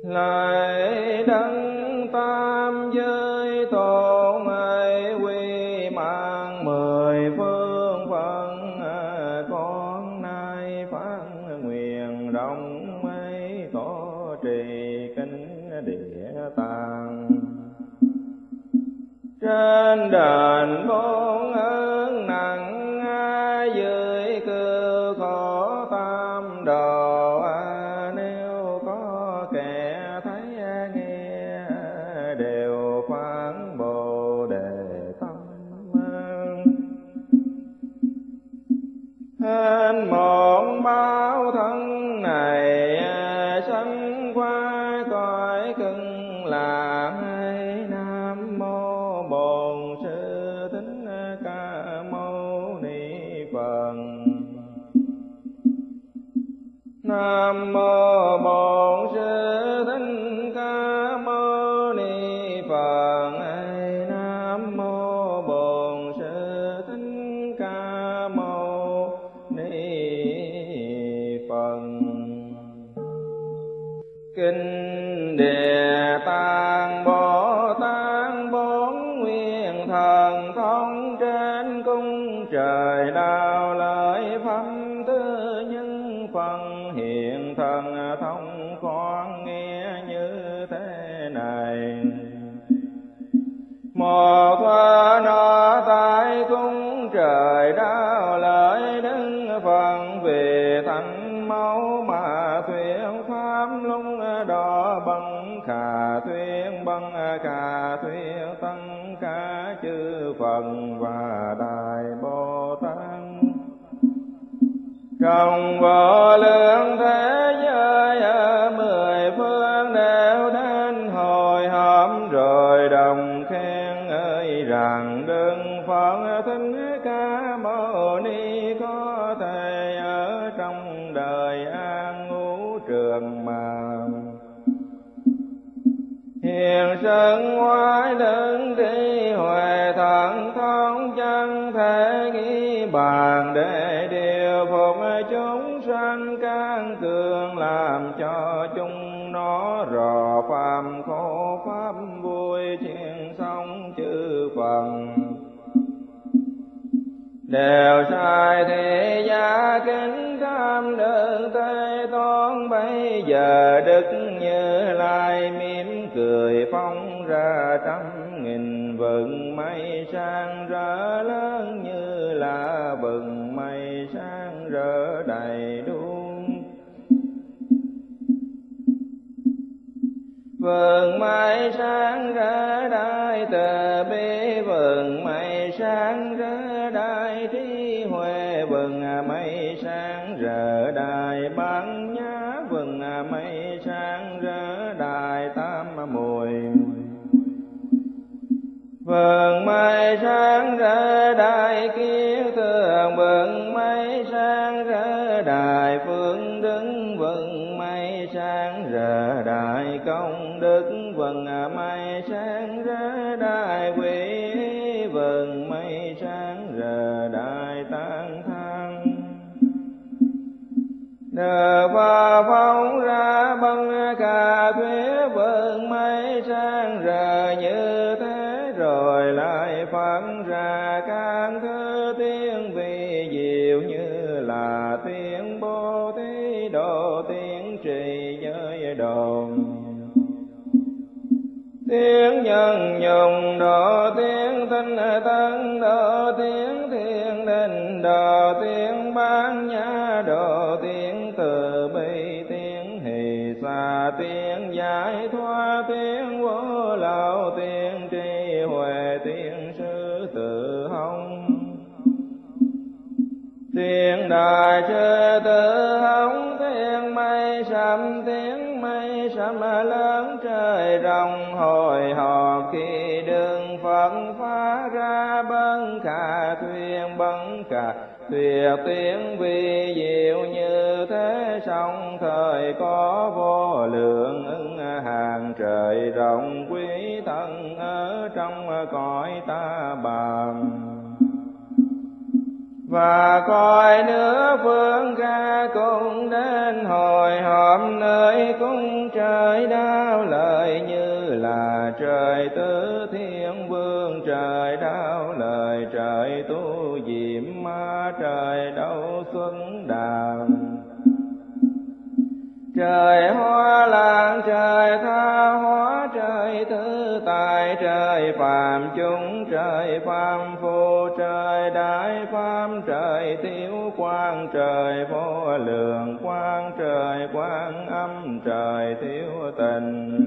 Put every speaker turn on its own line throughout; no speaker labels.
Lại đấng tam giới tôn ấy quy mạng 10 phương phận, con nay phát nguyện rộng mấy tổ trì kinh địa tạng. Trên đền bốn ơn nặng, dưới cư khổ tam đồ, nếu có kẻ thấy nghe đều phán bồ đề tâm. Hên một báo thân này sanh qua cõi cực lạc, Nam mô Bổn Sư Thích Ca Mâu Ni Phật. Nam mô Bổn Sư Thích Ca Mâu Ni Phật. Nam mô Bổn Sư Thích Ca Mâu Ni Phật. Kinh Địa Tạng Bồ Tát bốn nguyên thần thông trên cung trời, đạo lợi pháp tư nhân phần hiện thần thông khoan nghe như thế này. Một nó tại cung trời, đạo lợi đứng phần về thành máu mà thuyết pháp lúc đó bằng khả thuyết bằng khả thuyết tất cả chư Phật và Đại Bồ Tát. Trong vô lượng thế giới ở 10 phương đều đến hội họp rồi đồng khen ơi rằng Đức Phật Thích Ca Mâu Ni có thể ở trong đời an ngũ trường mà hiền sơn ngoại đấng trí huệ thần thông chân thể nghĩ bàn để điều phục chúng sanh can cường, làm cho chúng nó rò phàm khổ pháp vui chuyện sống chư Phật. Đều sai thế gia kính tham đơn Thế Tôn, bây giờ Đức Như Lai mỉm cười phóng ra 100.000 vầng mây sáng rỡ lớn như là vầng mây sáng rỡ đầy đủ. Vầng mây sáng rỡ đại từ bi, vầng mây sáng rỡ đại trí huệ, vầng mây sáng rỡ đại bát nhã, vầng mây sáng rỡ đại tam muội. Vầng mây sáng rỡ đại kiết thường, vầng mây sáng rỡ đại phương đức, vầng mây sáng rỡ đại công đức, vầng mây sáng rỡ đại quý, vầng mây sáng rỡ đại tán thán. Được và phóng ra bằng cả thuyết, vầng mây sáng rỡ như thế rồi lại phát ra các thứ tiếng vi diệu như là tiếng Bố Thí Độ, tiếng trì giới độ, tiếng nhân nhung độ, tiếng tinh tấn độ, tiếng thiên đình độ, tiếng bán nhã độ, tiếng từ bi, tiếng hỷ xả, tiếng giải thoát, tiếng vô lậu, tiếng trí huệ, tiếng sư tử hồng, tiếng đại sư tử hồng, tiếng mây sấm, tiếng mây sấm lớn trời rộng hồi họp khi đường Phật phá ra bấn khả thuyên bấn khả tuyệt tiếng vi diệu như thế, song thời có vô lượng ứng hàng trời rộng quý thân ở trong cõi ta bà. Và coi nước phương ca cũng đến hồi họp nơi cung trời đao lời, như là trời tứ thiên vương, trời đao lời, trời tu diệm ma, trời đấu xuân đàm. Trời hoa lạng, trời tha hóa, trời thứ tài, trời phàm chúng, trời phàm phu, trời đại pháp, trời thiếu quang, trời vô lượng quang, trời quang âm, trời thiếu tình.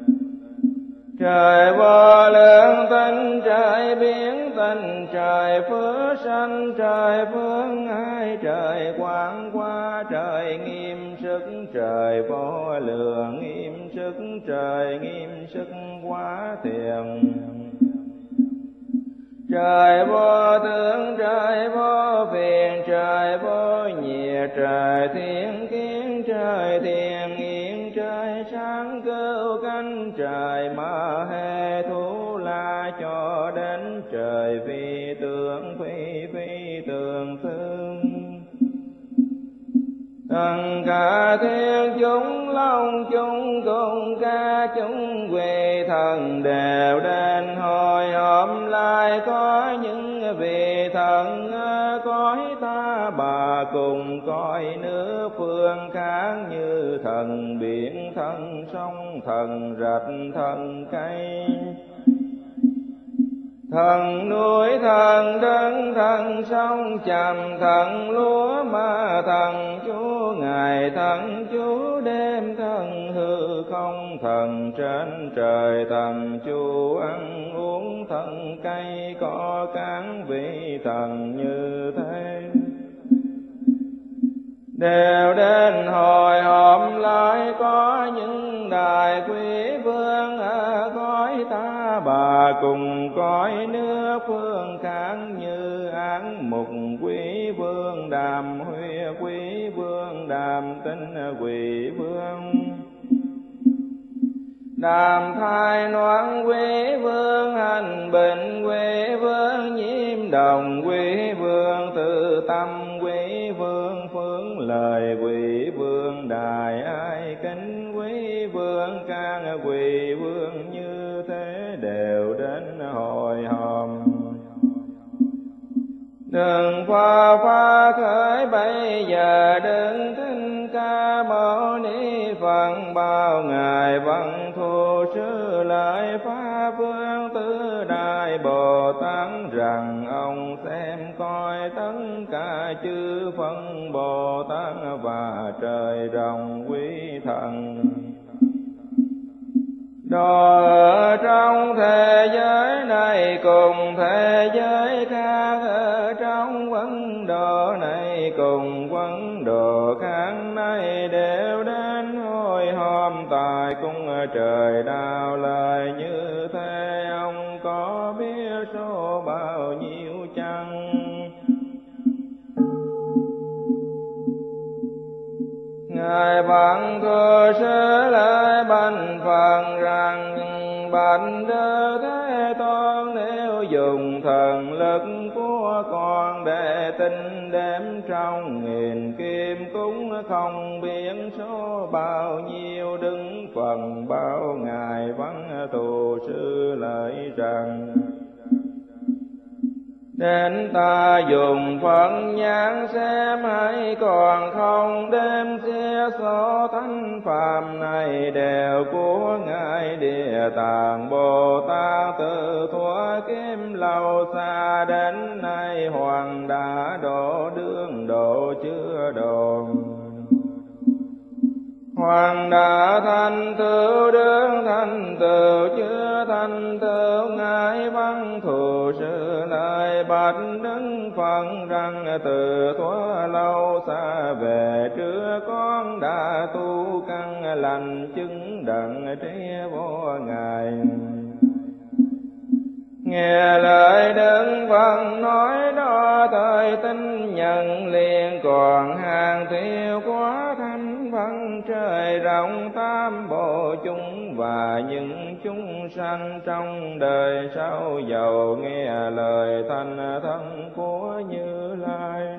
Trời vô lượng tinh, trời biến tinh, trời phước sanh, trời phương ai, trời quang qua, trời nghiêm sức, trời vô lượng nghiêm sức, trời nghiêm sức quá thiền. Trời vô tướng, trời vô phiền, trời vô nhiệt, trời thiên kiến, trời thiền yên, trời sáng cứu cánh, trời ma hê thú la, cho đến trời phi tướng, phi phi tường thương. Tất cả thiên chúng long chúng cùng ca chúng quỳ thần đều đến hội họp lại, có những vị thần cõi ta bà cùng coi nước phương khác, như thần biển, thần sông, thần rạch, thần cây, thần núi, thần đất, thần sông trầm, thần lúa ma, thần chúa ngày, thần chúa đêm, thần hư không, thần trên trời, thần chúa ăn uống, thần cây có cán, vị thần như thế đều đến hội họp lại, có những đại quý vương ở cõi ta bà cùng coi nước phương khác, như án mục quý vương, đàm huy quý vương, đàm tinh quý vương, đàm thai noãn quý vương, hành bình quý vương, nhiễm đồng quý vương, tự tâm quý vương, phương lời quý vương, đài ai kính quý vương, can quý vương, như thế đều đến hội họp. Đừng pha khởi bây giờ, đừng thinh ca mâu ni Phật, bao ngài văn thù sư lợi pháp vương tứ đại Bồ Tát, rằng ông xem coi tất cả chư phân Bồ Tát và trời rồng quý thần. Đó ở trong thế giới này cùng thế giới khác, ở trong vấn độ này cùng vấn độ khác này, đều đến hội họp tại cung trời đao lời, như thế ông có biết số bao nhiêu chăng? Ngài văn thù sư lợi bạch Phật rằng, bạch Đức Thế Tôn, nếu dùng thần lực của con để tính đếm trong nghìn kim cúng, không biết số bao nhiêu đứng phần bao ngài văn thù sư lợi rằng, đến ta dùng Phật nhãn xem, hay còn không đêm xia số thánh phàm này, đều của ngài Địa Tạng Bồ Tát, từ thuở kim lâu xa đến nay, hoàng đã độ đương độ chưa độ. Hoàng đã thành tựu đương thành tựu chưa thành tựu, ngài văn thù sư lợi bạch Đức Phật rằng, từ thuở lâu xa về trước con đã tu căn lành chứng đặng trí vô ngài. Nghe lời Đức Phật nói đó, thời tin nhận liền, còn hàng thiêu quá thanh văn trời rộng tam bộ chúng, và những chúng chúng sanh trong đời sau giàu nghe lời thanh thân của Như Lai.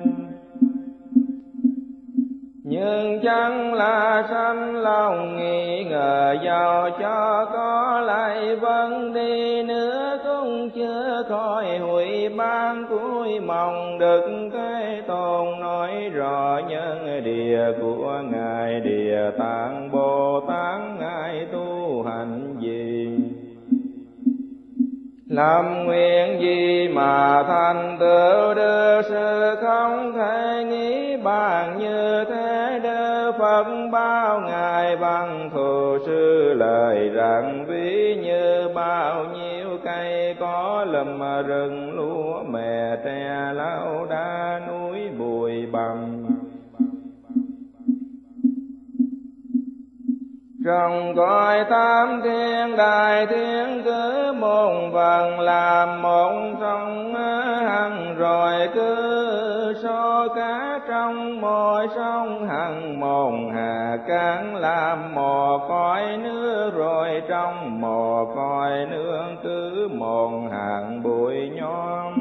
Nhưng chẳng là sanh lòng nghi ngờ, giàu cho có lại vẫn đi nữa cũng chưa khỏi hủy ban cuối mong Đức Thế Tôn nói rõ nhân địa của Ngài Địa Tạng Bồ Tát. Ngài tu hành gì, làm nguyện gì mà thành tựu được sự không thể nghĩ bàn như thế? Đức Phật bao ngài bằng thù sư lời rằng, ví như bao nhiêu cây có lùm rừng lúa mè tre lau đá núi bụi bặm, trong cõi tam thiên đại thiên cứ một phần làm một sông hằng, rồi cứ số cá trong mỗi sông hằng một hà cạn làm một cõi nước, rồi trong một cõi nước cứ một hạng bụi nhom.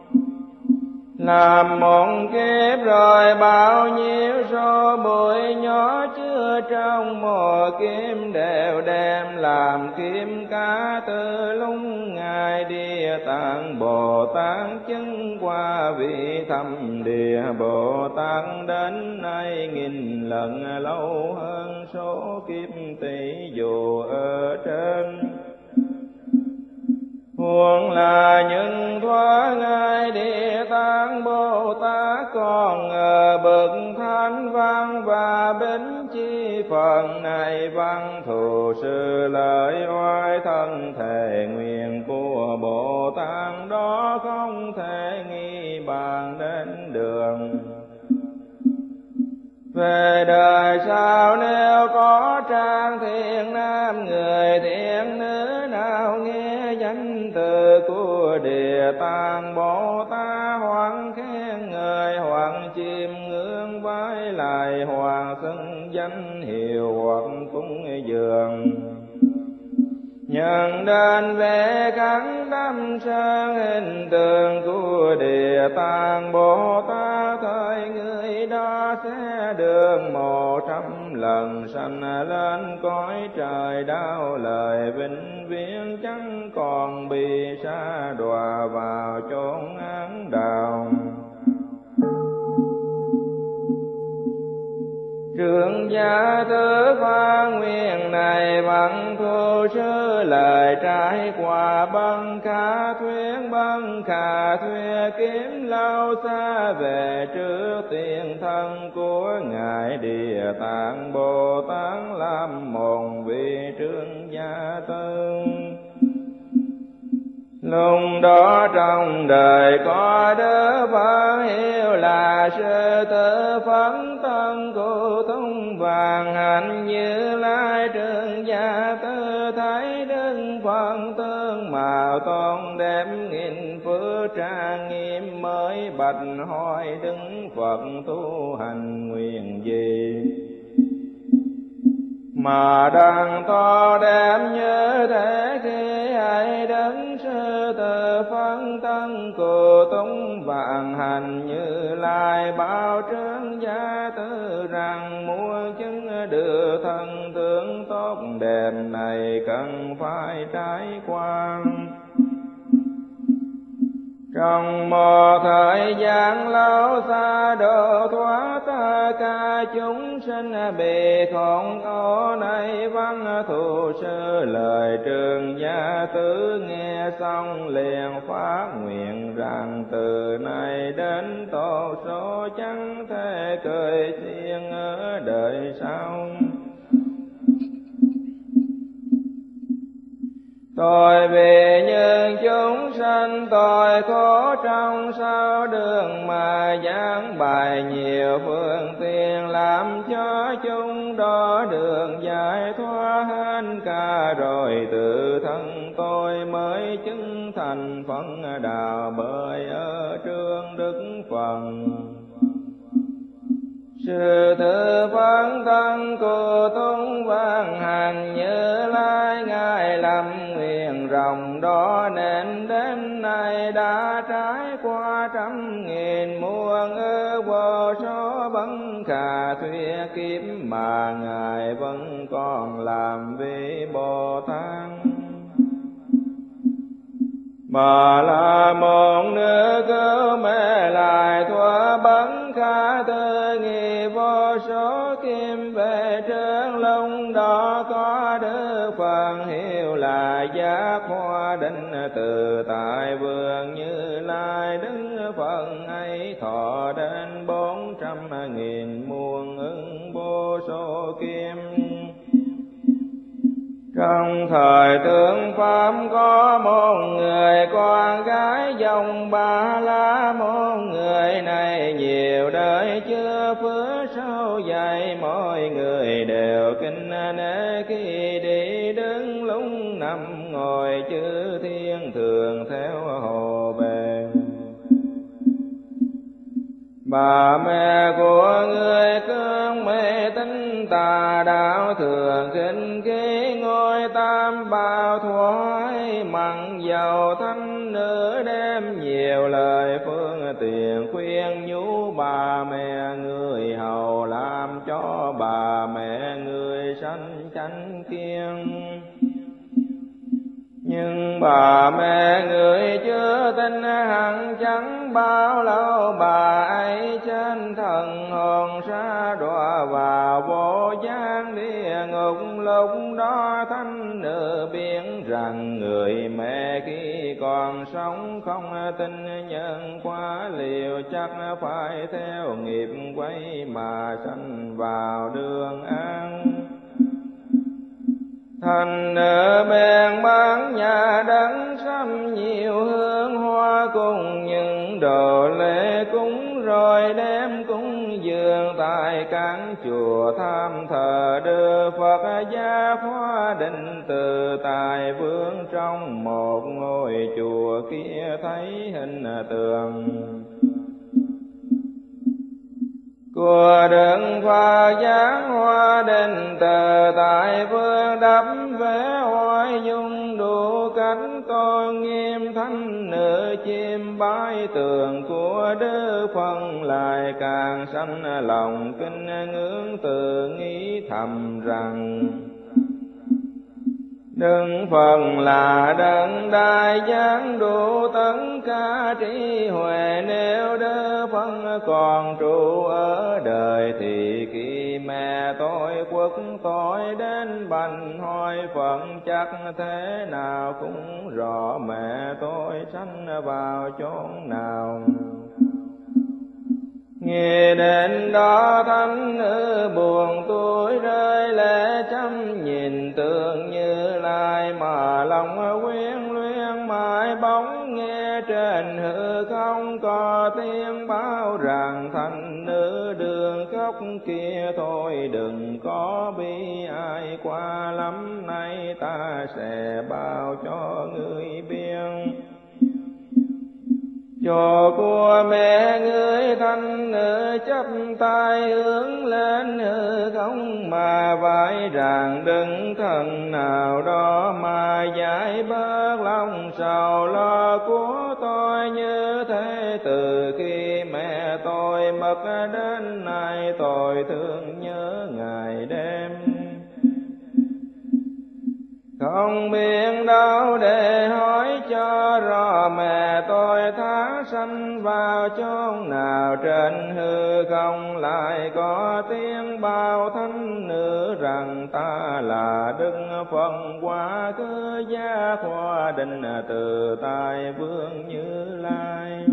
Làm một kiếp rồi bao nhiêu số bụi nhỏ chứa trong một kiếp đều đem làm kim cá. Từ lúc Ngài Địa Tạng Bồ Tát chứng qua vị thâm địa Bồ Tát đến nay nghìn lần lâu hơn số kiếp tỷ dù ở trên. Huống là những thoa Ngài Địa Tạng Bồ Tát còn ở bậc thánh văn và bính chi phần này văn thù sư lợi oai thân thể nguyện của Bồ Tát đó không thể nghi bàn đến đường. Về đời sau nếu có trang thiện nam người thiện nữ nào nghe danh từ của Địa Tạng Bồ Tát, hoặc khen ngợi hoặc chiêm ngưỡng vái lại hoặc xưng danh hiệu hoặc cúng dường, nhận đến về khánh tâm sơn hình tượng của Địa Tạng Bồ Tát, thời người đó sẽ được 100 lần sanh lên cõi trời đau lời vĩnh viễn, chẳng còn bị sa đọa vào chốn ác đạo. Trưởng gia tứ pha nguyện này bằng thu sư lời trải qua băng khả thuyết kiếm lâu xa về trước tiền thân của Ngài Địa Tạng Bồ Tát làm một vị trưởng gia tư. Lúc đó trong đời có Đức Phật hiệu là sư tử phấn tân cụ tung vàng hạnh Như Lai trưởng gia tư, thấy Đức Phật tương mạo tôn đẹp nghìn phước trang nghiêm, mới bạch hỏi Đức Phật tu hành nguyện gì mà đang to đẹp như thế? Khi ấy Đấng sư tử phân tân cụ tung vạn hành Như Lai báo trướng gia tư rằng, muốn chứng được thân tướng tốt đẹp này cần phải trải qua. Trong một thời gian lâu xa độ thoát tất cả chúng sinh bị khốn khổ này, văn thù sư lời trường gia tứ nghe xong liền phát nguyện rằng, từ nay đến tổ số chẳng thể cười xiên ở đời sau. Tôi vì những chúng sanh tôi khổ trong sao đường, mà giảng bài nhiều phương tiện làm cho chúng đó đường giải thoát hết cả, rồi tự thân tôi mới chứng thành phân đạo bởi ở trước Đức Phật. Sư tử phấn thân của tung vang hành Như Lai, ngài làm nguyện rộng đó nên đến nay đã trải qua 100.000 muôn ức vô số bấn khả thuyết kiếp mà ngài vẫn còn làm vị Bồ Tát. Bà la môn nữ cứu mê lại thua bấn khả tư nghị vô số kim về trước lung đó có Đức Phật hiệu là Giác Hoa Định từ tại vườn Như Lai. Đức Phật ấy thọ đến 400.000 muôn ức vô số kim. Trong thời tướng Pháp có một người con gái dòng Ba La Môn, người này nhiều đời chưa phước sâu dày, mọi người đều kính nể khi đi đứng lúc nằm ngồi, chư thiên thường theo hộ về. Bà mẹ của người cương mê tín tà đạo thường khinh khí ngôi tam bảo thoái, mặn dầu thanh nữ đem nhiều lời phương tiện khuyên nhủ bà mẹ người hầu, làm cho bà mẹ người sanh chánh kiêng. Nhưng bà mẹ người chưa tin hẳn chẳng bao lâu, bà ấy trên thần hồn sa đọa vào vô gian địa ngục. Lúc đó thanh nữ biết rằng người mẹ khi còn sống không tin nhân quả, liều chắc phải theo nghiệp quay mà sanh vào đường ác. Thành nữ bèn bán nhà đất sắm nhiều hương hoa cùng những đồ lễ cúng, rồi đem cúng dường tại các chùa tham thờ Đức Phật Giác Hoa Định từ tại vương. Trong một ngôi chùa kia thấy hình tượng của Đức Phật Giác Hoa Định từ tại phương, đắp vẽ hoài dung đủ cách tôn nghiêm. Thánh nữ chim bái tượng của Đức Phật lại càng sanh lòng kính ngưỡng, tự nghĩ thầm rằng Đức Phật là đấng đại giác đủ tất cả trí huệ. Nếu Đức Phật còn trụ ở đời thì khi mẹ tôi quất tôi đến bành hỏi Phật, chắc thế nào cũng rõ mẹ tôi sanh vào chốn nào. Nghe đến đó thánh nữ buồn tuổi rơi lệ, chăm nhìn tượng Như Lai mà lòng quyến luyến mãi bóng. Nghe trên hư không có tiếng báo rằng thánh nữ đường khóc kia, thôi đừng có bi ai qua lắm, nay ta sẽ báo cho ngươi biết. Cho của mẹ người thanh nữ chắp tay hướng lên hư không mà vái rằng đừng thần nào đó mà giải bớt lòng sầu lo của tôi. Như thế từ khi mẹ tôi mất đến nay, tôi thương nhớ ngày đêm, không biết đâu để hỏi cho rõ mẹ tôi tháng sanh vào chốn nào. Trên hư không lại có tiếng bao thánh nữ rằng ta là Đức Phật quá khứ Giác Hoa Định từ tại vương Như Lai.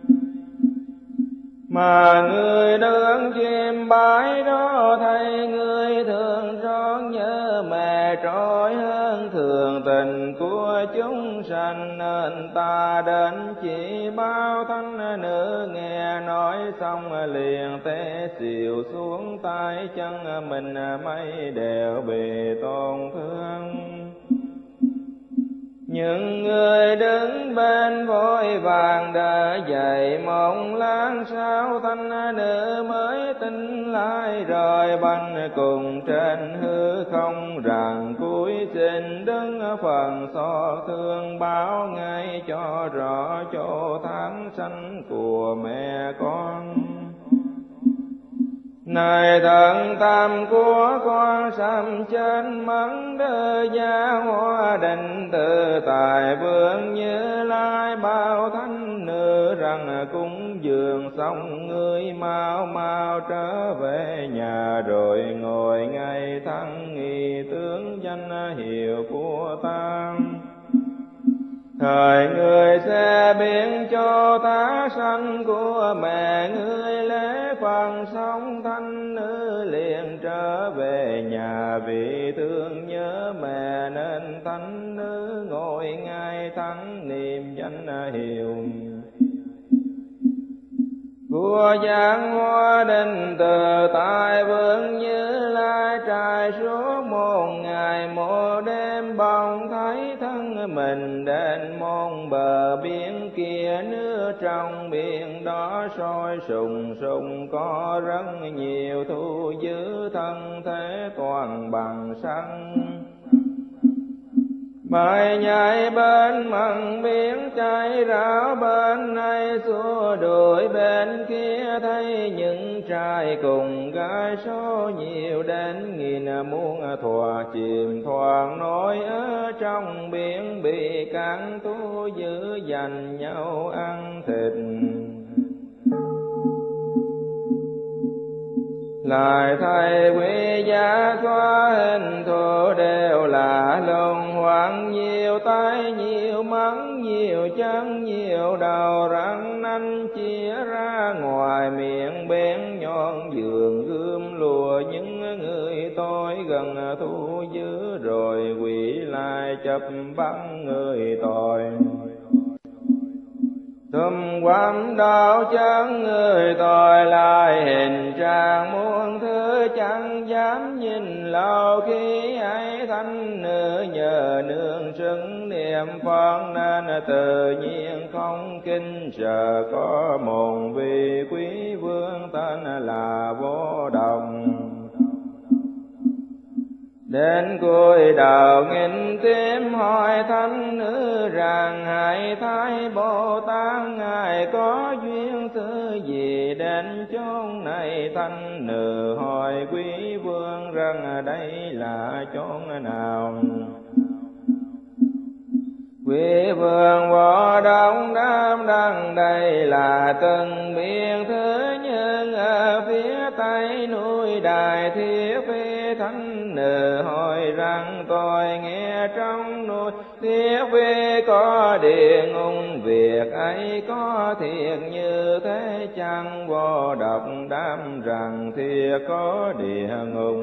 Mà người đứng chim bái đó thấy người thường xót nhớ mẹ trôi hơn thường tình của chúng sanh, nên ta đến chỉ bao thánh nữ nghe nói xong liền té xìu xuống tay chân mình, mấy đều bị tổn thương. Những người đứng bên vội vàng đợi dậy một lát sau, thanh nữ mới tỉnh lại rồi banh cùng trên hư không rằng cúi xin đứng phần so thương báo ngay cho rõ chỗ thám sanh của mẹ con. Này thần tam của con sám trên mắng đơ gia hoa định tự tại vương Như Lai bao thánh nữ rằng cúng dường xong ngươi mau mau trở về nhà rồi ngồi ngay thăng nghi tướng danh hiệu của ta. Thời người sẽ biến cho tá sanh của mẹ ngươi lễ phần xong, thanh nữ liền trở về nhà vì thương nhớ mẹ nên thánh nữ ngồi ngay thắng niệm danh hiệu của giảng hoa định từ tại vương Như Lai. Trải suốt một ngày một đêm bỗng thấy thân mình đến môn bờ biển kia, nước trong biển đó sôi sùng sùng có rất nhiều thu giữ thân thế toàn bằng xăng. Bài nhảy bên mặn biển cháy ráo bên này xua đuổi bên kia, thấy những trai cùng gái số nhiều đến nghìn muôn thòa chìm thoảng nổi ở trong biển bị cạn thu giữ dành nhau ăn thịt. Lại thầy quý giá xóa hình thù đều là lùng hoảng, nhiều tay nhiều mắng nhiều chân nhiều đầu răng nanh chia ra ngoài miệng bén nhọn giường gươm lùa những người tôi gần thu giữ rồi quỷ lại chập bắn người tội. Thùm quắm đau chân người tội lại hình trạng muôn thứ chẳng dám nhìn lâu, khi ấy thanh nữ nhờ nương xứng niệm Phật nên tự nhiên không kinh sợ. Có một vị quý vương tên là Vô Đồng, đến cuối đầu nghìn tím hỏi thánh nữ rằng hãy thấy Bồ Tát ngài có duyên thứ gì đến chốn này. Thánh nữ hỏi quý vương rằng đây là chốn nào. Quý vương Vô Đồng đáp rằng đây là từng biển thứ nhưng ở phía tây núi Đại Thiết Phi. Thánh nữ hỏi rằng tôi nghe trong núi Thiết Phi có địa ngục, việc ấy có thiệt như thế chăng? Vô Đồng đáp rằng thiệt có địa ngục.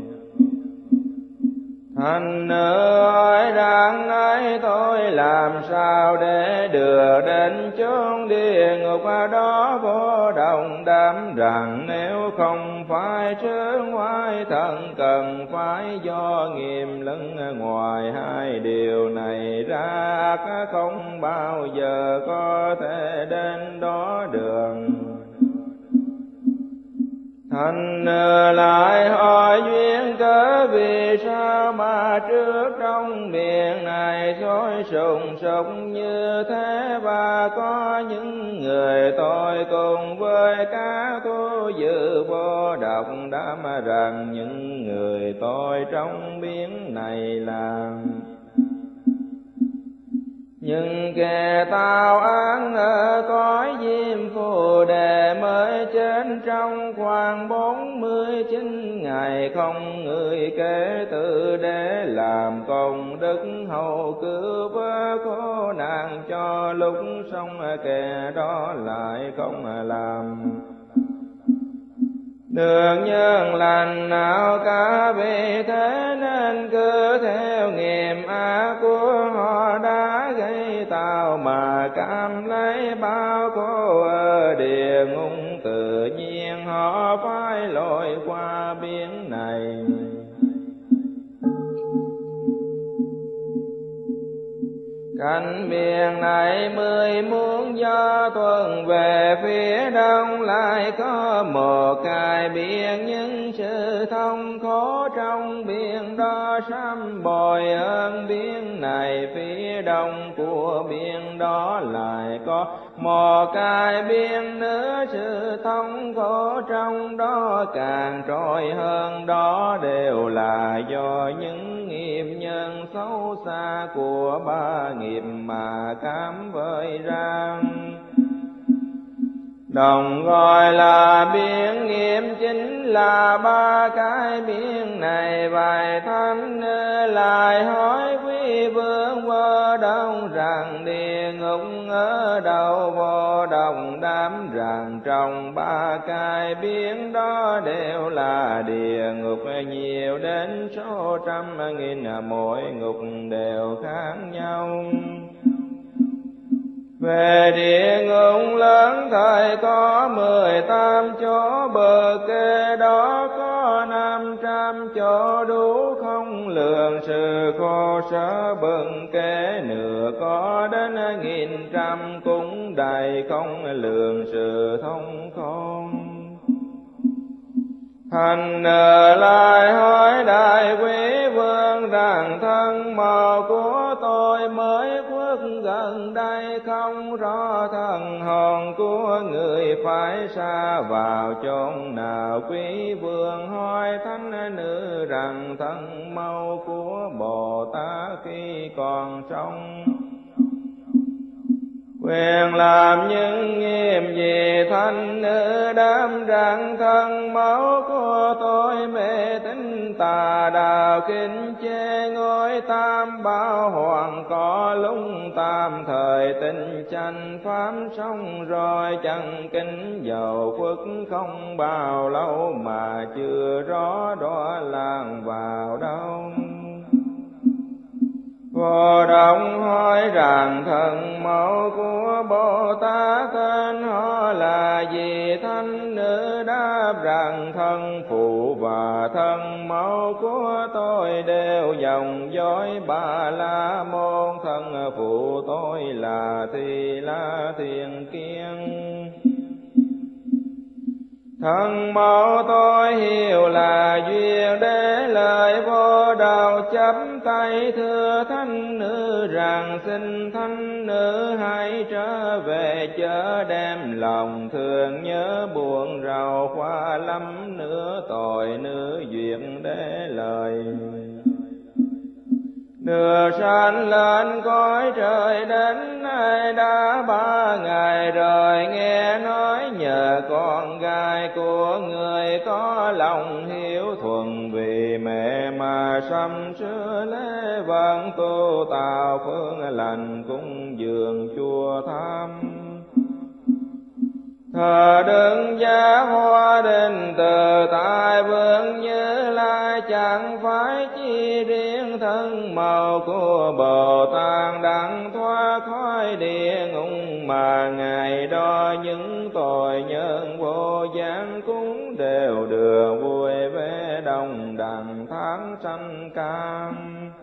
Thánh nữ hỏi rằng ấy tôi làm sao để đưa đến chốn địa ngục đó? Vô Đồng đáp rằng nếu không phải trước ngoại thần cần phải do nghiêm lưng, ngoài hai điều này ra không bao giờ có thể đến đó được. Thánh nữ lại hỏi duyên cớ vì sao mà trước trong miệng này sôi sùng sục như thế, và có những người tôi cùng với các thu giữ. Vô Đồng đáp rằng những người tôi trong biển này là những kẻ tạo án ở cõi diêm phù đề, mới chết trong khoảng 49 ngày không người kể từ, để làm công đức hầu cứu vớt khổ nạn cho lúc sống kẻ đó lại không làm được nhân lành nào cả. Vì thế nên cứ theo nghiệp ác của họ đã gây tạo mà cảm lấy bao khổ ở địa ngục, tự nhiên họ phải lội qua biển này. Cạnh biển này 10 muôn gió tuần về phía đông, lại có một cái biển những sự thông khổ trong biển đó sám bồi hơn biển này. Phía đông của biển đó lại có một cái biển nữa, sự thông khổ trong đó càng trôi hơn. Đó đều là do những nghiệp nhân xấu xa của ba nghiệp mà cám vơi ra. Đồng gọi là biển nghiệp chính là ba cái biển này. Vài thánh lại hỏi quý vương Vô Đông rằng địa ngục ở đâu? Vô Đông đáp rằng trong ba cái biển đó đều là địa ngục, nhiều đến số trăm nghìn, mỗi ngục đều khác nhau. Về địa ngục lớn thời có 18 chỗ, bờ kê đó có 500 chỗ, đủ không lường. Sự khổ sở bần kê nửa có đến 1.000 cũng đầy không lường sự thông không. Thành lại hỏi đại quý vương rằng thân màu của tôi mới khuất gần đây, không rõ thần hồn của người phải xa vào chốn nào. Quý vương hỏi thánh nữ rằng thân màu của Bồ Tát khi còn sống quyền làm những nghiệp gì? Thanh nữ đáp rằng thân máu của tôi mê tín tà đạo, kinh chê ngôi tam bảo hoàng, có lúc tam thời tinh chánh pháp xong rồi chẳng kính dầu khuất không bao lâu mà chưa rõ đó làng vào đâu. Vô Đông hỏi rằng thân mẫu của Bồ Tát tên họ là gì? Thánh nữ đáp rằng thân phụ và thân mẫu của tôi đều dòng dõi Ba La Môn. Thân phụ tôi là Thi La Thiên Kiên, thân mẫu tôi hiểu là duyên đế. Lời Vô Đạo chắp tay thưa thánh nữ rằng xin thánh nữ hãy trở về, chớ đem lòng thương nhớ buồn rầu qua lắm nữa tội nữ duyên đế lời. Đưa sanh lên cõi trời đến nay đã 3 ngày rồi, nghe nói nhờ con gái của người có lòng hiếu thuần, vì mẹ mà sắm sửa lễ vận tu tạo phương lành cúng dường chùa Tham. Thờ đứng giá hoa đình từ tại vương Như Lai, chẳng phải chi riêng thân màu của Bồ Tát đặng thoát khỏi địa ngục, mà ngày đó những tội nhân vô gián cũng đều được vui vẻ đồng đẳng tháng sanh cam.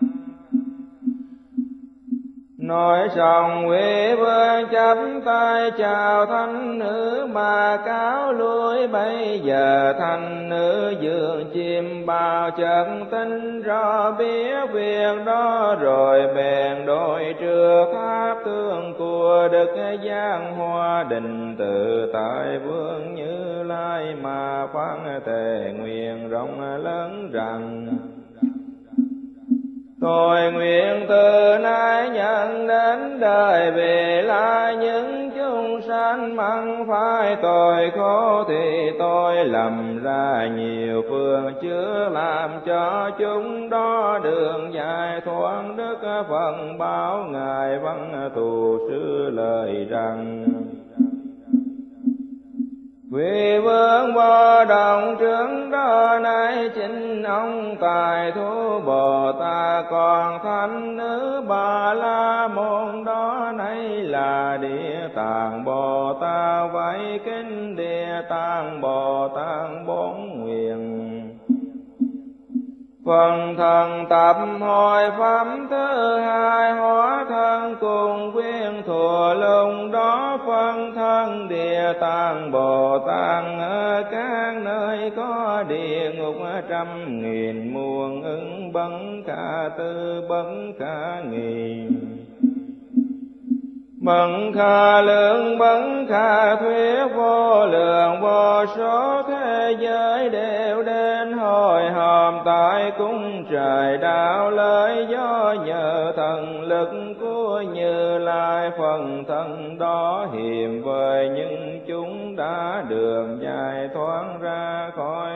Nói xong quý vương chắp tay chào thánh nữ mà cáo lui. Bây giờ thánh nữ dường chim bao chân tinh rõ biết việc đó, rồi bèn đối trước tháp tương của Đức Giang Hoa Đình tự tại vương Như Lai mà phán thề nguyện rộng lớn rằng tôi nguyện từ nay nhận đến đời về lại những chúng sanh mắc phải tội khổ, thì tôi lầm ra nhiều phương chứa làm cho chúng đó đường dài thoát. Đức Phật bảo ngài văn tù sư lời rằng quý vương Vô Động trước đó nay chính ông tài thú Bồ Tát, còn thánh nữ Ba La Môn đó nay là Địa Tạng Bồ Tát. Vậy kính Địa Tạng Bồ Tát 4 nguyện Phần thần tập hội pháp thứ hai, hóa thân cùng quyên thùa lùng đó phân thân Địa Tạng Bồ Tát ở các nơi có địa ngục 100.000 muôn ứng bấn khả tư bấn khả nghìn. Bấn khả lượng bấn khả thuyết vô lượng vô số thế giới đều đến hội họp tại cung trời đạo lợi do nhờ thần lực của Như Lai. Phần thân đó hiểm với những chúng đã đường giải thoát ra khỏi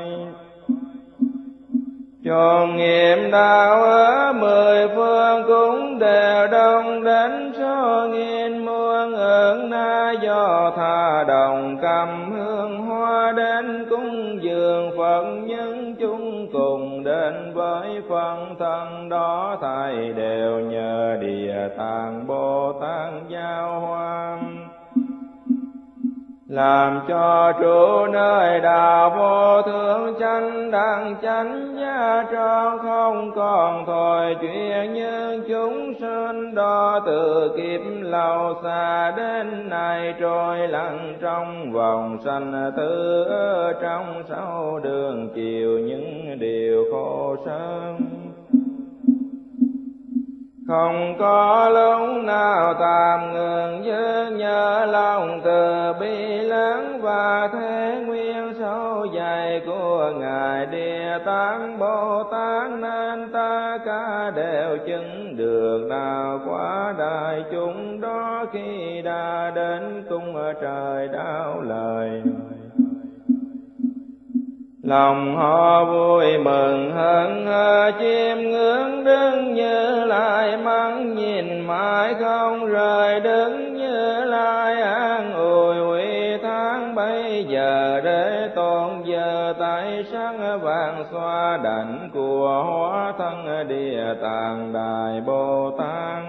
chốn nghiệm đạo ở 10 phương cũng đều đông đến số nghìn muôn ức na, do tha đồng cầm hương hoa đến cúng dường Phật. Những chúng cùng đến với phần thân đó, thầy đều nhờ Địa Tạng Bồ Tát giao hoa, làm cho trụ nơi đạo vô thượng chánh đẳng chánh gia tròn. Không còn thôi chuyện như chúng sinh đó, từ kiếp lâu xa đến nay trôi lặng trong vòng sanh tử. Ở trong 6 đường chiều những điều khổ sở, không có lúc nào tạm ngừng dứt nhớ lòng từ bi lớn và thế nguyên sâu dày của Ngài Địa Tạng Bồ Tát, nên ta cả đều chứng được đạo quả. Đại chúng đó khi đã đến cung trời đạo lời, lòng họ vui mừng hân hờ chiêm ngưỡng đứng Như Lai, mắng nhìn mãi không rời đứng Như Lai. An ủi uy tháng bây giờ để tôn giờ tay sáng vàng xoa đảnh của hóa thân Địa Tạng Đại Bồ Tát.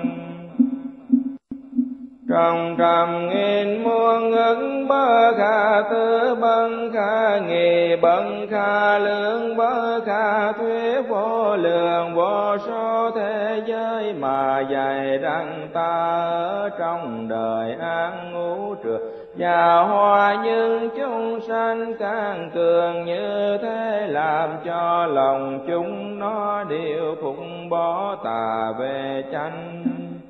Trong 100.000 muôn ức bơ khả tư bân khả nghị bân khả lượng bơ khả thuyết vô lượng vô số thế giới, mà dạy rằng ta ở trong đời an ngũ trượt và hoa những chúng sanh càng cường như thế, làm cho lòng chúng nó đều phục bỏ tà về chánh.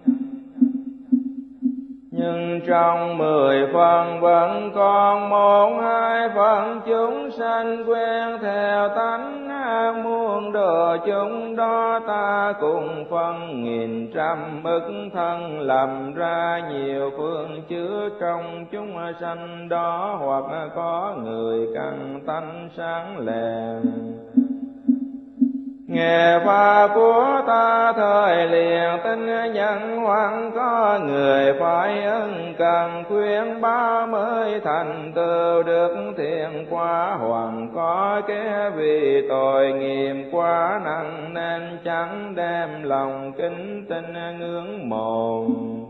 Nhưng trong 10 phần vẫn còn 1-2 phần chúng sanh quen theo tánh ác muôn đồ. Chúng đó ta cùng phân nghìn trăm ức thân, làm ra nhiều phương chứa trong chúng sanh đó. Hoặc có người căn tánh sáng lèn nghe pháp của ta thời liền tin nhận, hoặc có người phải ân cần khuyên ba mới thành tựu được thiện quả. Hoặc có kẻ vì tội nghiệp quá nặng nên chẳng đem lòng kính tin ngưỡng mộ.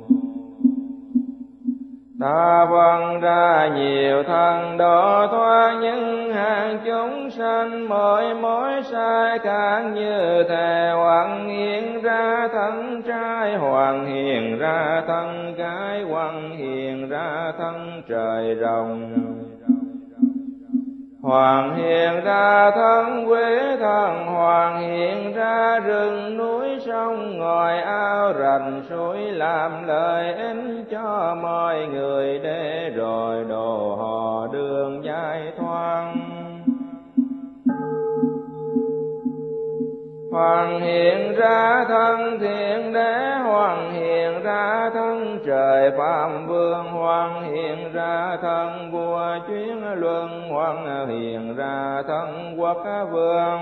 Ta phân ra nhiều thân độ thoát những hàng chúng sanh, mỗi sai khác như thế. Hoặc hiện ra thân trai, hoặc hiện ra thân gái, hoặc hiện ra thân trời rồng, hoặc hiện ra thân quỷ thần, hoặc hiện ra rừng núi sông ngòi ao rạch suối, làm lợi ích cho mọi người để rồi độ họ đường giải thoát. Hoặc hiện ra thân thiện đế, hoặc hiện ra thân trời phạm vương, hoặc hiện ra thân vua chuyến luân, hoặc hiện ra thân quốc vương,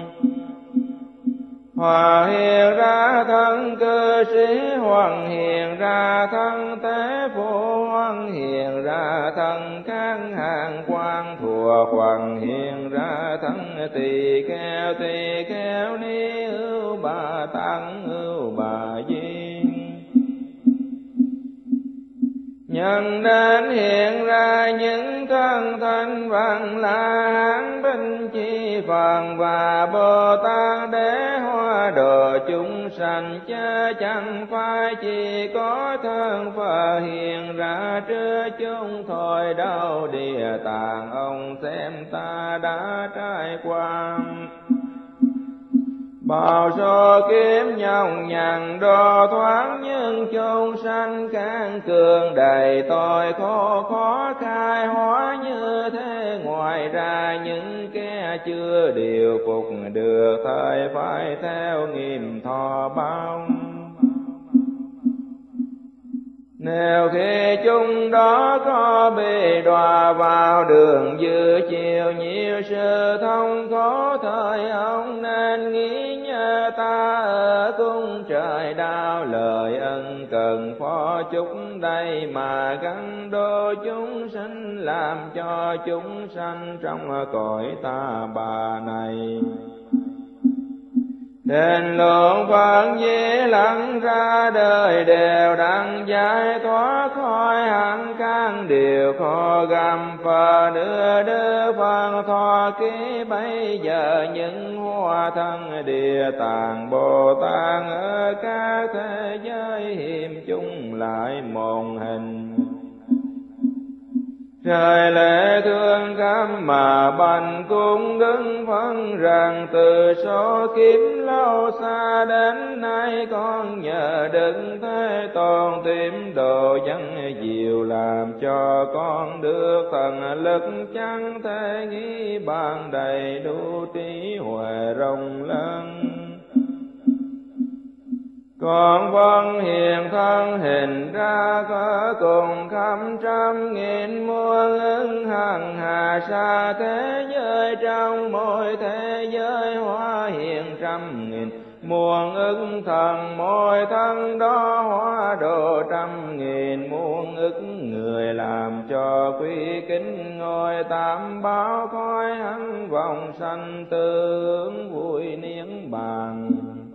hoặc hiện ra thân cư sĩ, hoặc hiện ra thân tế phụ, hoặc hiện ra thân các hàng quan thuộc, hoặc hiện ra thân tỳ kheo ni ưu bà tăng ưu bà di. nhân đến hiện ra những thân thanh văn La Hán Binh Chi Phật và Bồ Tát để hóa độ chúng sanh, chớ chẳng phải chỉ có thân Phật hiện ra trước chúng thôi đâu. Địa Tạng ông xem ta đã trải qua bao số kiếp nhọc nhằn đo thoáng, nhưng chúng sanh can cường đầy tội khổ khó khai hóa như thế. Ngoài ra những kẻ chưa điều phục được thời phải theo nghiệp thọ bao. Nếu khi chúng đó có bị đọa vào đường dư chiều nhiều sự thông khổ, thời ông nên nghĩ nhớ ta ở cung trời đau. Lời ân cần phó chúc đây mà gắn đô chúng sinh, làm cho chúng sanh trong cõi ta bà này. Đền lượng Phật Di Lặc ra đời đều đặng giải thoát khỏi hẳn căn điều khó gầm. Phật đưa Phật thọ ký bây giờ những hoa thân Địa Tạng Bồ Tát ở các thế giới hiểm chung lại một hình. Trời lễ thương khắp mà bành cung đứng phân rằng, từ số kiếp lâu xa đến nay con nhờ Đức Thế Tôn tìm độ dân diệu, làm cho con được thần lực chẳng thể nghĩ bàn, đầy đủ trí huệ rộng lớn. Con vâng hiện thân hình ra có cùng khắp trăm nghìn muôn ứng hằng hà xa thế giới, trong mỗi thế giới hóa hiện trăm nghìn muôn ức thần, mỗi thân đó hóa độ trăm nghìn muôn ức người, làm cho quý kính ngôi tam bảo khói hắn vòng sanh tương vui niết bàn.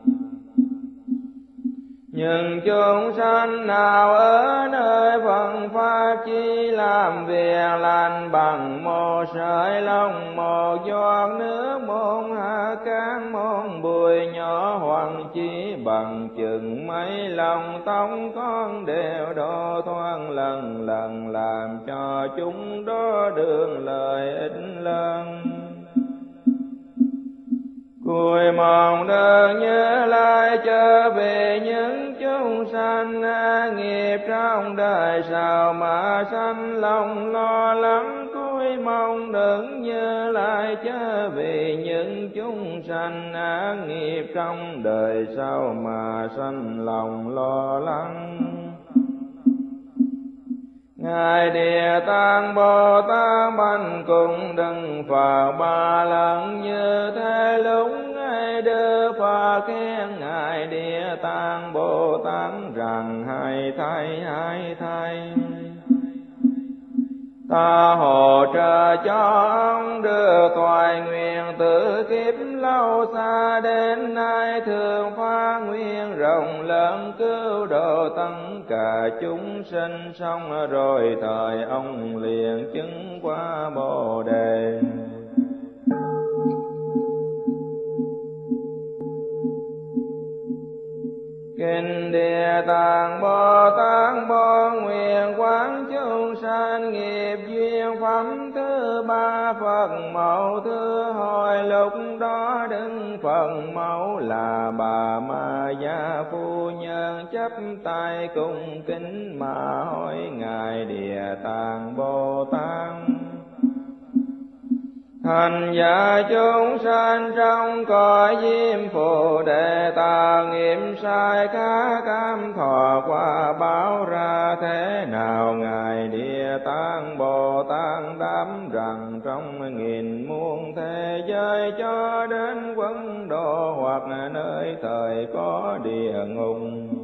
Nhưng chúng sanh nào ở nơi phận pháp chi làm việc lành, bằng một sợi lông, một giọt nước, một hạt cát, một bụi nhỏ, hoặc chỉ bằng chừng mấy lông tóc con đều độ thoáng lần lần, làm cho chúng đó được lợi ích lớn. Cùi mong đơn nhớ lại trở về những chúng sanh nghiệp trong đời sau mà sanh lòng lo lắng. Cùi mong đừng nhớ lại trở về những chúng sanh nghiệp trong đời sau mà sanh lòng lo lắng. Ngài Địa Tạng Bồ Tát bành cùng đừng Phật ba lần như thế lúc Ngài đưa Phật khen Ngài Địa Tạng Bồ Tát rằng, hay thay ta hỗ trợ cho ông được thoại nguyện, từ kiếp lâu xa đến nay thường phát nguyện rộng lớn, cứu độ tất cả chúng sinh. Xong rồi thời ông liền chứng qua Bồ Đề. Kinh Địa Tạng Bồ Tát bố nguyện quán chúng sanh nghiệp duyên phẩm thứ ba, Phật mẫu thứ hồi. Lúc đó Đức Phật mẫu là bà Ma Gia phu nhân, chắp tay cung kính mà hỏi Ngài Địa Tạng Bồ Tát: Thành giả chúng sanh trong cõi diêm phù đề, ta nghiệm sai các cam thọ qua báo ra thế nào? Ngài Địa Tạng Bồ Tát đáp rằng, trong nghìn muôn thế giới cho đến quân độ, hoặc nơi thời có địa ngục,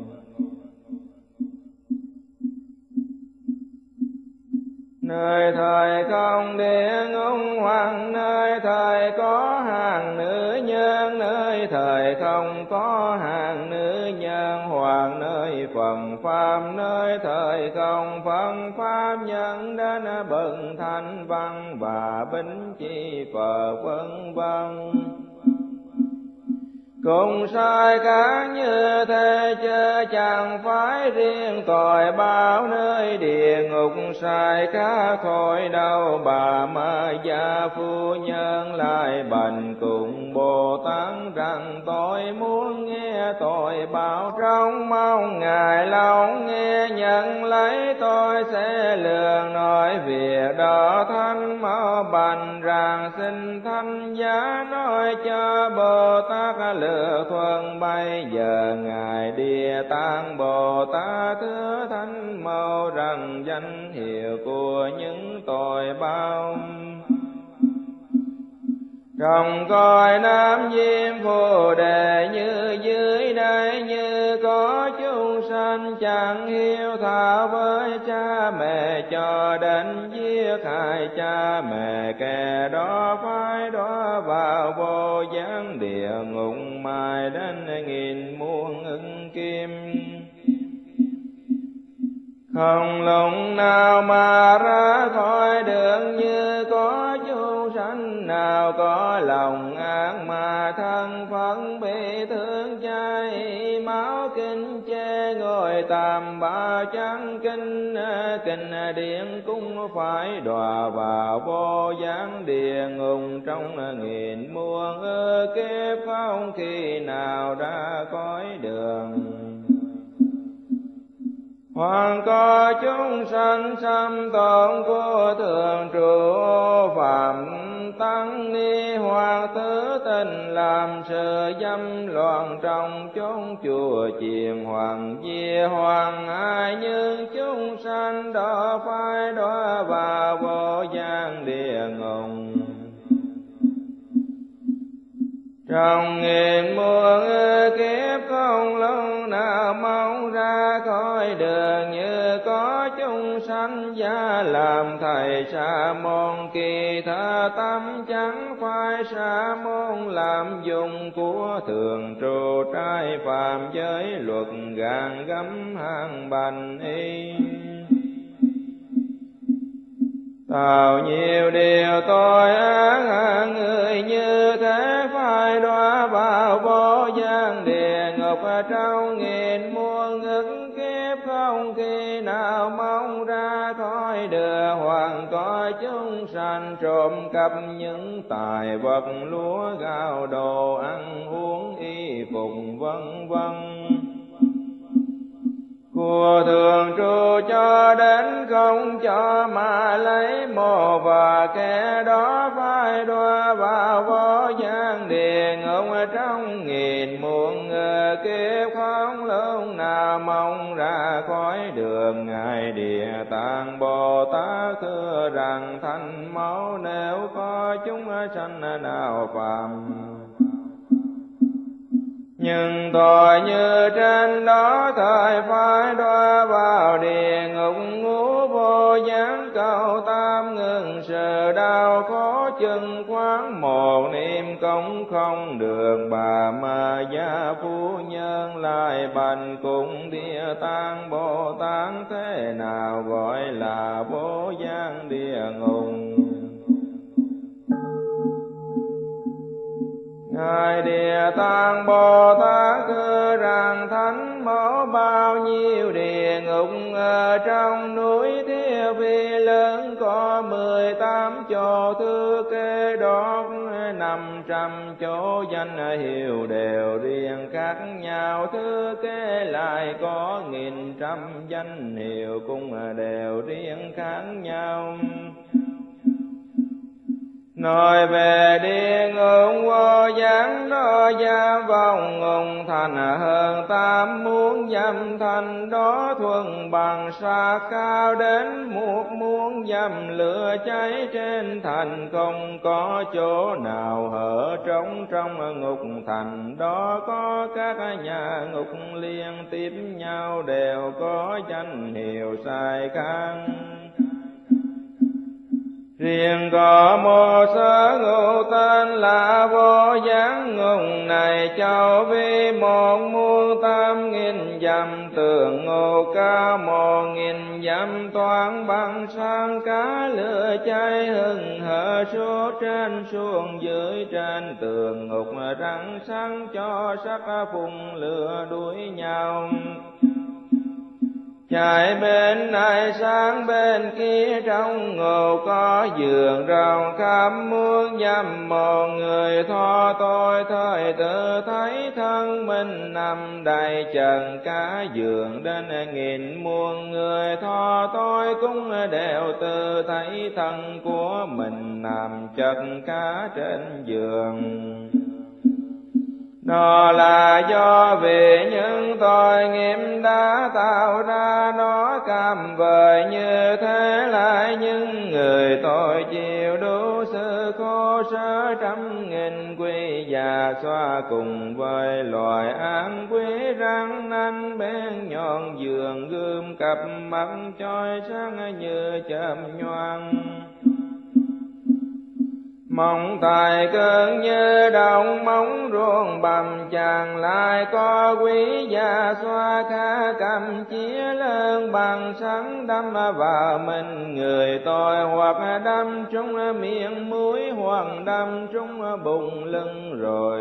nơi thời không địa ngục, hoặc nơi thời có hàng nữ nhân, nơi thời không có hàng nữ nhân, hoặc nơi phần phàm nơi thời không phân pháp nhân đến bậc thanh văn và bính chi Phật vân vân. Cùng sai khác như thế chứ chẳng phải riêng tội báo nơi địa ngục sai khác thôi đâu. Bà Ma Gia phu nhân lại bành cùng Bồ Tát rằng tôi muốn nghe tội báo trong mong Ngài lòng nghe nhận lấy tôi sẽ lường nói việc đó. Thanh mau bành rằng xin thanh giá nói cho Bồ Tát lựa thuận. Bây giờ Ngài Địa Tạng Bồ Tát thưa Thanh mau rằng danh hiệu của những tội bao trong cõi Nam Diêm Phù Đề như dưới đây, như có chúng sanh chẳng hiếu thảo với cha mẹ cho đến giết hại cha mẹ, kẻ đó phải đọa vào vô gián địa ngục mài đến nghìn muôn ức kim. Không lúc nào mà ra khỏi đường, như có chúng sanh nào có lòng ác mà thân phận bị thương cháy máu kinh chê ngồi tam bảo chẳng kinh điện cũng phải đọa vào vô gián địa ngục trong nghìn muôn ức kiếp, không khi nào ra khỏi đường. Hoặc có chúng sanh xâm tổn của thường trụ phạm tăng ni, hoặc thứ tình làm sự dâm loạn trong chốn chùa chiền hoàng dia hoàng ai, nhưng chúng sanh đó phải đọa vào vô gián địa ngục trong nghìn muôn kiếp, không lâu nào mong ra khỏi đường. Như có chúng sanh gia làm thầy sa môn, kỳ tha tâm chẳng phải sa môn, làm dùng của thường trụ trai phàm giới luật gàn gấm hàng bành y. Tạo nhiều điều tội ác hạng người như thế phải đọa vào vô gián địa ngục trong nghìn muôn ức kiếp, không khi nào mong ra khỏi đường. Hoặc có chúng sanh trộm cắp những tài vật lúa gạo đồ ăn uống y phục vân vân của thường trụ cho đến không cho mà lấy mồ, và kẻ đó phải đọa vào vô gián địa ngục trong nghìn muôn kiếp, không lúc nào mong ra khỏi đường. Ngài Địa Tạng Bồ Tát thưa rằng thanh máu nếu có chúng sanh nào phạm nhưng tội như trên đó, thời phải đọa vào địa ngục ngũ vô gián cầu tam ngừng sự đau khổ chừng quán một niệm công không được. Bà Ma Gia phu nhân lại bành cùng Địa Tạng Bồ Tát thế nào gọi là vô gián địa ngục. Ngài Địa Tạng Bồ Tát thưa rằng thánh mẫu bao nhiêu địa ngục ở trong núi Thiết Vi lớn có 18 chỗ thư kê đó, 500 chỗ danh hiệu đều riêng khác nhau, thư kê lại có 1.000 danh hiệu cũng đều riêng khác nhau. Nói về địa ngục vô gián đó, giam vong ngục thành hơn 8 muôn dặm, thành đó thuần bằng xa cao đến 1 muôn dặm, lửa cháy trên thành không có chỗ nào hở trống. Trong ngục thành đó có các nhà ngục liên tiếp nhau, đều có danh hiệu sai khác. Riêng có một sở ngụ tên là Vô Gián, ngùng này châu vi 1.800.000 dặm, tường ngộ cao 1.000 dặm, toán bằng sang cá lửa cháy hừng hở suốt trên xuống dưới, trên tường ngục răng sáng cho sắc phùng lửa đuổi nhau. Chạy bên này sáng bên kia, trong ngộ có giường rồng khắp muôn dặm, một người tho tôi thời tự thấy thân mình nằm đầy trần, cả giường đến 1000 muôn người tho tôi cũng đều tự thấy thân của mình nằm chật cả trên giường. Đó là do vì những tội nghiệp đã tạo ra nó cam vời như thế, lại những người tội chịu đủ sự khổ sở 100.000 quy già xoa, cùng với loài ác quý răng nanh bên nhọn giường, gươm cặp mắt chói sáng như chớp nhoáng. Mong tài cơn như đồng móng ruộng bầm, chàng lại có quý gia xoa khá cầm chĩa lớn bằng sắn, đâm vào mình người tôi, hoặc đâm trúng miệng mũi, hoặc đâm trúng bụng lưng rồi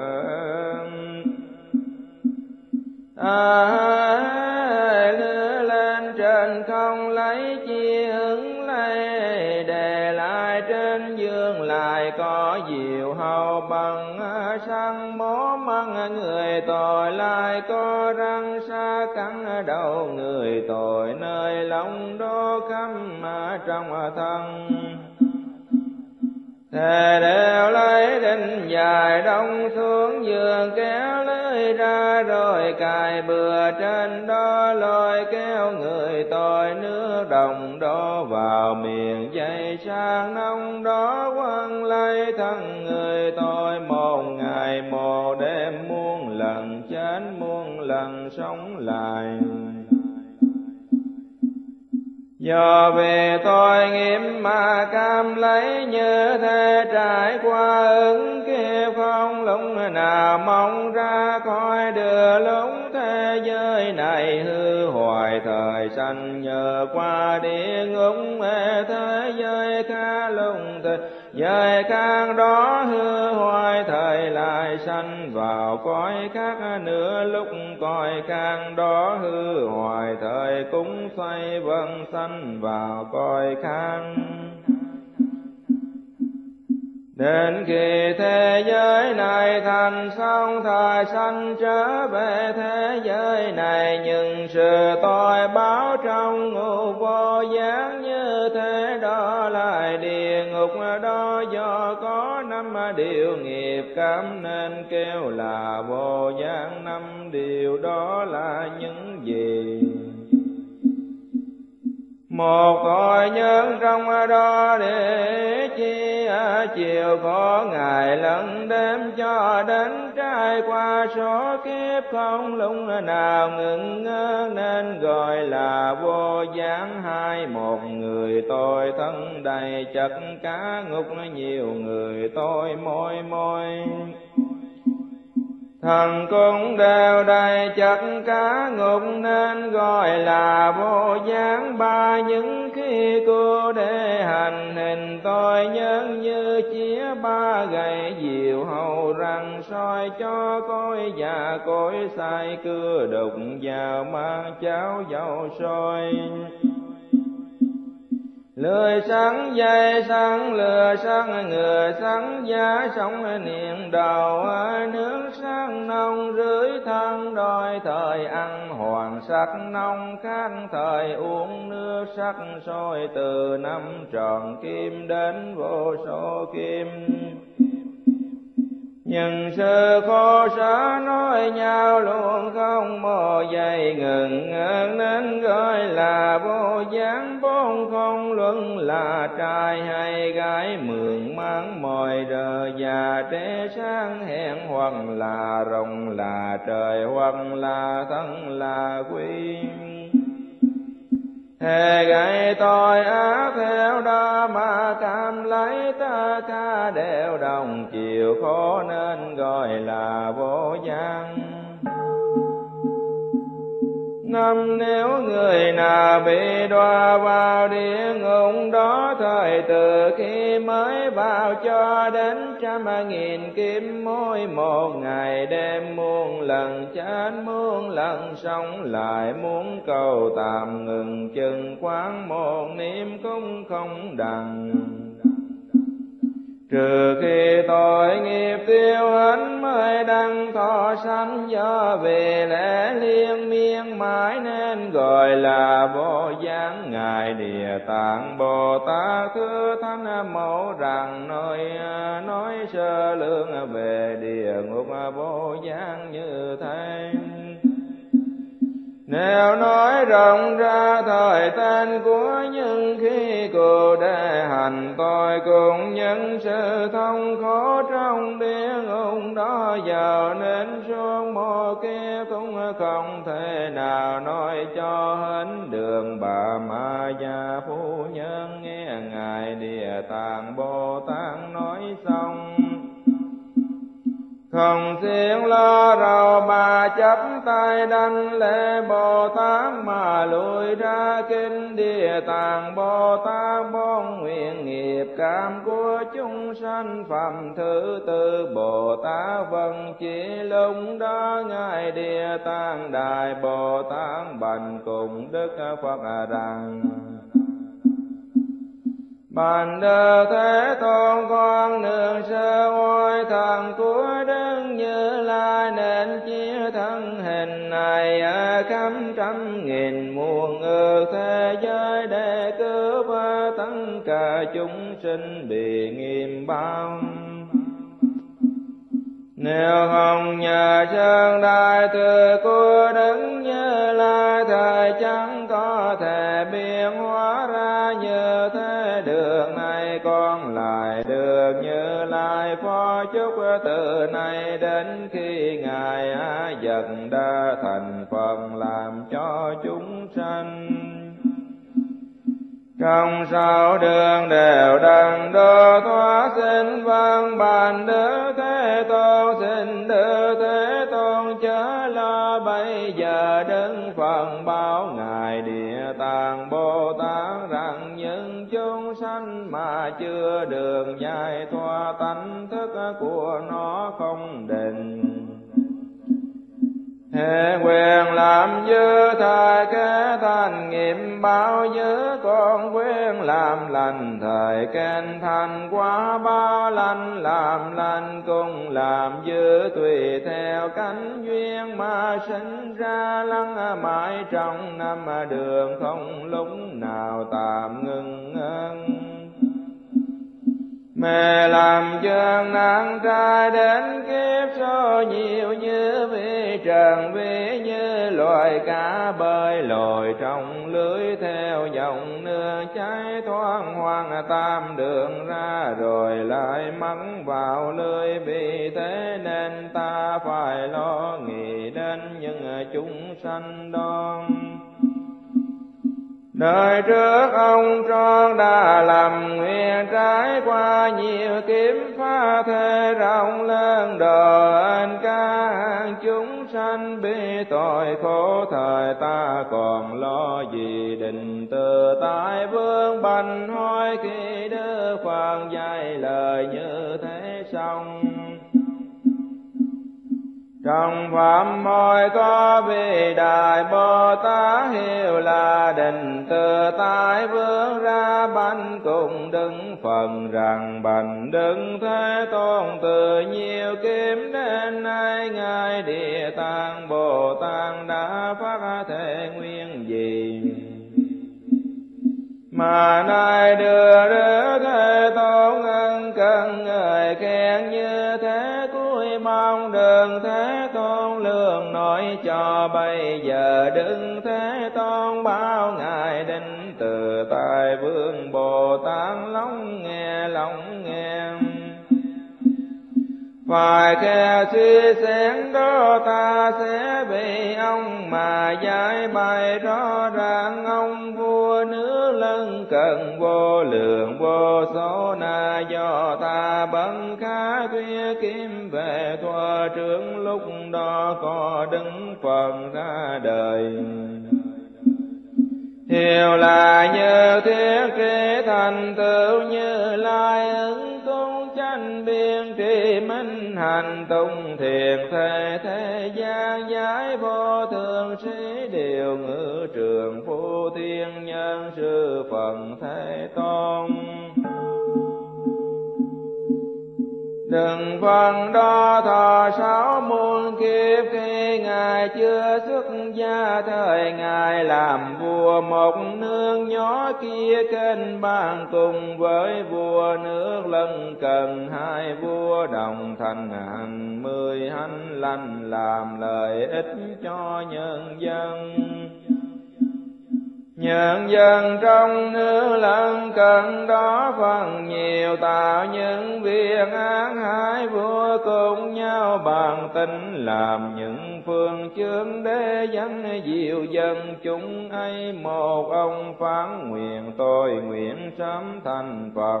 lđưa lên trên không lấy chi hứng lấy, để lại trên giường lại có diệu hầu bằng săn bó măng, người tội lại có răng xa cắn đầu người tội, nơi lòng đố khăm trong thân. Thề đều lấy đinh dài đông xuống giường, kéo lưới ra rồi cài bừa trên đó, lôi kéo người tội nước đồng đổ vào miệng dây sang nông đó, quăng lấy thân người tội một ngày một đêm, muôn lần chết muôn lần sống lại. Do về tội nghiệp mà cam lấy như thế, trải qua ứng kia không lúc nào mong ra khỏi đưa lúc thế giới này hư hoài thời sanh, nhờ qua địa ngục thế giới khá lung thế giới khác đó hư hoài thời lại sanh vào cõi khác nữa, lúc cõi khác đó hư hoài thời cũng xoay vần sanh vào cõi khác. Đến khi thế giới này thành xong, thời sanh trở về thế giới này, nhưng sự tội báo trong ngục vô gián như thế, đó lại địa ngục đó do có 5 điều nghiệp cảm nên kêu là vô gián. 5 điều đó là những gì? Một tội nhân trong đó để chi chiều khổ ngày lẫn đêm, cho đến trải qua số kiếp không lúc nào ngừng ngơ, nên gọi là vô gián. 2 một người tội thân đầy chất cá ngục, nhiều người tội môi môi thần cũng đều đầy chất cá ngục, nên gọi là vô gián. 3 những khi cô để hành hình tội nhân như chĩa 3 gậy diều hầu răng, soi cho cối già cối sai cưa đục vào mang cháo dầu sôi. Lười sắn dây sắn lừa sắn ngựa sắn giá sống niệm đầu, nước sắn nông rưới thân đôi thời ăn hoàng sắc nông, khát thời uống nước sắc sôi từ 5 tròn kim đến vô số kim. Nhưng sự khổ sở nói nhau luôn không một giây ngừng, nên gọi là vô gián. 4 không luận là trai hay gái, mượn mang mồi rờ già trẻ sáng hẹn, hoặc là rồng là trời, hoặc là thân là quy. hề gây tội ác theo đó mà cảm lấy tất cả đều đồng chịu khổ nên gọi là vô gian. Năm nếu người nào bị đọa vào địa ngục đó, thời từ khi mới vào cho đến 100.000 kiếp, mỗi một ngày đêm muôn lần chết, muôn lần sống lại, muốn cầu tạm ngừng chừng quán một niệm cũng không đặng. Trừ khi tội nghiệp tiêu hết mới đăng thọ sanh, do vì lẽ liên miên mãi nên gọi là vô gián. Ngài Địa Tạng Bồ Tát thưa Thánh Mẫu rằng nói sơ lược về địa ngục vô gián như thế. Nếu nói rộng ra thời tên của những khi cụ để hành tội cùng những sự thông khổ trong địa ngục đó, giờ nên suốt một kiếp cũng không thể nào nói cho hết đường. Bà Ma Gia Phu Nhân nghe Ngài Địa Tạng Bồ Tát nói xong, không xiên lo rầu bà chắp tay đảnh lễ Bồ Tát mà lùi ra kinh. Địa Tạng Bồ Tát bốn nguyện nghiệp cảm của chúng sanh. Phẩm thứ tư Bồ Tát vâng chỉ lúc đó Ngài Địa Tạng Đại Bồ Tát bạch cùng Đức Phật rằng: Bạch Đức Thế Tôn, con nương sơ oai thần của Đức Như Lai, nên chia thân hình này ở khắp 100.000 muôn ức thế giới để cứu tất cả chúng sinh bị nghiêm bao. Nếu không nhờ chân đại từ của Đức Như Lai, thời chẳng có thể biến hóa ra như thế. Đường này con lại được Như Lai phó chúc từ nay đến khi Ngài A Dật Đa thành Phật, làm cho chúng sanh trong 6 đường đều đặng độ thoát sinh. Vâng Bạch Đức Thế Tôn, xin Đức Thế Tôn chớ lo, bây giờ Đức Phật bảo Ngài Địa Tạng Bồ Tát rằng: những chúng sanh mà chưa được giải thoát tánh thức của nó không định, hệ quyền làm dư thời kế thành nghiệp bao dữ, con quyền làm lành thời khen thành quả bao lành. Làm lành cùng làm dư tùy theo cánh duyên mà sinh ra, lắng mãi trong 5 đường không lúc nào tạm ngưng ngưng. Mẹ làm chân nắng trai đến kiếp số nhiều như vi trần, ví như loài cá bơi lội trong lưới theo dòng nước cháy, thoáng hoang tam đường ra rồi lại mắng vào lưới. Vì thế nên ta phải lo nghĩ đến những chúng sanh đó. Đời trước ông Tròn đã làm nguyện trải qua nhiều kiếp phá thế rộng lớn, độ ơn các chúng sanh bị tội khổ. Thời ta còn lo gì định tự tại vương bành hỏi, khi Đức Phật dạy lời như thế xong. Trong pháp môi có vị Đại Bồ Tát hiệu là định tự tại vương ra bánh cùng Đức Phật rằng: Bạch Đức Thế Tôn, từ nhiều kiếp đến nay Ngài Địa Tạng Bồ Tát đã phát thể nguyện gì mà nay đưa Đức Thế Tôn ân cần người khen như thế. Cuối mong đường Thế Tôn lường nói cho bây giờ Đức Thế Tôn bao Ngài định từ tại vương Bồ Tát lắng nghe phải khe suy xét đó ta sẽ vì ông mà giải bày rõ ràng. Ông vua cân vô lượng vô số, na do ta bấn khá thuyết kim về thuở trước, lúc đó có đứng Phật ra đời. Thiều là như thiết trí thành tựu, Như Lai ứng tung chánh biên tri minh, hành tung thiền thế thế gian giải vô thượng sĩ, điều ngữ trường phu thiên nhân sư Phật Thế Tôn. Đừng phần đó thọ 60 kiếp, khi Ngài chưa xuất gia, thời Ngài làm vua một nước nhỏ kia kênh ban, cùng với vua nước lân cận, hai vua đồng thành hành 10 hành lành, làm lợi ích cho nhân dân. Nhân dân trong nước lân cận đó phần nhiều tạo những việc ác, hai vua cùng nhau bàn tính, làm những phương chướng để dẫn diệu dân chúng ấy. Một ông phán nguyện, tôi nguyện sớm thành Phật,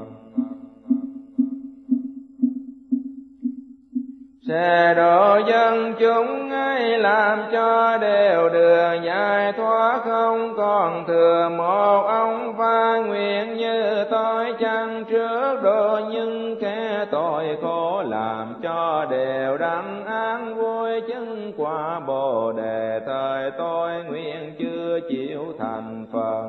sẽ độ dân chúng ấy, làm cho đều đường giải thoát, không còn thừa. Một ông phán nguyện, như tôi chăng trước độ những kẻ tội khổ, làm cho đều đặng an vui chứng quả Bồ Đề. Thời tôi nguyện chưa chịu thành Phật,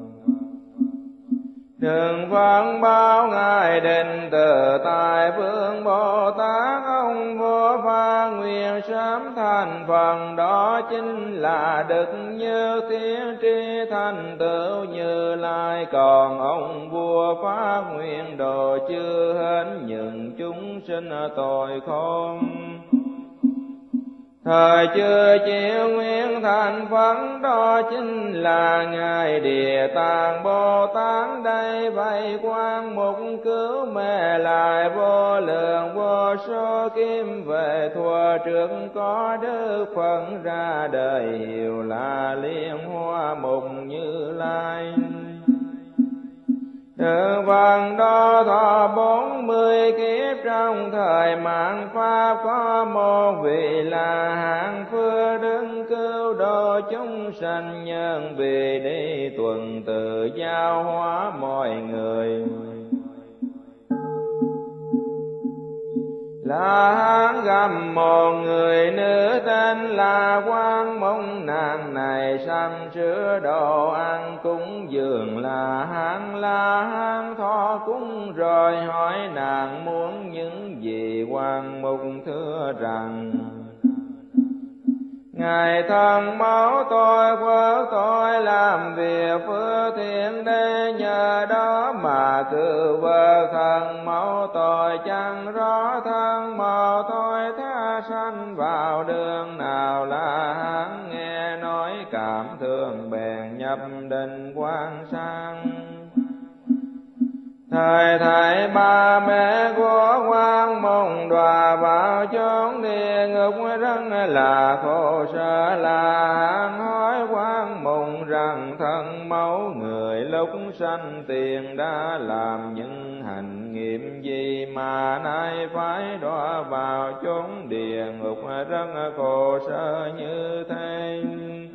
đừng vâng bao Ngài định từ tại phương Bồ Tát. Ông vua phán nguyện sớm thành Phật, đó chính là Đức Như Thiên tri thành tựu Như Lai. Còn ông vua phát nguyện độ chưa hết những chúng sinh tội khổ, thời chưa chịu nguyện thành Phật, đó chính là Ngài Địa Tạng Bồ Tát. Đây vậy quan mục cứu mê lại vô lượng vô số kim, về thuở trước có Đức Phật ra đời, hiệu là Liên Hoa Mục Như Lai. Đức Phật đó thọ 40 kiếp, trong thời mạt Pháp có một vị là hạng phước, đứng cứu độ chúng sanh nhân, vì đi tuần tự giáo hóa mọi người. Là hán gặp một người nữ tên là Quang Mông, nàng này sanh sữa đồ ăn cúng dường là hán thọ cúng, rồi hỏi nàng muốn những gì. Quang Mục thưa rằng, Ngài thân máu tôi phước, tôi làm việc phước thiện để nhờ đó mà cứu vớt. Thân máu tôi chẳng rõ, thân máu tôi tha sanh vào đường nào. Là hắn nghe nói cảm thương, bèn nhập định quan sang. Thời thầy ba mẹ của Quang Mông đọa vào chốn địa ngục, rất là khổ sở. Là hắn hỏi Quang Mông rằng, thân mẫu người lúc sanh tiền đã làm những hành nghiệm gì, mà nay phải đọa vào chốn địa ngục rất khổ sở như thế.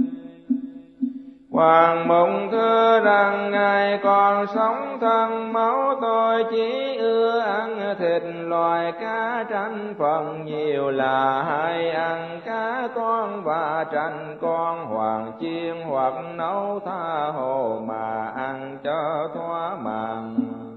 Quang Mông thưa rằng, Ngài còn sống, thân máu tôi chỉ ưa ăn thịt loài cá tranh, phần nhiều là hay ăn cá con và tranh con, hoàng chiên hoặc nấu tha hồ mà ăn cho thỏa mãn.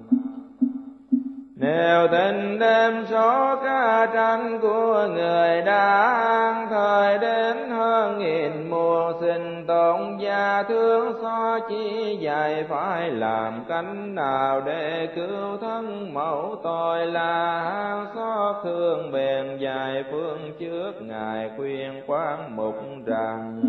Nếu tình đêm số cá tranh của người đã ăn, thời đến hơn 1000 mùa, xin tôn gia thương so chỉ dạy phải làm cánh nào để cứu thân mẫu tôi. Là hang xót thương bèn dài phương trước, Ngài khuyên Quang Mục rằng,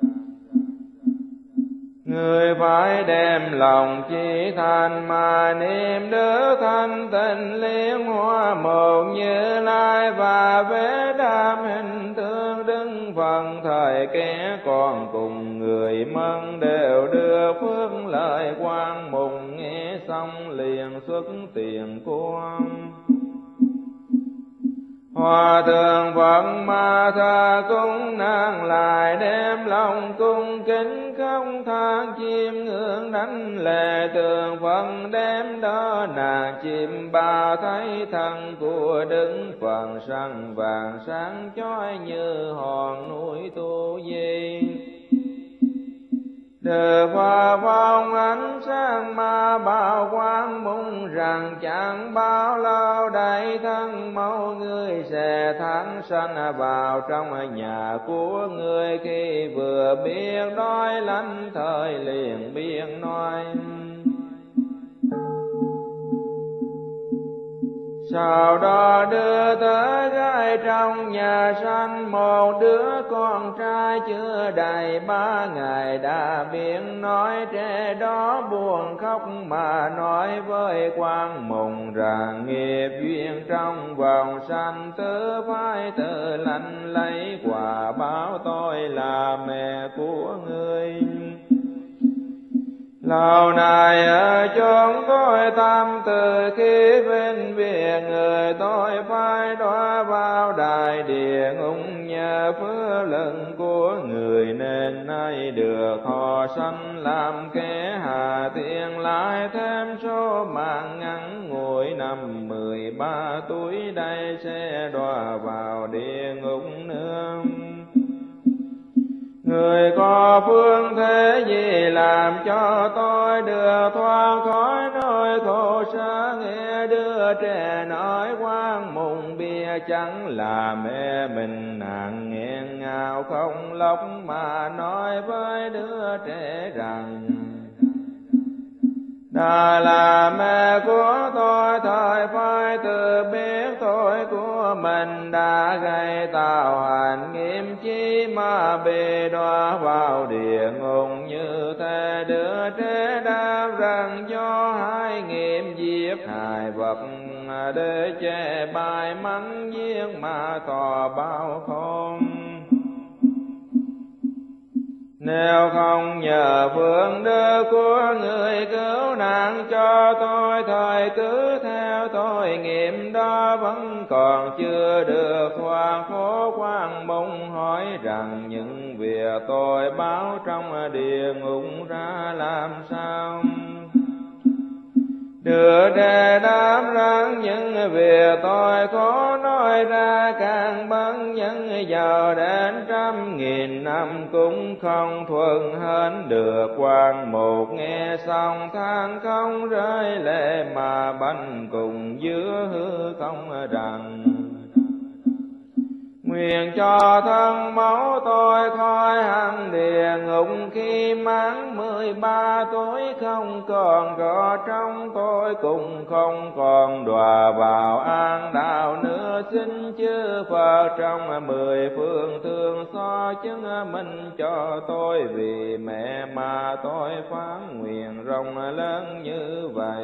người phải đem lòng chỉ thành mà niệm Đức thanh tịnh Liên Hoa Một Như Lai, và vế đam hình tượng đứng phần thời kẻ còn cùng người mân, đều đưa phước lợi Quang Mục phước tiền quan. Hòa thượng Phật Ma Tha cúng nàng lại đem lòng cung kính không than chim ngưỡng đánh lệ tường Phật đem đó nàng chim ba thấy thân của Đức Phật săn vàng sáng chói như hòn núi Tu Di. Từ Phật phong ánh sáng ma bao quang mong rằng chẳng bao lâu đây thân mẫu người sẽ thắng sanh vào trong nhà của người. Khi vừa biết nói lánh thời liền biết nói. Sau đó đưa tới gái trong nhà sanh một đứa con trai chưa đầy 3 ngày đã biết nói. Trẻ đó buồn khóc mà nói với Quan Mùng rằng nghiệp duyên trong vòng sanh tứ phải tự lãnh lấy quả báo. Tôi là mẹ của ngươi. Lâu nay ở chốn tôi tâm từ khi bên biệt người tôi phải đọa vào đại địa ngục. Nhờ phước lực của người nên nay được họ sanh làm kẻ hạ tiện. Lại thêm số mạng ngắn ngủi năm 13 tuổi đây sẽ đọa vào địa ngục nữa. Người có phương thế gì làm cho tôi được thoát khỏi nỗi khổ sở. Nghe đứa trẻ nói Quan Mùng bia chẳng là mẹ mình nàng nghẹn ngào không lóc mà nói với đứa trẻ rằng đã là mẹ của tôi thời phải tự biết tội của mình đã gây tạo hành nghiêm chi mà bị đọa vào địa ngục như thế. Đứa trẻ đáp rằng do hai nghiệp giết hại vật để che bài mắng giết mà tỏ bao không. Nếu không nhờ phước đức của người cứu nạn cho tôi, thời cứ theo tôi nghiệp đó vẫn còn chưa được thoát khổ. Quan Mùng hỏi rằng những việc tôi báo trong địa ngục ra làm sao? Đưa đề đáp rằng những việc tôi khó nói ra càng bấn nhân giàu đến 100.000 năm cũng không thuận hết được. Quan Mục nghe xong than không rơi lệ mà banh cùng giữa hư không rằng nguyện cho thân mẫu tôi khỏi hẳn địa ngục. Khi mãn 13 tuổi không còn có trong tôi cũng không còn đọa vào an đạo nữa. Xin chư Phật trong 10 phương thương xót chứng minh cho tôi, vì mẹ mà tôi phán nguyện rộng lớn như vậy.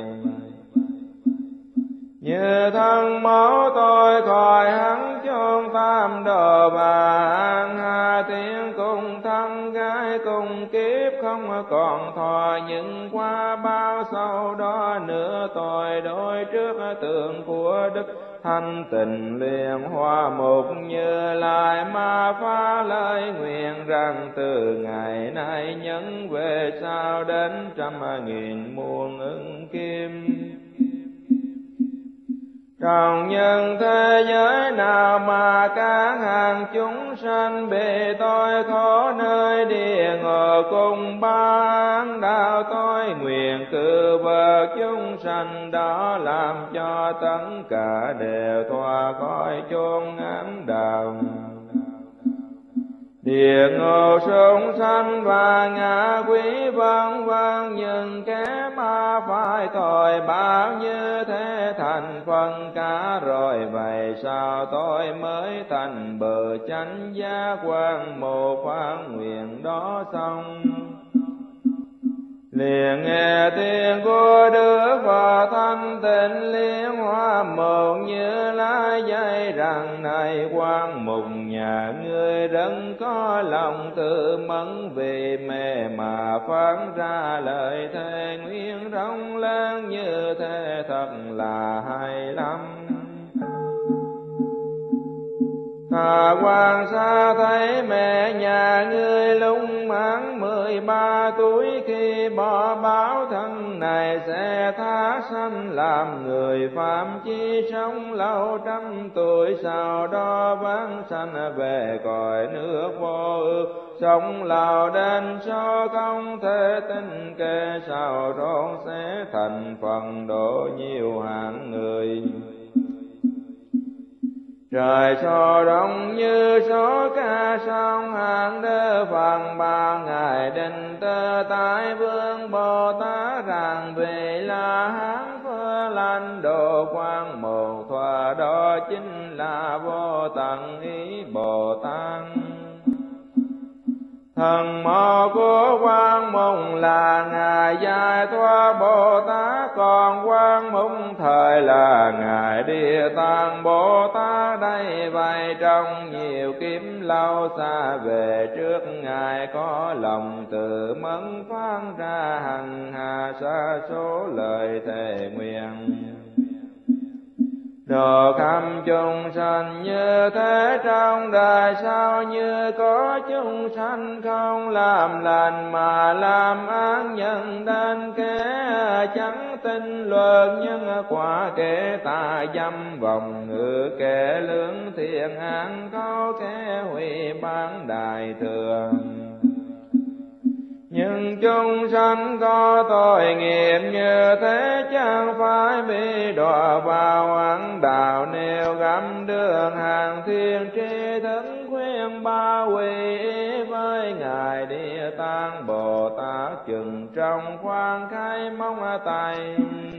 Như thân mẫu tôi khỏi hắn chôn tam đồ và an hà tiếng cùng thân gái cùng kiếp không còn thọ. Nhưng qua bao sau đó nữa tôi đối trước tượng của Đức Thanh Tịnh liền Hoa Mục Như Lai mà phá lời nguyện rằng từ ngày nay nhấn về sau đến 100.000 muôn ức kim. Trong nhân thế giới nào mà các hàng chúng sanh bị tôi khổ nơi địa ngục cùng ban đạo, tôi nguyện cử bậc chúng sanh đó làm cho tất cả đều thoát khỏi chốn ám đạo. Địa ngục súc sanh và ngạ quỷ vân vân, nhưng kẻ ma phải tội báo như thế thành phần cả rồi. Vậy sao tôi mới thành bờ chánh giác? Quan Mục phán nguyện đó xong liền nghe tiếng của Đức Phật Thanh Tịnh Liên Hoa Mục Như Lai dạy rằng này Quan Mục nhà ngươi người rất có lòng tự mẫn, vì mê mà phán ra lời thề nguyện rộng lớn, như thế thật là hay lắm. Quan xa thấy mẹ nhà ngươi lúc mãn 13 tuổi, khi bỏ báo thân này sẽ tha sanh làm người phạm, chi sống lâu trăm tuổi, sau đó vãng sanh về cõi nước vô ước. Sống lao đến số không thể tin kể, sau đó sẽ thành phần độ nhiều hạng người. Trời so đông như số ca sông, hàng đơ phần bao ngày định tơ tại vương Bồ Tát, rằng vì là hán phơ lanh độ quang một thoa, đó chính là vô tận ý Bồ Tát. Thần mộ của Quang Mùng là Ngài Giải Thoát Bồ Tát, còn Quang Mùng thời là Ngài Địa Tạng Bồ Tát. Đây vậy trong nhiều kiếp lâu xa về trước, Ngài có lòng từ mẫn phán ra hằng hà sa số lời thề nguyện. Độ khắp chúng sanh như thế trong đời sau, như có chúng sanh không làm lành mà làm ác, nhân đến kẻ chẳng tin luật, nhân quả kẻ tà dâm vòng ngữ, kẻ lương thiện an có kẻ hủy bán đại thừa. Nhưng chúng sanh có tội nghiệp như thế, chẳng phải bị đọa vào ác đạo, nếu gặp đường hàng thiên tri thức khuyên ba quy y với Ngài Địa Tạng Bồ Tát, chừng trong khoan khai mong tay.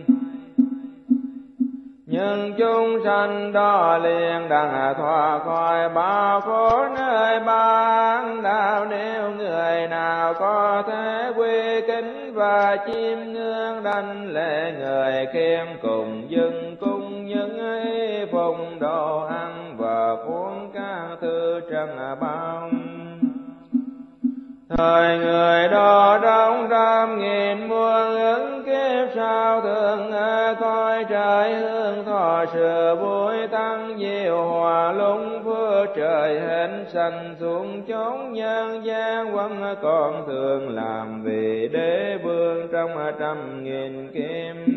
Nhưng chúng sanh đó liền đặng thoát khỏi bao khổ nơi bán đạo, nếu người nào có thể quy kính và chiêm ngưỡng đảnh lễ người khiêm, cùng dâng cung những y phụng đồ ăn và uống các thứ trân bao. Thời người đó trong 100.000 muôn ứng kiếp sau, thường ở cõi trời hương thọ sự vui tăng diệu hòa, lung phước trời hết sanh xuống chốn nhân gian, quân còn thường làm vì đế vương trong 100.000 kiếp.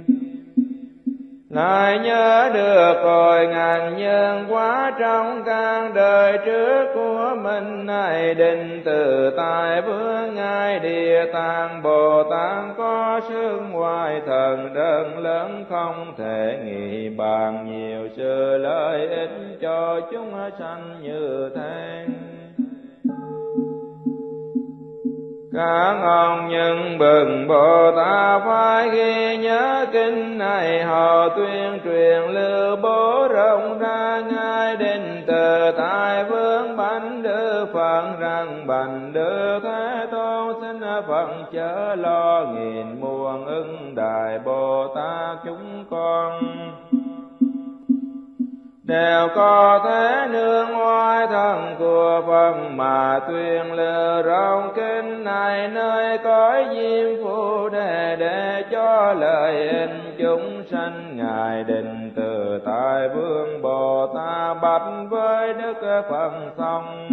Lại nhớ được cội ngàn nhân quả trong các đời trước của mình, này định từ tại vương Ngài Địa Tạng Bồ Tát, có sức hoài thần đơn lớn không thể nghĩ bàn, nhiều sự lợi ích cho chúng sanh như thế. Các ông nhân bừng Bồ Tát phải ghi nhớ kinh này, họ tuyên truyền lưu bố rộng ra. Ngài định từ tại vương bánh đưa Phật, rằng bành đưa Thế Tôn xin Phật chớ lo, nghìn muôn ưng đại Bồ Tát chúng con đều có thể nương oai thần của Phật mà tuyên lưu rộng kinh này, nơi cõi diêm phù đề để cho lợi ích chúng sanh. Ngài định từ tại vương Bồ Tát bạch với Đức Phật xong,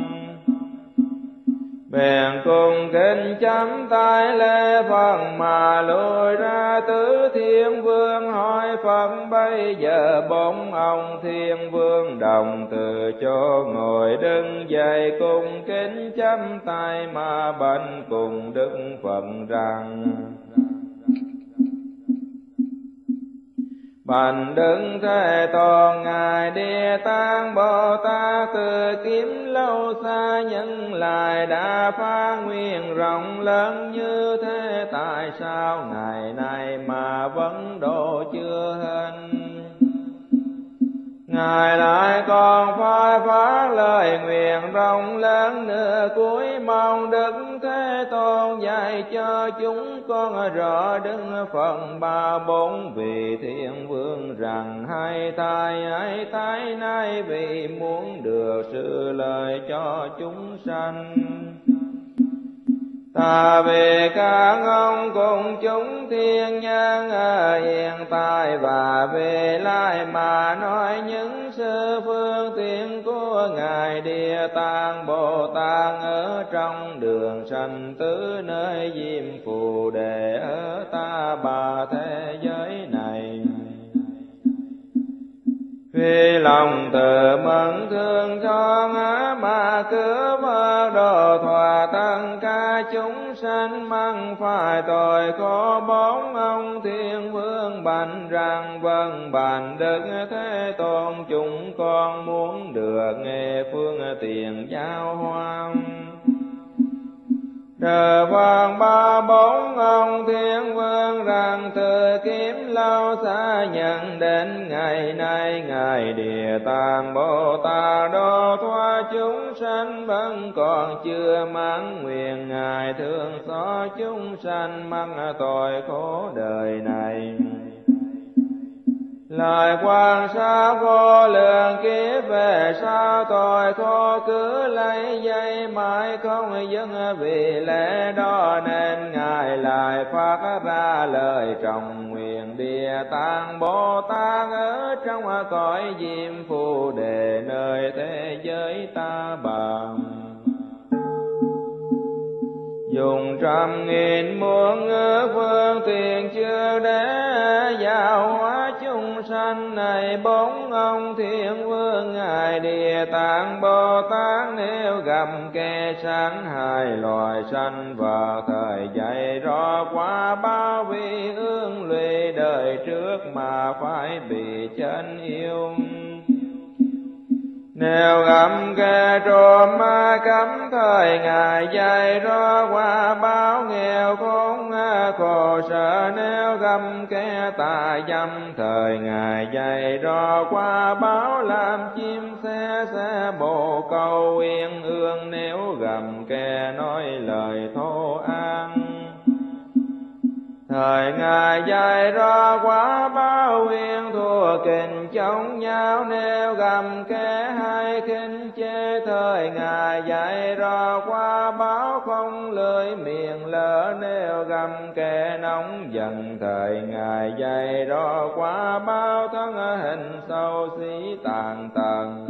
bèn cùng kính chắp tay lễ Phật mà lùi ra tứ thiên vương, hỏi Phật bây giờ bốn ông thiên vương đồng từ chỗ ngồi đứng dậy, cùng kính chắp tay mà bạch cùng Đức Phật rằng: Bành Đức Thế Tôn Ngài Địa Tạng Bồ Tát, từ kiếp lâu xa nhân lại đã phá nguyện rộng lớn như thế, tại sao ngày nay mà vẫn độ chưa hết? Ngài lại còn phải phát lời nguyện rộng lớn nữa cuối mong Đức Thế Tôn dạy cho chúng con rõ Đức Phật ba bốn vị Thiên Vương rằng hãy thay nay vì muốn được sự lợi cho chúng sanh. Ta về các ông cùng chúng thiên nhân ở hiện tại và về lai mà nói những sự phương tiện của Ngài Địa Tạng Bồ Tát ở trong đường sanh tứ nơi Diêm Phù Đề ở ta bà thế giới này. Vì lòng từ mẫn thương cho ngã mà cứu vớt độ thỏa thân ca chúng sanh măng phải tội khổ bốn ông Thiên Vương bạch rằng vâng bạch Đức Thế Tôn chúng con muốn được nghe phương tiện giao hoan. Trời vang ba bốn ông Thiên Vương rằng từ kiếm lâu xa nhận đến ngày nay Ngài Địa Tạng Bồ Tát độ thoát chúng sanh vẫn còn chưa mãn nguyện. Ngài thương xót chúng sanh mắc tội khổ đời này. Lời quan sát vô lượng kiếp về sau tội khổ cứ lấy dây mãi không dừng. Vì lẽ đó nên Ngài lại phát ra lời trọng nguyện Địa Tạng Bồ Tát ở trong cõi Diêm Phù Đề nơi thế giới ta bà. Dùng trăm nghìn muôn ước phương tiện chưa để giáo hóa chúng sanh này bốn ông Thiên Vương Ngài Địa Tạng Bồ Tát nếu gặp kẻ sáng hại loài sanh và thời dạy rõ qua bao vi ương lụy đời trước mà phải bị chân yêu. Nếu gặp kẻ trộm ma cấm thời Ngài dạy rõ qua báo nghèo khốn khổ sở. Nếu gặp kẻ tà dâm thời Ngài dạy rõ qua báo làm chim xe bồ câu uyên ương. Nếu gặp kẻ nói lời thô an thời Ngài dạy rõ quả báo uyên thua kình chống nhau. Nếu gặp kẻ hay khinh chê thời Ngài dạy rõ quả báo không lưỡi miệng lỡ. Nếu gặp kẻ nóng giận thời Ngài dạy rõ quả báo thân hình xấu xí tàn tận.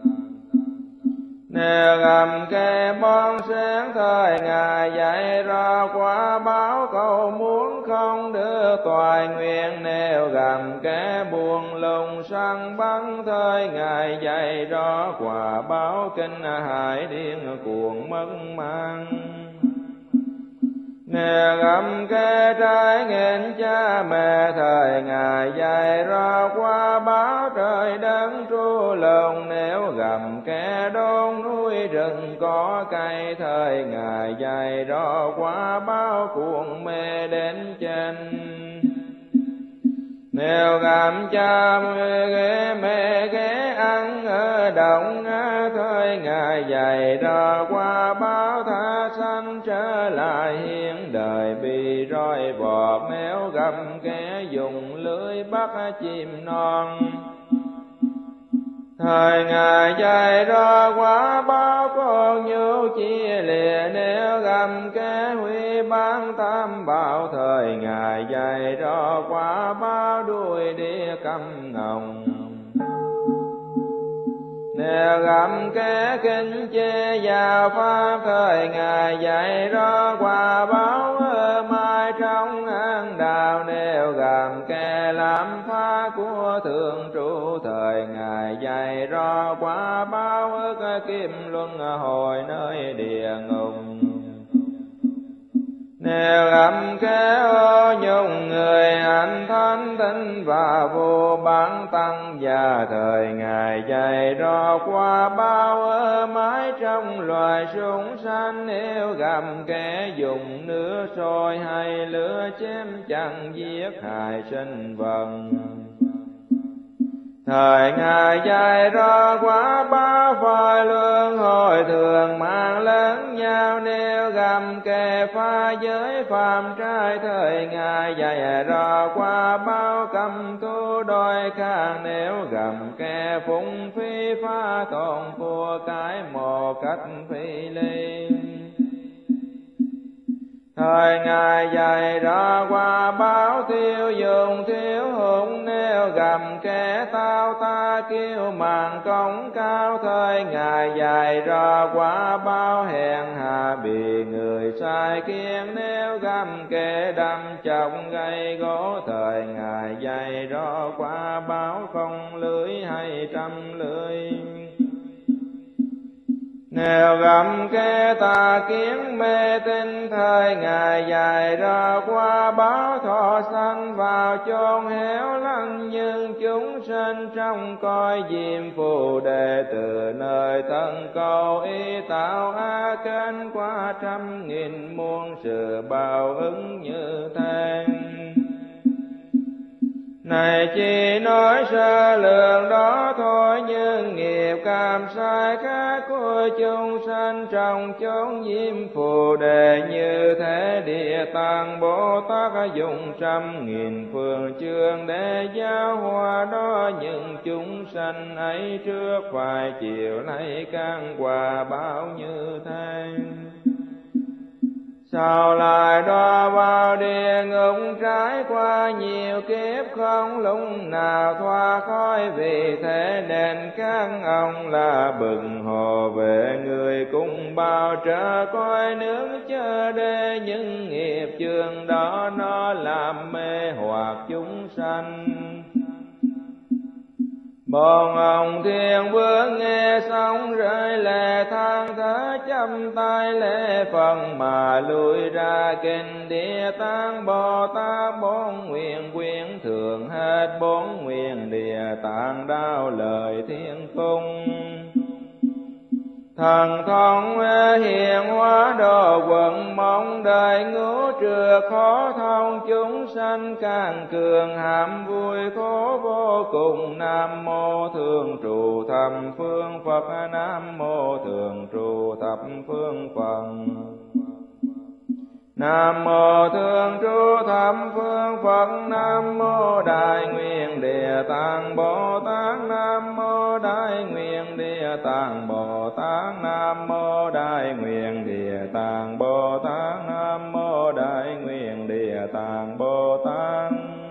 Nếu gặp kẻ bon sáng thời Ngài dạy rõ quả báo cầu muốn không được toại nguyện. Nếu gặp kẻ buồn lùng săn bắn thời Ngài dạy rõ quả báo kinh hại điên cuồng mất mang. Nếu gặp kẻ trái nghịch cha mẹ thời Ngài dạy rõ quả báo trời đất tru lùng. Nếu gặp kẻ đốn núi rừng có cây thời Ngài dạy rõ quả báo cuồng mê đến chân. Nếu gặp cha mẹ ghé ăn ở động thời Ngài dạy rõ quả báo tha sanh trở lại hiện đời bị roi vọt. Nếu gặp kẻ dùng lưới bắt chim non thời Ngài dạy rõ quả báo con nhu chia lìa. Nếu gặp kẻ huy bán tam bảo thời Ngài dạy rõ quả báo đuôi đĩa câm ngồng. Nếu gặp kẻ kinh chê giáo pháp thời Ngài dạy rõ quả báo mai trong an đạo. Nếu gặp kẻ làm phá của thượng trụ thời Ngài dạy rõ quả báo ức kim luân hồi nơi địa ngục. Nếu gặp kẻ ô nhung người anh thánh tinh và vô bản tăng già thời Ngài dạy rõ quả báo ở mái trong loài súc sanh. Nếu gặp kẻ dùng nước sôi hay lửa chém chặn giết hại sinh vật Thời Ngài dạy rõ quả báo phải luân hồi thường mang lẫn nhau, nếu gầm kề pha giới phạm trai. Thời Ngài dạy rõ quả báo cầm thú đôi khang, nếu gầm kề phung phí phá tổn của cái một cách phi lý. Thời Ngài dạy rõ quả báo tiêu dùng thiếu hụt, nếu gầm kẻ tao ta kiêu màng công cao. Thời Ngài dạy rõ quả báo hèn hạ bị người sai khiến, nếu gầm kẻ đâm chọc gây gỗ. Thời Ngài dạy rõ quả báo không lưỡi hay trăm lưỡi, nếu gầm kẻ tà kiến mê tín. Thời Ngài dạy rõ quả báo thọ sanh vào chốn hẻo lánh, nhưng chúng sinh trong cõi diêm phù đề. Từ nơi thân cầu ý tạo a kênh, qua trăm nghìn muôn sự báo ứng như thế. Này chỉ nói sơ lược đó thôi, nhưng nghiệp cảm sai khác của chúng sanh trong chốn diêm phù đề. Như thế Địa Tạng Bồ Tát dùng trăm nghìn phương chương để giáo hóa đó, những chúng sanh ấy trước phải chịu lấy các quả báo như thế. Sau lại đọa vào địa ngục, trải qua nhiều kiếp không lúc nào thoát khỏi. Vì thế nên các ông là bậc hộ vệ, người cùng bao trở cõi nước chớ để những nghiệp chướng đó nó làm mê hoặc chúng sanh. Bọn ông Thiên Vương nghe xong rơi lệ than thở, chắp tay lễ phần mà lui ra kinh Địa Tạng Bồ Tát. Bốn nguyện quyến thường hết, bốn nguyện Địa Tạng đao lời thiên cung. Thần thông hiện hóa độ quận, mong đời ngũ trừ khó thông. Chúng sanh càng cường hàm vui khổ vô cùng. Nam mô thường trụ thập phương Phật, Nam mô thường trụ thập phương Phật. Nam mô thường trụ thập phương Phật, Nam mô Đại Nguyện Địa Tạng Bồ Tát, Nam mô Đại Nguyện Địa Tạng Bồ Tát, Nam mô Đại Nguyện Địa Tạng Bồ Tát, Nam mô Đại Nguyện Địa Tạng Bồ Tát.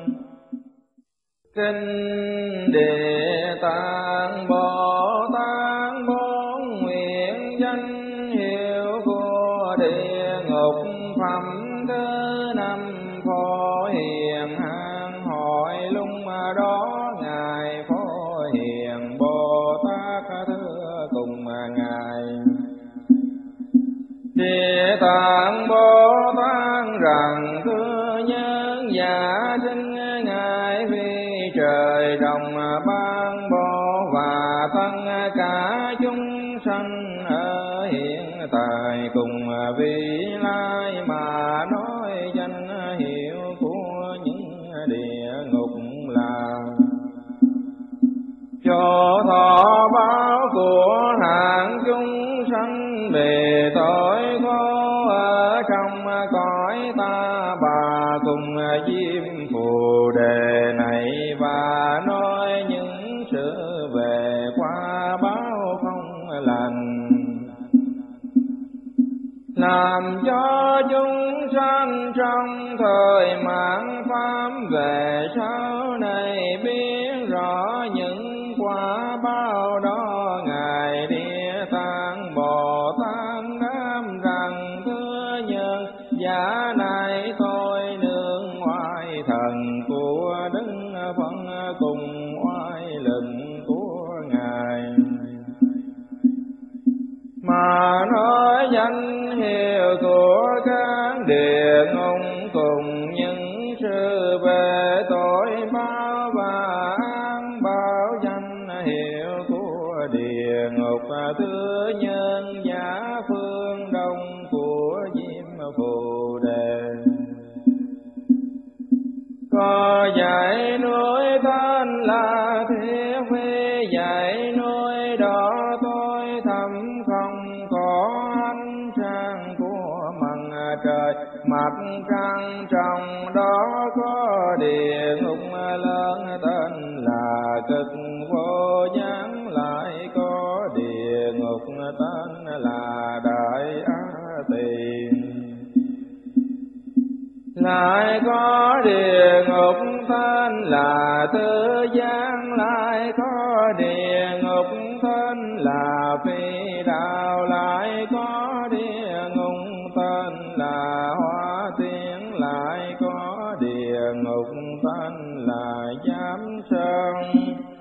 Kinh Địa Tạng Bồ Tát, bốn nguyện danh hiệu của địa ngục. Phẩm thứ năm Phổ Hiền hang hỏi lúc đó Ngài Phổ Hiền Bồ Tát thưa cùng Ngài: Địa Tạng Bồ Tát rằng thưa nhân giả sinh Ngài vì trời đồng ban bố, và tất cả chúng sanh ở hiện tại cùng vị lai mà nói danh hiệu của những địa ngục là cho thọ báo của hạng chúng sanh về tội khổ ở trong cõi ta bà cùng diêm phù đề này, và nói những sự về quả báo không lành, làm cho chúng sanh trong thời mạt pháp về sau này biết rõ những quả báo đó. Ngài Địa Tạng Bồ Tát đáp rằng thưa nhân giả này tôi nương oai thần của Đức Phật cùng oai lực của Ngài, mà nói danh hiệu của các địa ngục cùng những sự về tội báo, và án báo danh hiệu của địa ngục thứ nhân giả phương đông của diêm phù đề. Có dãy núi Thanh là thiết phi dạy nuôi đó tôi thầm không có ánh sáng của mặt trời, mặt trăng trong đó có địa ngục lớn tên là Cực Vô Gián, lại có địa ngục tên là Đại Á Tỳ, lại có địa ngục tên là Thứ Gián, lại có địa ngục tên là Phi Đạo, lại có địa ngục tên là Hóa Tiên, lại có địa ngục tên là Giám Sơn,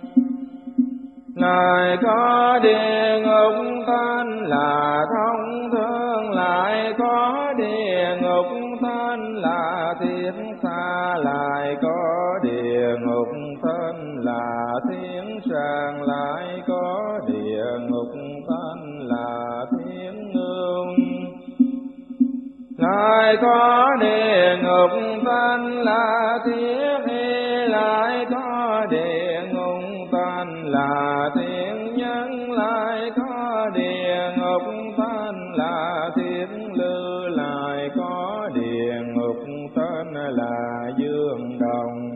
lại có địa ngục tên là Thông Thương, lại có địa ngục tên là Thiết Xa, lại có địa ngục tên là Thiên Sàng, lại có địa ngục tên là Thiên Ngương, lại có địa ngục tên là Thiết Y, lại có địa ngục tên là Thiên Nhân, lại có địa ngục tên là Thiên Lư, lại có địa ngục tên là Dương Đồng,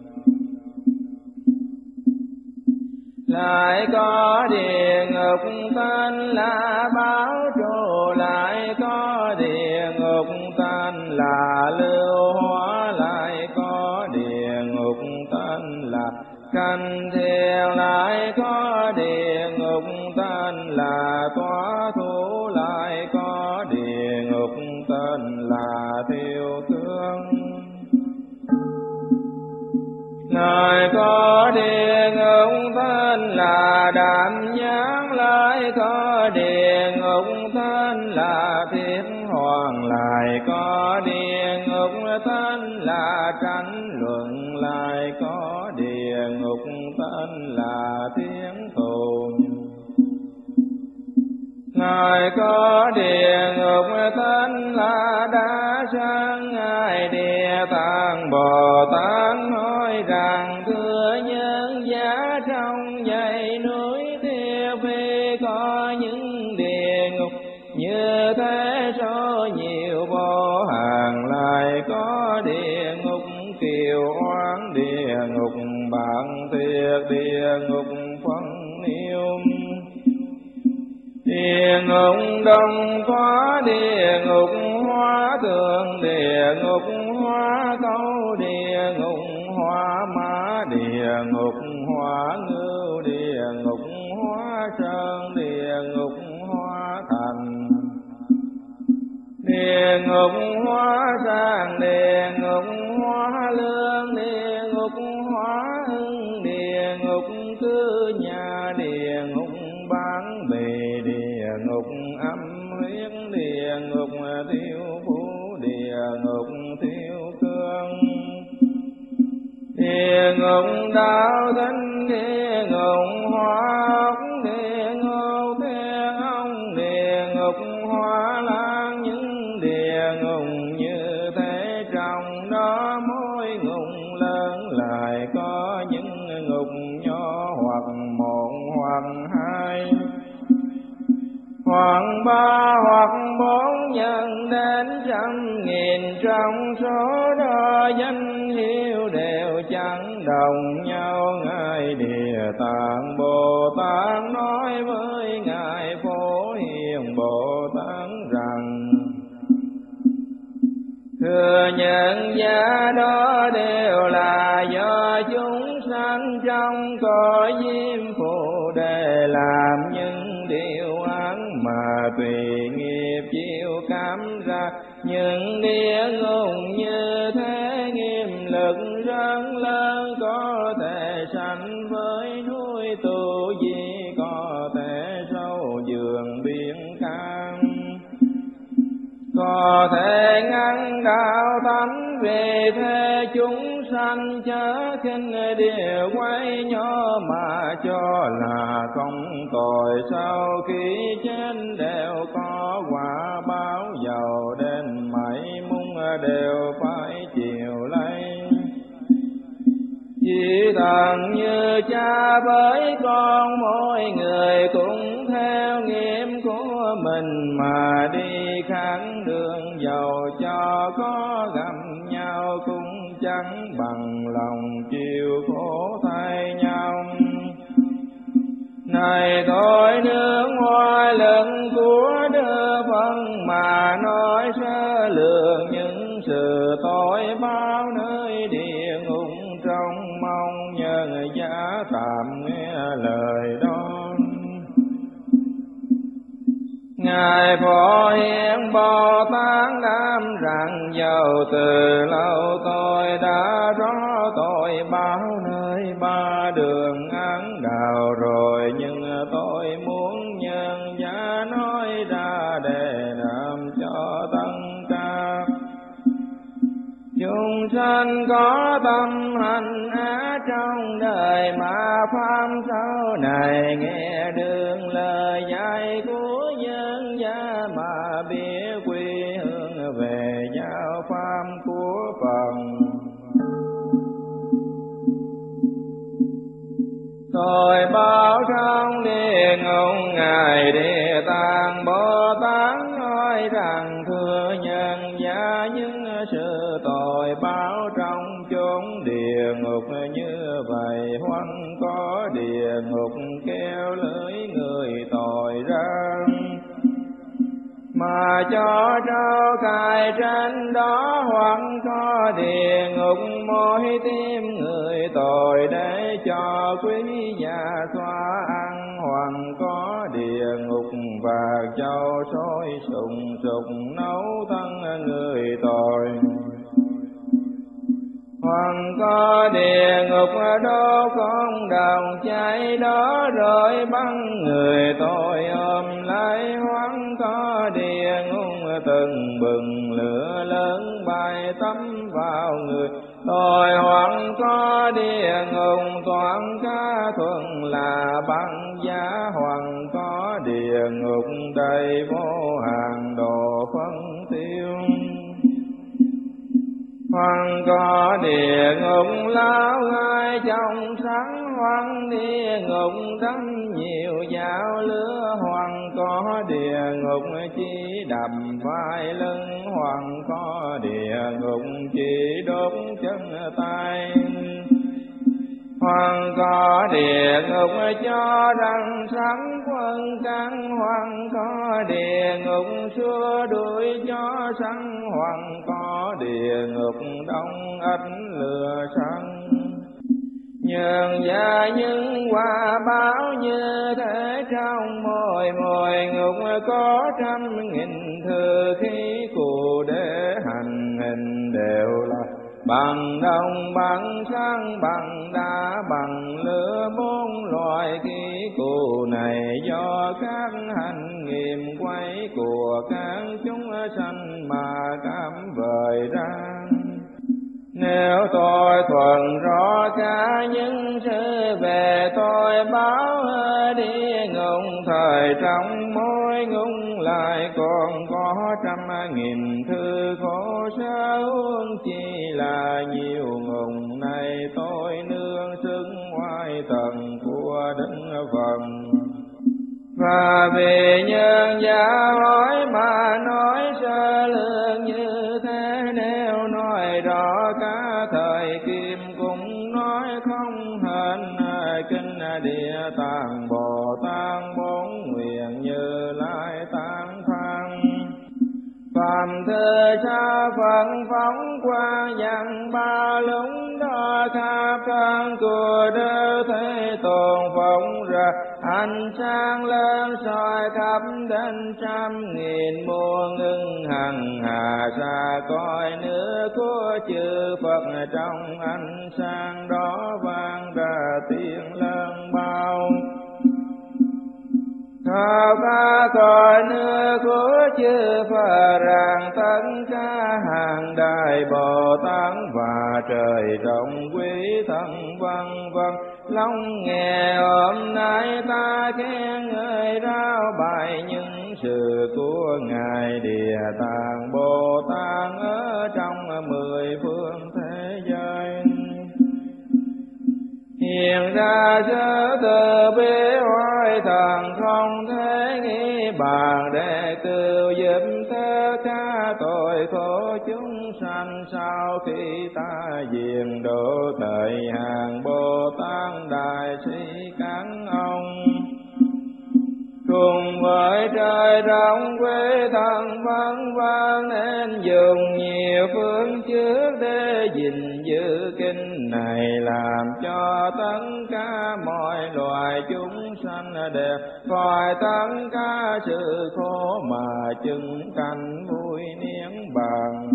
lại có địa ngục tên là Báo Trụ, lại có địa ngục tên là Lưu Hóa, lại có địa ngục tên là Canh Thiền, lại có địa ngục tên là Tỏa Thủ, lại có địa ngục tên là Thiêu Cương, lại có địa ngục tên là Đạm Nhãn, lại có địa ngục tên là Thiết Hoàng, lại có địa ngục tên là Tranh Luận, lại có địa ngục tên là Thiên Tù, lại có địa ngục tên là Đa Sang. Ngài Địa Tạng Bồ Tát nói rằng: thưa nhân giá, trong dãy núi Thiết Phi có những địa ngục như thế số nhiều vô hạn, lại có địa ngục Kiều Oán, địa ngục Bạn Thiệt, địa ngục Phân Niêu, địa ngục Đông Khóa, địa ngục Hóa Thượng, địa ngục Hóa Câu, địa ngục Hóa Mã, địa ngục Hóa Ngưu, địa ngục Hóa Sơn, địa ngục Hóa Thành, địa ngục Hóa Sang, địa ngục Hóa Lương, địa ngục Hóa Hưng, địa ngục Cư Nhà, địa ngục Bán Bì, địa ngục Âm Huyết, địa ngục Thiêu Phú, địa ngục Thiêu Cương, địa ngục Đạo Thinh, địa ngục Hóa Ốc, địa ngục Thiên Ông, địa ngục Hóa Lan. Những địa ngục như thế, trong đó mỗi ngục lớn lại có những ngục nhỏ, hoặc một hoặc hai, hoặc ba hoặc bốn, nhân đến trăm nghìn. Trong số đó danh hiệu đều chẳng đồng nhau. Ngài Địa Tạng Bồ Tát nói với Ngài Phổ Hiền Bồ Tát rằng: thưa nhân giá, đó đều là do chúng sanh trong cõi diêm phù để làm những điều ác mà tùy nghiệp chịu cảm ra. Những địa ngục như thế nghiêm lực rất lớn, có thể sánh với núi Tu Di, có thể sâu giường biển cam, có thể ngăn đạo tánh. Vì thế chúng sanh chớ khinh điều quay nhỏ, mà cho là không tội. Sau khi chết đều có quả báo, giàu đến mấy mung đều phải chịu lấy. Chỉ thần như cha với con, mỗi người cũng theo nghiệp của mình mà đi khác đường, dầu cho có gặp nhau cũng chẳng bằng lòng chịu khổ thay nhau. Này tôi nương ngoài lưng của Đức Phật mà nói sơ lược những sự tội báo nơi địa ngục, trong mong nhân giá tạm nghe lời đó. Ngài Phổ Hiền Bồ Tát đáp rằng dầu từ lâu tôi đã rõ tội báo nơi ba đường ác đạo rồi, nhưng tôi muốn nhân giá nói ra để làm cho tất cả chúng sanh có tâm hành á trong đời, mà pháp sau này nghe đường lời dạy của nhân gia mà biết quy hướng về giáo pháp của Phật. Tôi báo trong địa ngục Ngài Địa Tạng Bồ Tát nói rằng thưa nhân gia những sự tội báo trong chốn địa ngục như vậy, hoặc có địa ngục kéo lưỡi người tội ra mà cho trao cài trên đó, hoặc có địa ngục môi tim người tội để cho quý gia xóa ăn, hoặc có địa ngục và châu sôi sùng sục nấu thân người tội, hoặc có địa ngục đốt con đồng cháy đó rồi bắn người tội ôm lấy, hoặc có địa ngục từng bừng lửa lớn bay tắm vào người tội, hoặc có địa ngục toàn cá thuần là băng giá, hoặc có địa ngục đầy vô hạn độ phân tiêu, hoặc có địa ngục lao ngay trong sáng, hoặc địa ngục đánh nhiều dao lửa, hoặc có địa ngục chỉ đập vai lưng, hoặc có địa ngục chỉ đốt chân tay, hoặc có địa ngục cho răng sắn quân căn, hoặc có địa ngục xua đuổi cho săn, hoặc có địa ngục đông ánh lửa săn. Nhường gia những quả báo như thế, trong mỗi ngục có 100.000 thư khí cụ để hành hình đều là bằng đồng, bằng sáng, bằng đá, bằng lửa. 4 loại khí cụ này do các hành nghiệm quay của các chúng sanh mà cảm vời ra. Nếu tôi thuần rõ cả những sự về tôi báo địa ngục, thời trong mỗi ngục lại còn có 100.000 thư khổ sở, huống chi là nhiều ngục này tôi nương xưng oai thần của Đức Phật. Và vì nhân gia hỏi mà nói sơ lược như thế, nếu nói rõ cả thời kim cũng nói không hết. Kinh Địa Tạng Bồ Tát 4 nguyện Như Lai tán thán. Phạm thư sa Phật phóng qua dặn ba lũng đó, khắp thân của Đức Thế Tôn phóng ra ánh sáng lớn soi khắp đến 100.000 muôn ngưng hằng hà xa coi nước của chư Phật. Trong ánh sáng đó vang ra tiếng lớn bao khắp cả cõi nước của chư Phật, rằng tất cả hàng đại Bồ Tát và trời rộng quý thân vân vân. Long nghe hôm nay ta khen ngợi rao bài những sự của Ngài Địa Tạng Bồ Tát ở trong 10 phương thế giới. Hiện ra sơ từ bi hoài thần không thể nghĩ bàn, để cứu giúp tất cả tội khổ chúng sanh. Sau khi ta diệt độ thời hàng Bồ Tát đại sĩ các ông, cùng với trời rộng quê thần vân vân, nên dùng nhiều phương trước để gìn giữ kinh này, làm cho tất cả mọi loài chúng sanh đều khỏi tất cả sự khổ mà chứng cảnh vui niết bàn.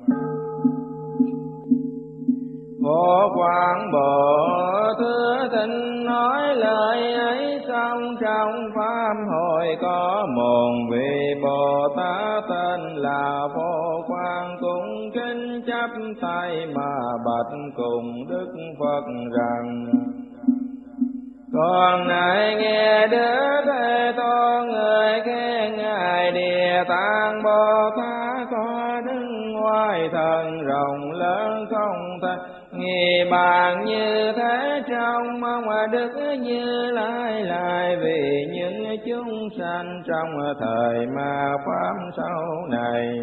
Phổ Quang Bộ Thứ Thinh nói lời ấy xong, trong pháp hội có một vị Bồ Tát tên là Phổ Quang, cũng kính chắp tay mà bạch cùng Đức Phật rằng: Con này nghe Đức Thế Tôn người khen ngài Địa Tạng Bồ Tát có đức oai thần rộng lớn không thể nghi bàn, như thế trong mong Đức Như Lai lại vì những chúng sanh trong thời ma pháp sau này,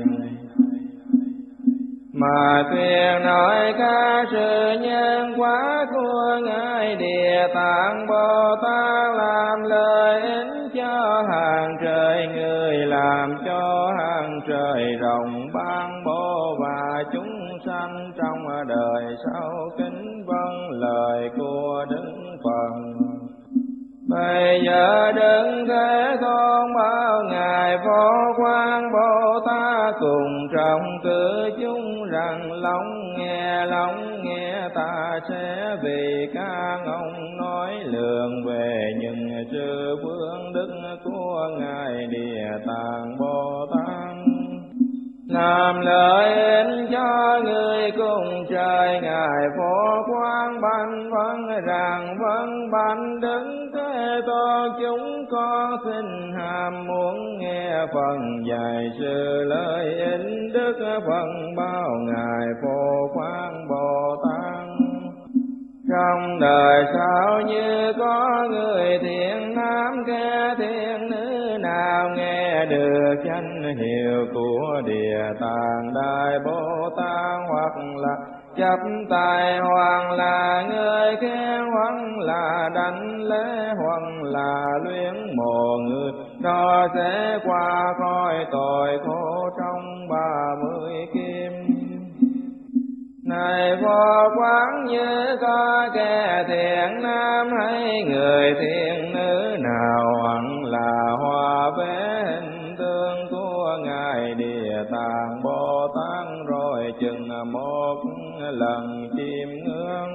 mà tuyên nói các sự nhân quả của ngài Địa Tạng Bồ Tát, làm lợi ích cho hàng trời người, làm cho hàng trời rộng ban bố và chúng sanh trong đời sau kính vâng lời của Đức Phật. Bây giờ Đức Thế Tôn bảo ngài Phổ Quang Bồ Tát cùng trong cử chúng rằng: Lắng nghe ta sẽ vì các ông nói lượng về những sự phước đức của ngài Địa Tạng Bồ Tát, làm lợi ích cho người cùng trời. Ngài Phổ Quang bạch vâng rằng: Vâng bạch Đức Thế Tôn, chúng con xin ham muốn nghe phần dạy sự lợi ích. Đức Phật bảo ngài Phổ Quang Bồ Tát: Trong đời sau như có người thiện nam kẻ thiện nữ nào nghe được danh hiệu của Địa Tạng Đại Bồ Tát, hoặc là chắp tay, hoặc là người khen, hoặc là đảnh lễ, hoặc là luyến mộ người, đó sẽ qua khỏi tội khổ trong 30 kim. Này Phổ Quang, như có kẻ thiện nam hay người thiện nữ nào, hoặc là hoa vẽ hình tượng của ngài Địa Tạng Bồ Tát, rồi chừng một lần chiêm ngưỡng,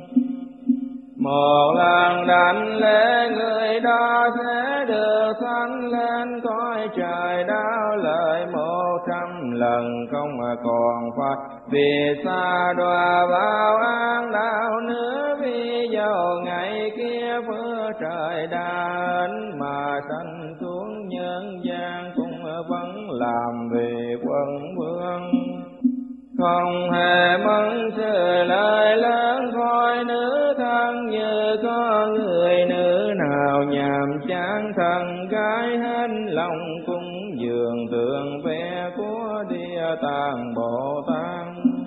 một lần đảnh lễ, người đó sẽ được thăng lên cõi trời đáo lợi 100 lần, không còn phải vì xa đọa vào ác đạo nữa. Vì dầu ngày kia phước trời đến mà sanh xuống nhân gian, cũng vẫn làm vì quân vương, không hề mong sự lợi lớn khỏi nữ thân. Như có người nữ nào nhàm chán thân gái, hết lòng cúng dường tượng vẽ của Địa Tạng Bồ Tát,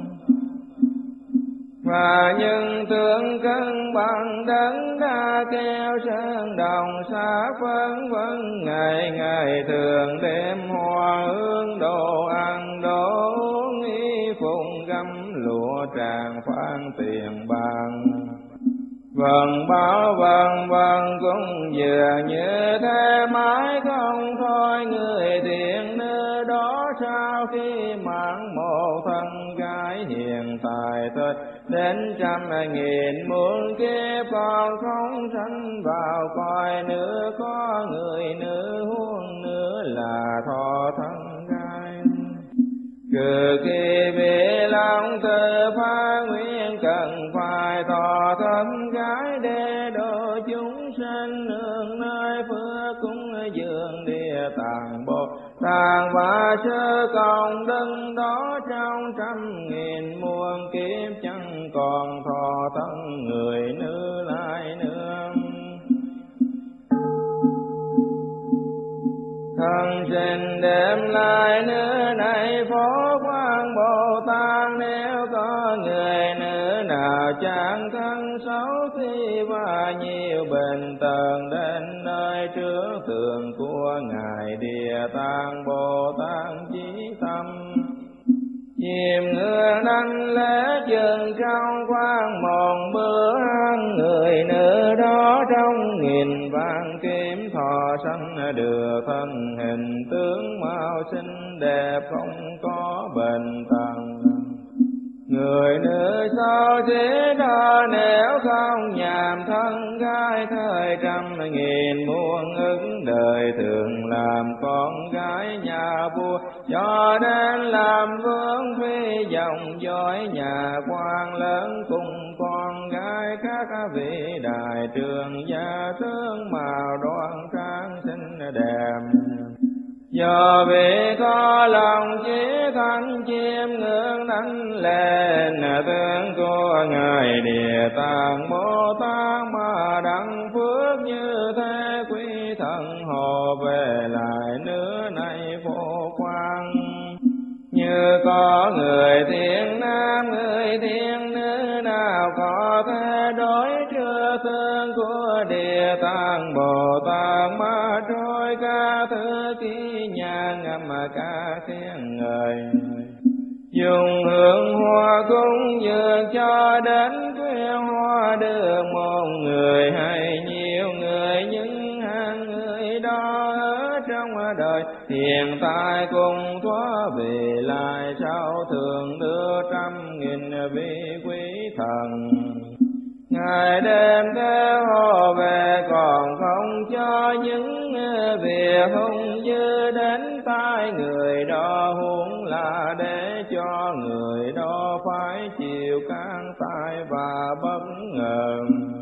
và những tượng cân bằng đấng đã keo sơn đồng xa phân vân. Ngày ngày thường đêm hoa hương đồ ăn đồ uống, y phụng gấm lụa tràng phan tiền bạc. Vâng cũng vừa như thế mãi không thôi. Người thiện nữ đó sau khi mang một thân gái hiện tại thôi đến 100.000 muôn kiếp, còn không sanh vào cõi nữa. Có người nữ huống nữa là thọ thân gái, trừ khi bị lòng tự phá nguyện cần phải thọ thân gái để độ chúng sanh nương nơi phước cúng dường Địa Tạng Bồ Tát, và sơ công đức đó trong 100.000 muôn kiếp chẳng còn thọ thân người nữ lại. đêm lại nữa này Phổ Quang Bồ Tát, nếu có người nữ nào chẳng thân xấu xí và nhiều bệnh tật đến nơi trước tượng của Ngài Địa Tạng Bồ Tát chí tâm chìm ngưỡng đánh lễ chừng trong khoang một bữa ăn, người nữ đó trong nghìn vạn kiếm thọ sanh được thân hình tướng mạo xinh đẹp không có bệnh tật. Người nữ sao thế đó nếu không nhàm thân gái thời trăm nghìn muôn ức đời thường làm con gái nhà vua, cho đến làm vương phi dòng dõi nhà quan lớn cùng con gái các vị đại trường gia tướng màu đoan trang xinh đẹp. Do vì có lòng chí thanh chiêm ngưỡng đánh lên tướng của Ngài Địa Tạng Bồ Tát mà đặng phước như thế, quý thần hồ về lại nước này Phổ Quang. Như có người thiện nam người thiện nữ nào có thể đối chưa tương của Địa Tạng Bồ Tát mà trôi ca thứ ký nhà ngâm ca tiếng ngời, dùng hương hoa cúng dường cho đến khuya hoa được một người hay nhiều người, những hàng người đó ở trong đời hiện tại cùng thoát về lại sau thường đưa trăm nghìn vị quý thần. Ngày đêm theo họ về còn không cho những việc hung dữ đến tai người đó, huống là để cho người đó phải chịu can tai và bất ngờ.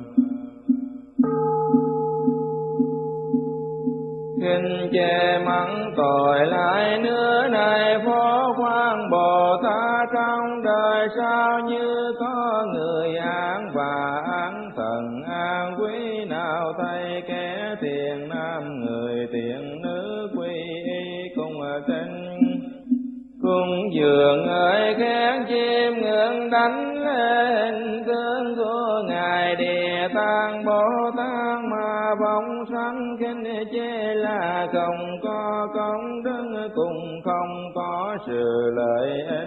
Kinh chê mắng tội lại nữa này Phổ Quang Bồ Tát, trong đời sao như có người án và án thần an quý nào thay kẻ thiện nam người thiện nữ quy y cùng kinh cung dường ơi khen chim ngưỡng đánh lên tướng của Ngài Địa Tạng Bồ Tát mà vọng sanh kinh chê là không có công đức cùng không có sự lợi ích.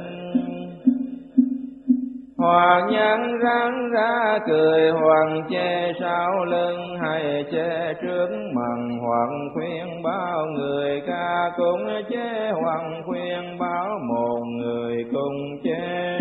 Hoặc nhân răng ra cười hoặc chê sau lưng hay chê trước mặt, hoặc khuyên bao người ca cũng chê hoặc khuyên báo một người cùng chê.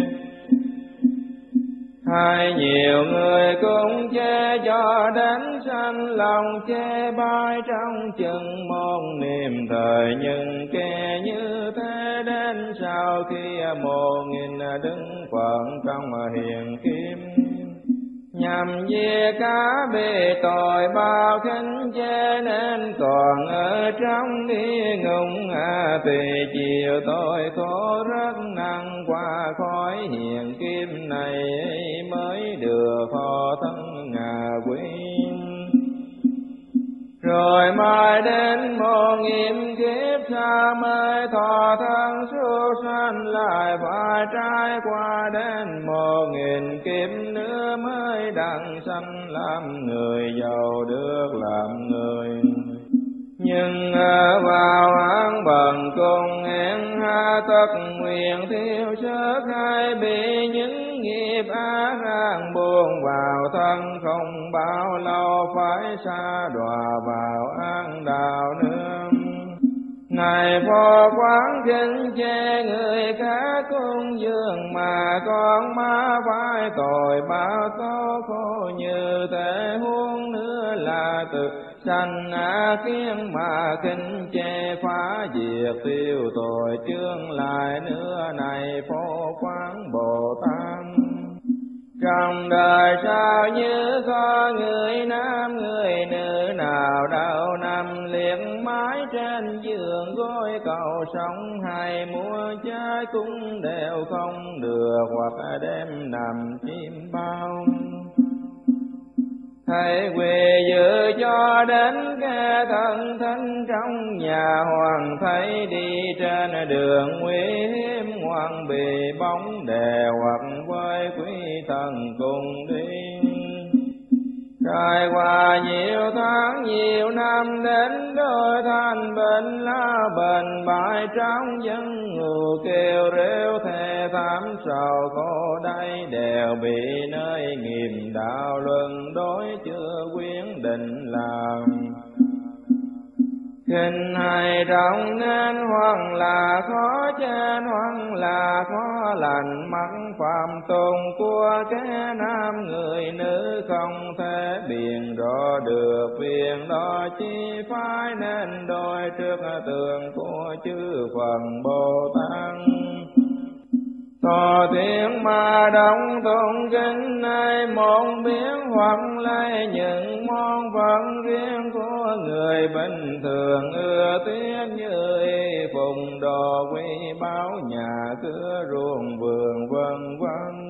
Hay nhiều người cũng chê cho đến sanh lòng chê bai trong chừng một niềm thời, nhưng kẻ như thế đến sau khi 1000 đứng phận trong hiền kim, nhằm diệt cả bề tội bao khinh chê nên còn ở trong địa ngục. Tùy chiều tôi khổ rất nặng qua khói hiền kim này mới được họ thân ngà quý. Rồi mai đến 1000 kiếp xa mới thọ thân siêu sanh, lại phải trải qua đến 1000 kiếp nữa mới đặng sanh làm người giàu được làm người. Nhưng vào án bần cùng hẹn ha tất nguyện thiêu sức, hay bị những nghiệp ác ràng buông vào thân, không bao lâu phải xa đọa vào án đạo nương. Ngài Phổ Quán kính chê người khác cung dường mà con má phải tội bao tố khổ như thế, huống nữa là từ sanh kiến mà kinh chê phá diệt tiêu tội chương lại nữa này Phổ Quán Bồ Tát. Trong đời sao như có người nam người nữ nào đâu nằm liệt mái trên giường gối cầu sống, hay mua trái cũng đều không được, hoặc đêm nằm chim bao. thầy quỳ dự cho đến kẻ thân thánh trong nhà hoàng thấy đi trên đường nguy hiểm ngoan bị bóng đè hoặc với quý thần cùng đi. Trải qua nhiều tháng nhiều năm đến đôi thanh bệnh lá bệnh bại trong dân ngù kêu rêu thề thảm sầu khổ đây đều bị nơi nghiệp đạo luân đối chưa quyết định làm. Kinh hay trọng nên hoặc là khó trên hoặc là khó lành mắc phạm tôn của kẻ nam người nữ không thể biện rõ được việc đó chi phải nên đôi trước tượng của chư Phật Bồ Tát. Tòa tiếng mà đông tụng kinh này một biến hoặc lấy những món phận riêng của người bình thường ưa tiếc như y phùng đồ quý báu nhà cửa ruộng vườn vân vân.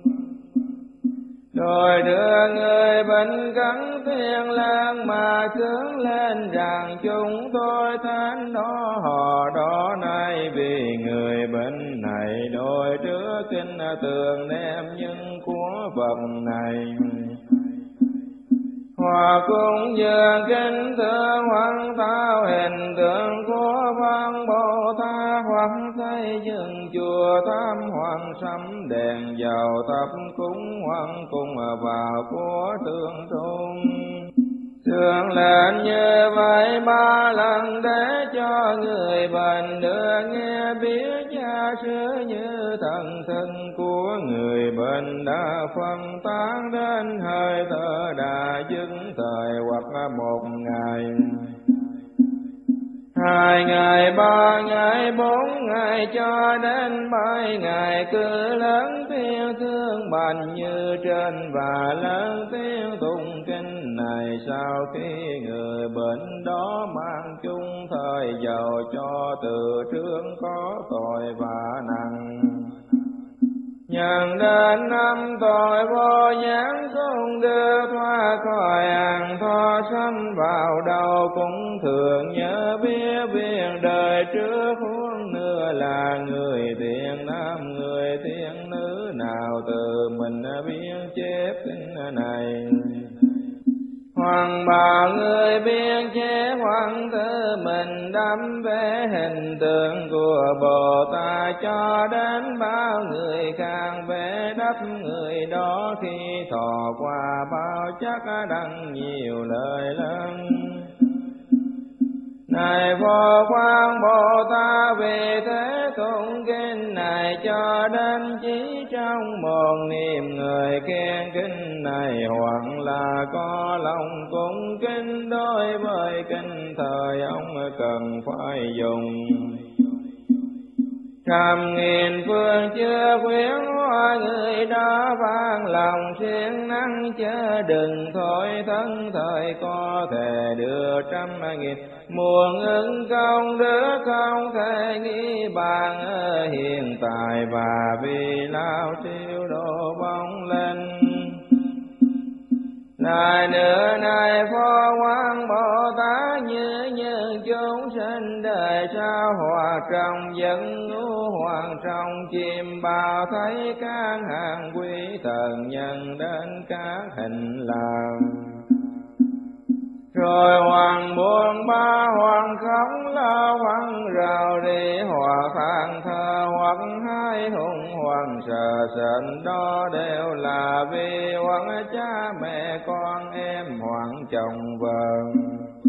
Rồi đưa người bệnh cắn tiếng lan mà sướng lên rằng chúng tôi thánh đó họ đó nay vì người bệnh này đôi trước kinh tường đem những của Phật này. Hòa cung dường kinh thượng hoặc tạo hình tượng của Văn Bồ Tát hoặc xây dựng chùa tam hoàng sắm đèn dầu thắp cúng hoặc cùng vào của tương trung. Thường lên như vậy ba lần để cho người bệnh được nghe biết cha sứ như thần thân của người bệnh đã phân tán đến hơi thở đã dứt thời hoặc một ngày. 2 ngày 3 ngày 4 ngày cho đến 7 ngày cứ lớn tiếng thương bệnh như trên và lớn tiếng tụng kinh này. Sau khi người bệnh đó mang chung thời giàu cho từ trước có tội và nặng. Nhân đến năm tội vô nhãn cũng đưa thoa khỏi hàng tho sanh vào đầu cũng thường nhớ biết việc đời trước huống nữa là người thiện nam người thiện nữ nào từ mình biết chép kinh này. Hoàng bảo người biên chế hoàng thứ mình đắm vẽ hình tượng của Bồ Tát cho đến bao người khác vẽ đắp người đó khi thọ qua bao chắc đăng nhiều lời lớn. Này Phổ Quang Bồ Tát vì thế tụng kinh này cho đến chí trong một niệm người khen kinh này hoặc là có lòng cung kính đối với kinh thời ông cần phải dùng. 100.000 phương chưa khuyến hóa người đó vang lòng siêng năng chớ đừng thôi thân thời có thể đưa 100.000 muôn ứng công đức không thể nghĩ bàn ở hiện tại và vì lao siêu độ bóng lên. Lại nữa này Phổ Quang Bồ Tát như những chúng sinh đời sao hòa trong giấc ngủ hoàng trong chim bao thấy các hàng quý thần nhân đến các hình làm. Rồi hoàng buồn ba hoàng khóc lao hoàng rào đi hoặc than thở hoặc hai hùng hoàng sợ sệt đó đều là vì hoàng cha mẹ con em hoàng chồng vợ.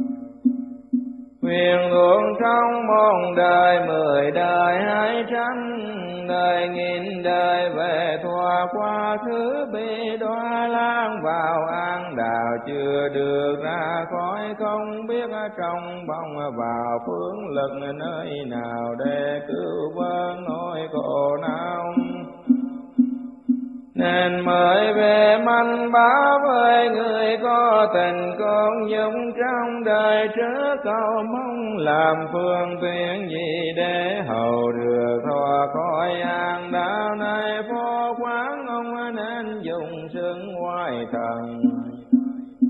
Huyền luận trong một đời 10 đời 200 đời nghìn đời về thoa quá khứ bị đọa lang vào an đào chưa được ra khỏi không biết trong bóng vào phương lực nơi nào để cứu vớt nỗi khổ não. Nên mới về manh báo với người có tình con dung trong đời trước cầu mong làm phương tiện gì để hầu được thoát khỏi an đạo này. Phổ Quán ông nên dùng xưng oai thần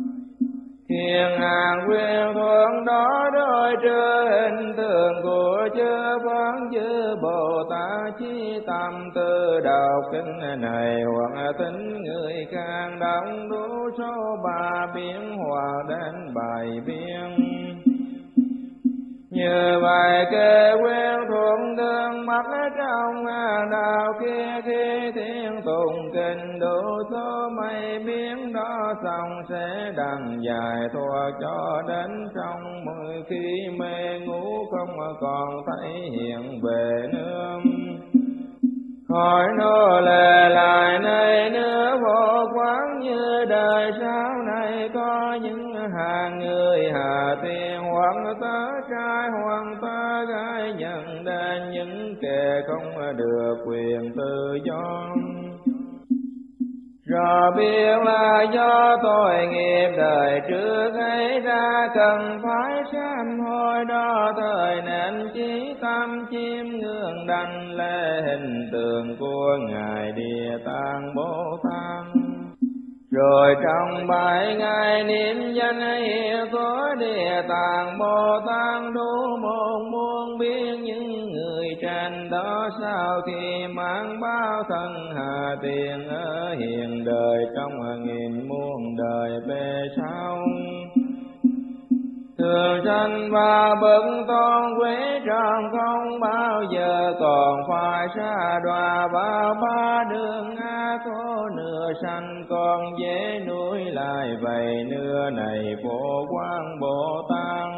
Hiền hàng quyền thuận đó đôi trừ hình tượng của chư Phật chư Bồ Tát, chí tâm tư đọc kinh này hoặc tính người khác đóng đủ số ba biến hoặc đến bài biên. Như vậy kê quen thuận tương mắt trong đạo kia, khi thiên tụng kinh đủ số mây biến đó xong sẽ đằng dài thuộc cho đến trong 10 khi mê ngủ không còn thấy hiện về nữa. Khỏi nô lệ lại nơi nước vô quán, như đời sau này có những hàng người hạ tiền hoặc tớ trai hoặc tớ gái nhận đến những kẻ không được quyền tự do. Rồi biết là do tội nghiệp đời trước gây ra, cần phải sám hối đó thời nên chí tâm chiêm ngưỡng đảnh lễ hình tượng của Ngài Địa Tạng Bồ Tát. Rồi trong 7 ngày niệm danh hiệu của Địa Tạng Bồ Tát đủ 1.000.000 biến những người trên đó, sau khi mang bao thân hạ tiền ở hiện đời trong 1.000.000 đời về sau. Thường sanh và bậc tôn quý tròn không bao giờ còn phải sa đọa vào ba đường ác khổ, nửa sanh còn dễ nuôi lại vậy nửa này Phổ Quang Bồ Tát.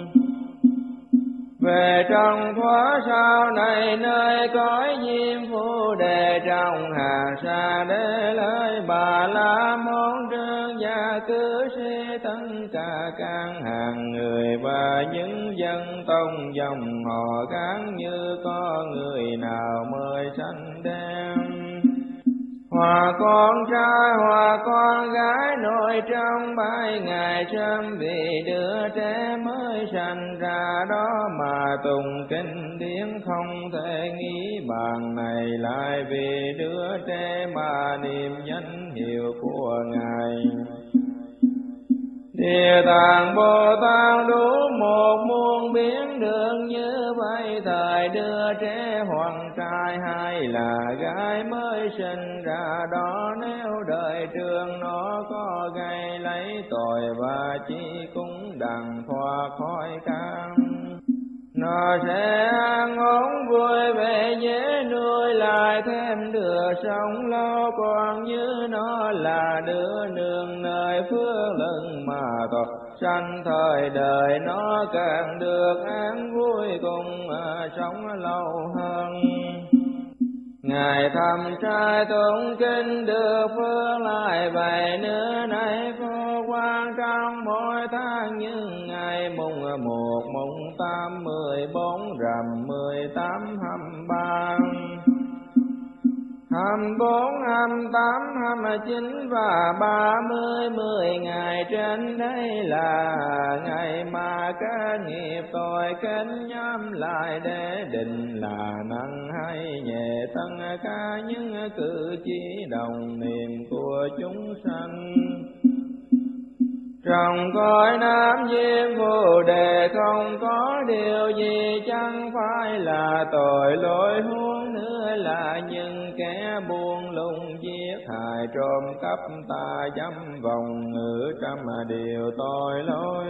Về trong thoát sau này nơi cõi Diêm Phù Đề, trong hàng xa để lời Bà La Môn Trương gia cư sĩ, tất cả các hàng người và những dân tông dòng họ gắn, như có người nào mới sanh đêm. Hoặc con trai hoặc con gái nội trong 7 ngày sớm, vì đứa trẻ mới sanh ra đó mà tùng kinh điển không thể nghĩ bàn này, lại vì đứa trẻ mà niệm danh hiệu của Ngài. Địa Tạng Bồ Tát đủ 1.000.000 biến đường như vậy, thời đưa trẻ hoàng trai hay là gái mới sinh ra đó, nếu đời trường nó có gây lấy tội và chỉ cũng đặng thoát khỏi cam. Nó sẽ an ổn vui vẻ dễ nuôi lại thêm đứa sống lâu, còn như nó là đứa nương nơi phước lưng mà tội sanh thời đời, nó càng được an vui cùng sống lâu hơn. Ngài thầm trai tụng kinh được phước lại vậy nữa này Phổ Quang, trong mỗi tháng những ngày mùng 1, mùng 8, 14, rằm 18, 23, 24, 28, 29 và 30, 10 ngày trên đây là ngày mà các nghiệp tội kết nhóm lại, để định là nặng hay nhẹ tất cả những cử chỉ đồng niệm của chúng sanh. Trong cõi Nam Diêm Phù Đề không có điều gì chẳng phải là tội lỗi, huống nữa là những kẻ buông lung giết hại trộm cắp tà dâm vòng ngữ trăm điều tội lỗi.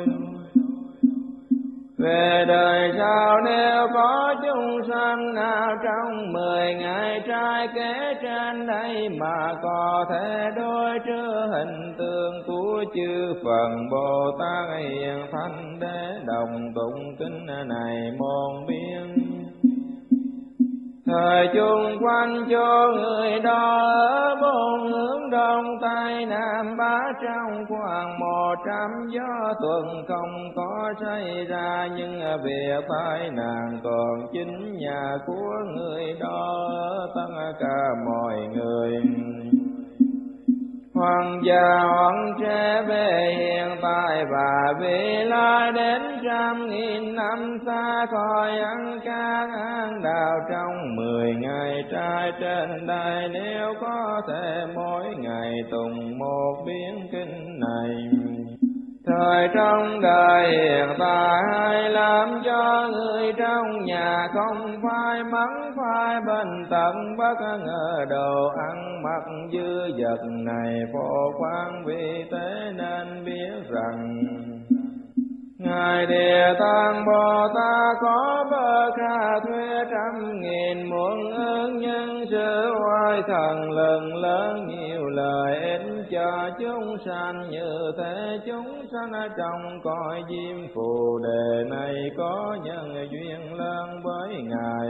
Về đời sau nếu có chúng sanh nào trong 10 ngày trai kế trên đây mà có thể đối trước hình tượng của chư Phật Bồ Tát hiện thanh, để đồng tụng kinh này môn biên. Thời chung quanh cho người đó ở 4 hướng đông tây nam bắc, trong khoảng 100 gió tuần không có xảy ra những việc tai nạn, còn chính nhà của người đó ở tất cả mọi người. Hoàng già hoàng trẻ về hiện tại và vị lai, đến 100.000 năm xa khỏi ăn các ăn đạo trong 10 ngày trai trên đây, nếu có thể mỗi ngày tùng một biến kinh này. Thời trong đời hiện tại hay làm cho người trong nhà không phải mắng phải bên tận bất ngờ đồ ăn mặc dư vật này phổ quang, vì thế nên biết rằng Ngài Địa Tạng Bồ Tát có bơ kha thuê 100.000 muôn ơn nhân sự oai thần lần lớn nhiều lợi ích cho chúng sanh, như thế chúng sanh ở trong cõi diêm phù đề này có nhân duyên lớn với Ngài.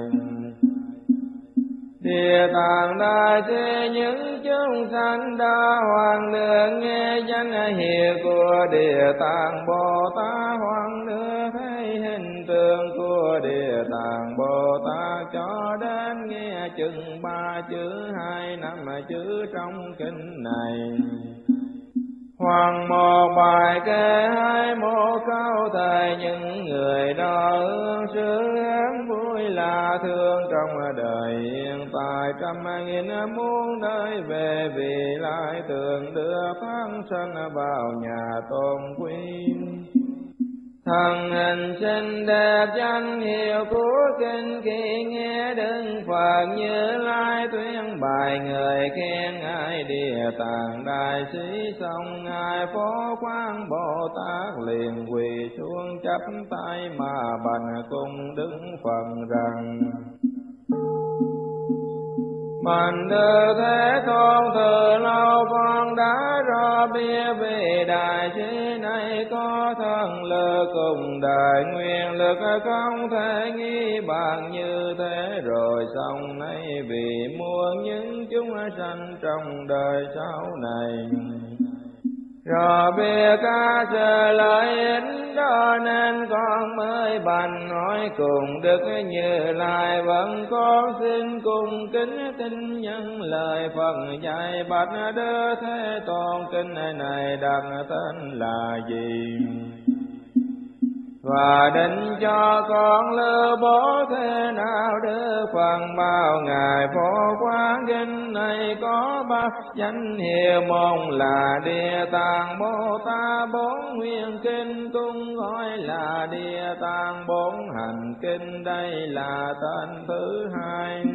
Địa Tạng Đại Sư những chúng sanh đã hoàng được nghe danh hiệu của Địa Tạng Bồ Tát, hoàng được thấy hình tượng của Địa Tạng Bồ Tát, cho đến nghe chừng 3 chữ 2 5 chữ trong kinh này. Hoặc một bài kệ hay một câu thề, những người đó hương sự án vui là thương trong đời hiện tại, 100.000 muôn đời về, vì lại thường đưa phán sanh vào nhà tôn quý. Thân hình xinh đẹp danh hiệu của kinh, khi nghe Đức Phật Như Lai tuyên bài, người khen Ngài Địa Tạng Đại Sĩ, xong Ngài Phổ Quang Bồ Tát liền quỳ xuống chắp tay mà bạch cung Đức Phật rằng: Bạch Đức Thế Tôn, từ lâu con đã rõ biết vì Đại Sĩ này có thần lực cùng đại nguyện lực, không thể nghi bằng như thế. Rồi sau này vì muôn những chúng sanh trong đời sau này, rồi biết cả sự lợi ích đó, nên con mới bành hỏi cùng Đức Như Lai, vẫn con xin cung kính tin nhân lời Phật dạy. Bạch Đức Thế Tôn, kinh này đặt tên là gì? Và định cho con lưu bố thế nào? Đức Phật bảo Ngài Phổ Quang, kinh này có 3 danh hiệu, một là Địa Tạng Bồ Tát, 4 nguyên kinh cung gọi là Địa Tạng 4 hành kinh, đây là tên thứ 2.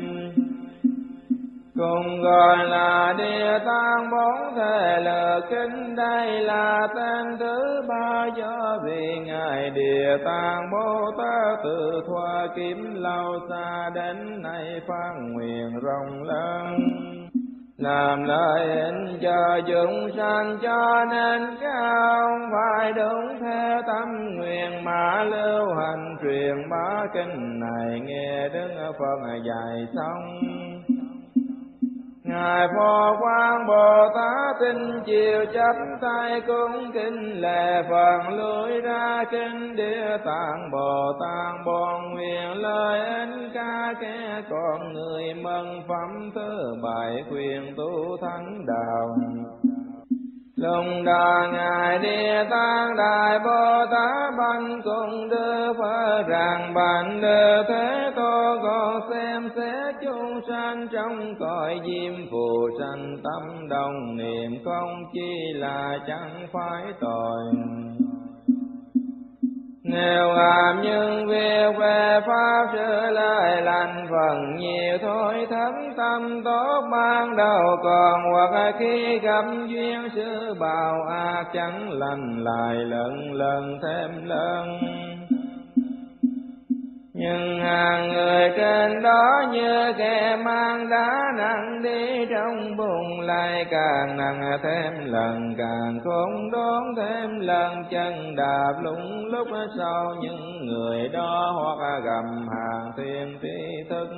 Cùng gọi là Địa Tạng 4 thể lực kinh, đây là tên thứ 3. Do vì Ngài Địa Tạng Bồ Tát từ thuở kiếm lâu xa đến nay phát nguyện rộng lớn, làm lợi ích cho chúng sanh, cho nên cao phải đúng theo tâm nguyện mà lưu hành truyền bá kinh này. Nghe Đức Phật dạy xong, Ngài Phổ Quang Bồ Tát tinh chiều chắp tay cung kính lễ Phật, lùi ra kinh Địa Tạng Bồ Tát, bon nguyện lời ích ca kẻ con người, mừng phẩm thứ 7 khuyên tu thánh đạo. Lúc đó Ngài Địa Tạng Đại Bồ Tát bạch cùng Đức Phật rằng: Bạch Đức Thế Tôn, con xem xét chúng sanh trong cõi diêm phù sanh, tâm đồng niệm không chi là chẳng phải tội. Nếu làm những việc về pháp sự lời lành, phần nhiều thôi thấm tâm tốt ban đầu, còn hoặc khi gặp duyên sự bào ác chẳng lành lại lần lần thêm lớn. Nhưng hàng người trên đó như kẻ mang đá nặng đi trong bùn, lại càng nặng thêm lần, càng khốn đốn thêm lần, chân đạp lung lúc sau những người đó, hoặc gầm hàng thiên tri thức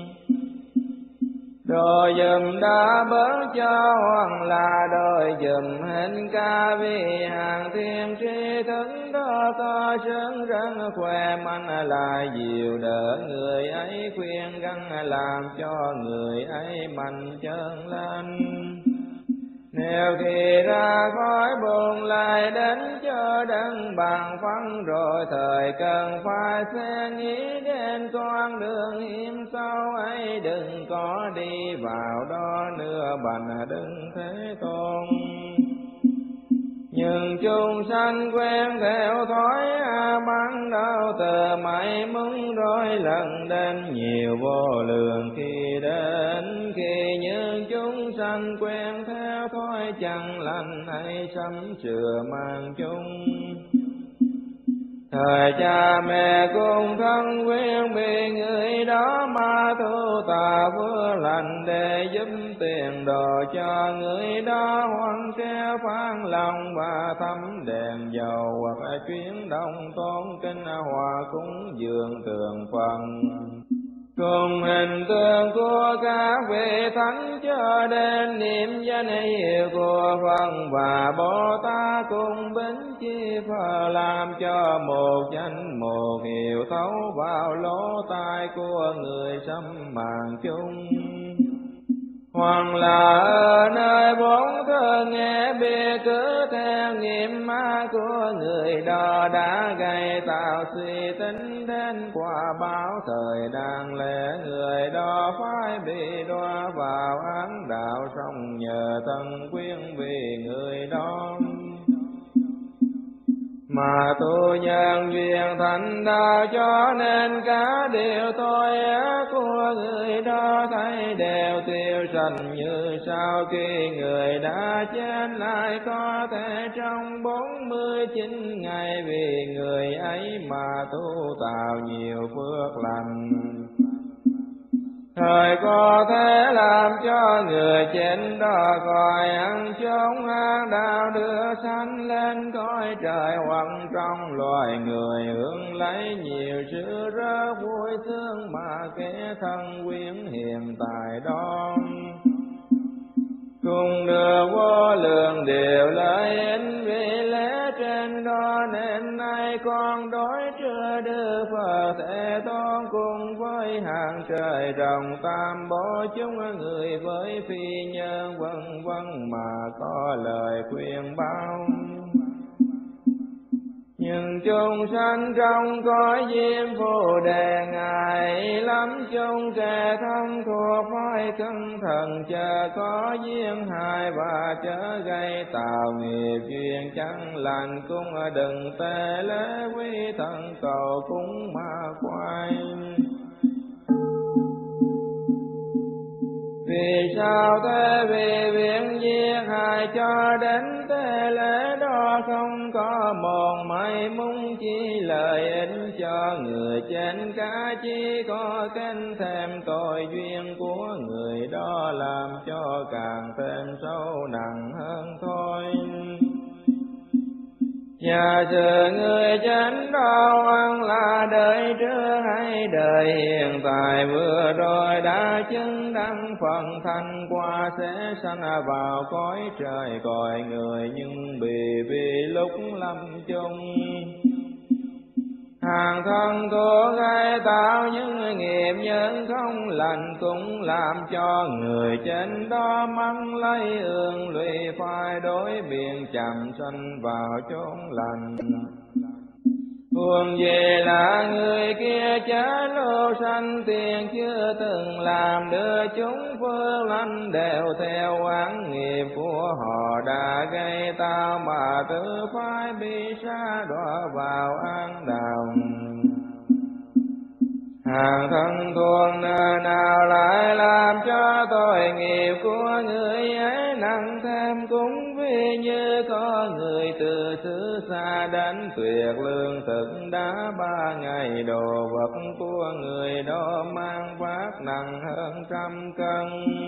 đôi dùm đã bớt cho, hoặc là đôi dùm hình ca, vì hàng thiên tri thức đó to sướng rất khỏe mạnh, là dìu đỡ người ấy, khuyên gắng làm cho người ấy mạnh chân lên. Nếu khi ra khỏi bùn lại đến cho đấng bằng phẳng, rồi thời cần phải sẽ nghĩ đến con đường hiểm sâu ấy, đừng có đi vào đó nữa bạch Đức Thế Tôn. Nhưng chúng sanh quen theo thói ban đầu từ mãi muốn đôi lần đến nhiều vô lượng khi đến, khi những chúng sanh quen theo thói chẳng lành hay sắm sửa mang chung. Thời cha mẹ cùng thân quyến bị người đó ma thu tà vừa lành để giúp tiền đồ cho người đó, hoan treo phán lòng và thắm đèn dầu hoặc chuyến đông tôn kinh hòa cúng dường tường phần. Cùng hình tượng của các vị thánh cho đến niệm danh hiệu của Phật và Bồ Tát cùng bính chi Phật, làm cho một danh một hiệu thấu vào lỗ tai của người sắm màn chung. Hoặc là ở nơi bốn thơ nghe biết cứ theo nghiệp ma của người đó đã gây tạo suy tính đến quả báo thời đang lẽ, người đó phải bị đọa vào án đạo song nhờ thân quyến vì người đó mà tu nhân duyên thành đạo, cho nên cả điều tội ác của người đó thấy đều tiêu sạch như sau khi người đã chết lại có thể trong 49 ngày vì người ấy mà tu tạo nhiều phước lành. Thời có thể làm cho người chết đó khỏi ăn chốn ác đạo đưa sanh lên cõi trời, hoặc trong loài người hưởng lấy nhiều sự rất vui sướng mà kẻ thân quyến hiện tại đó cùng được vô lượng điều lợi ích. Vì lẽ trên đó nên nay con đối chưa đưa Phật Thế Tôn cùng với hàng trời rồng tam bộ chúng người với phi nhân vân vân mà có lời khuyên báo. Nhưng chúng sanh trong cõi diêm phù đề ngài lắm chung kẻ thân thuộc phải cẩn thận, chờ có duyên hại và chớ gây tạo nghiệp duyên chẳng lành, cũng đừng tê lễ quý thần cầu cúng ma quay. Vì sao thế? Vì việc giết hại cho đến thế lễ đó không có một may muốn chi lợi ích cho người trên, cả chỉ có kén thêm tội duyên của người đó làm cho càng thêm sâu nặng hơn thôi. Nhà sự người chánh đạo ăn là đời trước hay đời hiện tại, vừa rồi đã chứng đăng phần thành qua sẽ sanh vào cõi trời cõi người, nhưng vì lúc lâm chung hàng thân của gây tạo những nghiệp nhân không lành, cũng làm cho người trên đó mắng lấy ương lụy, phải đối biện chậm sanh vào chốn lành. Buồn về là người kia chớ lô sanh tiền chưa từng làm, đưa chúng phước lành đều theo oán nghiệp của họ đã gây tạo, mà tự phải bị sa đọa vào án đạo. Hàng thân thuộc nơi nào lại làm cho tội nghiệp của người ấy nặng thêm, cũng vì như có người từ xứ xa đến tuyệt lương thực đã 3 ngày, đồ vật của người đó mang vác nặng hơn 100 cân.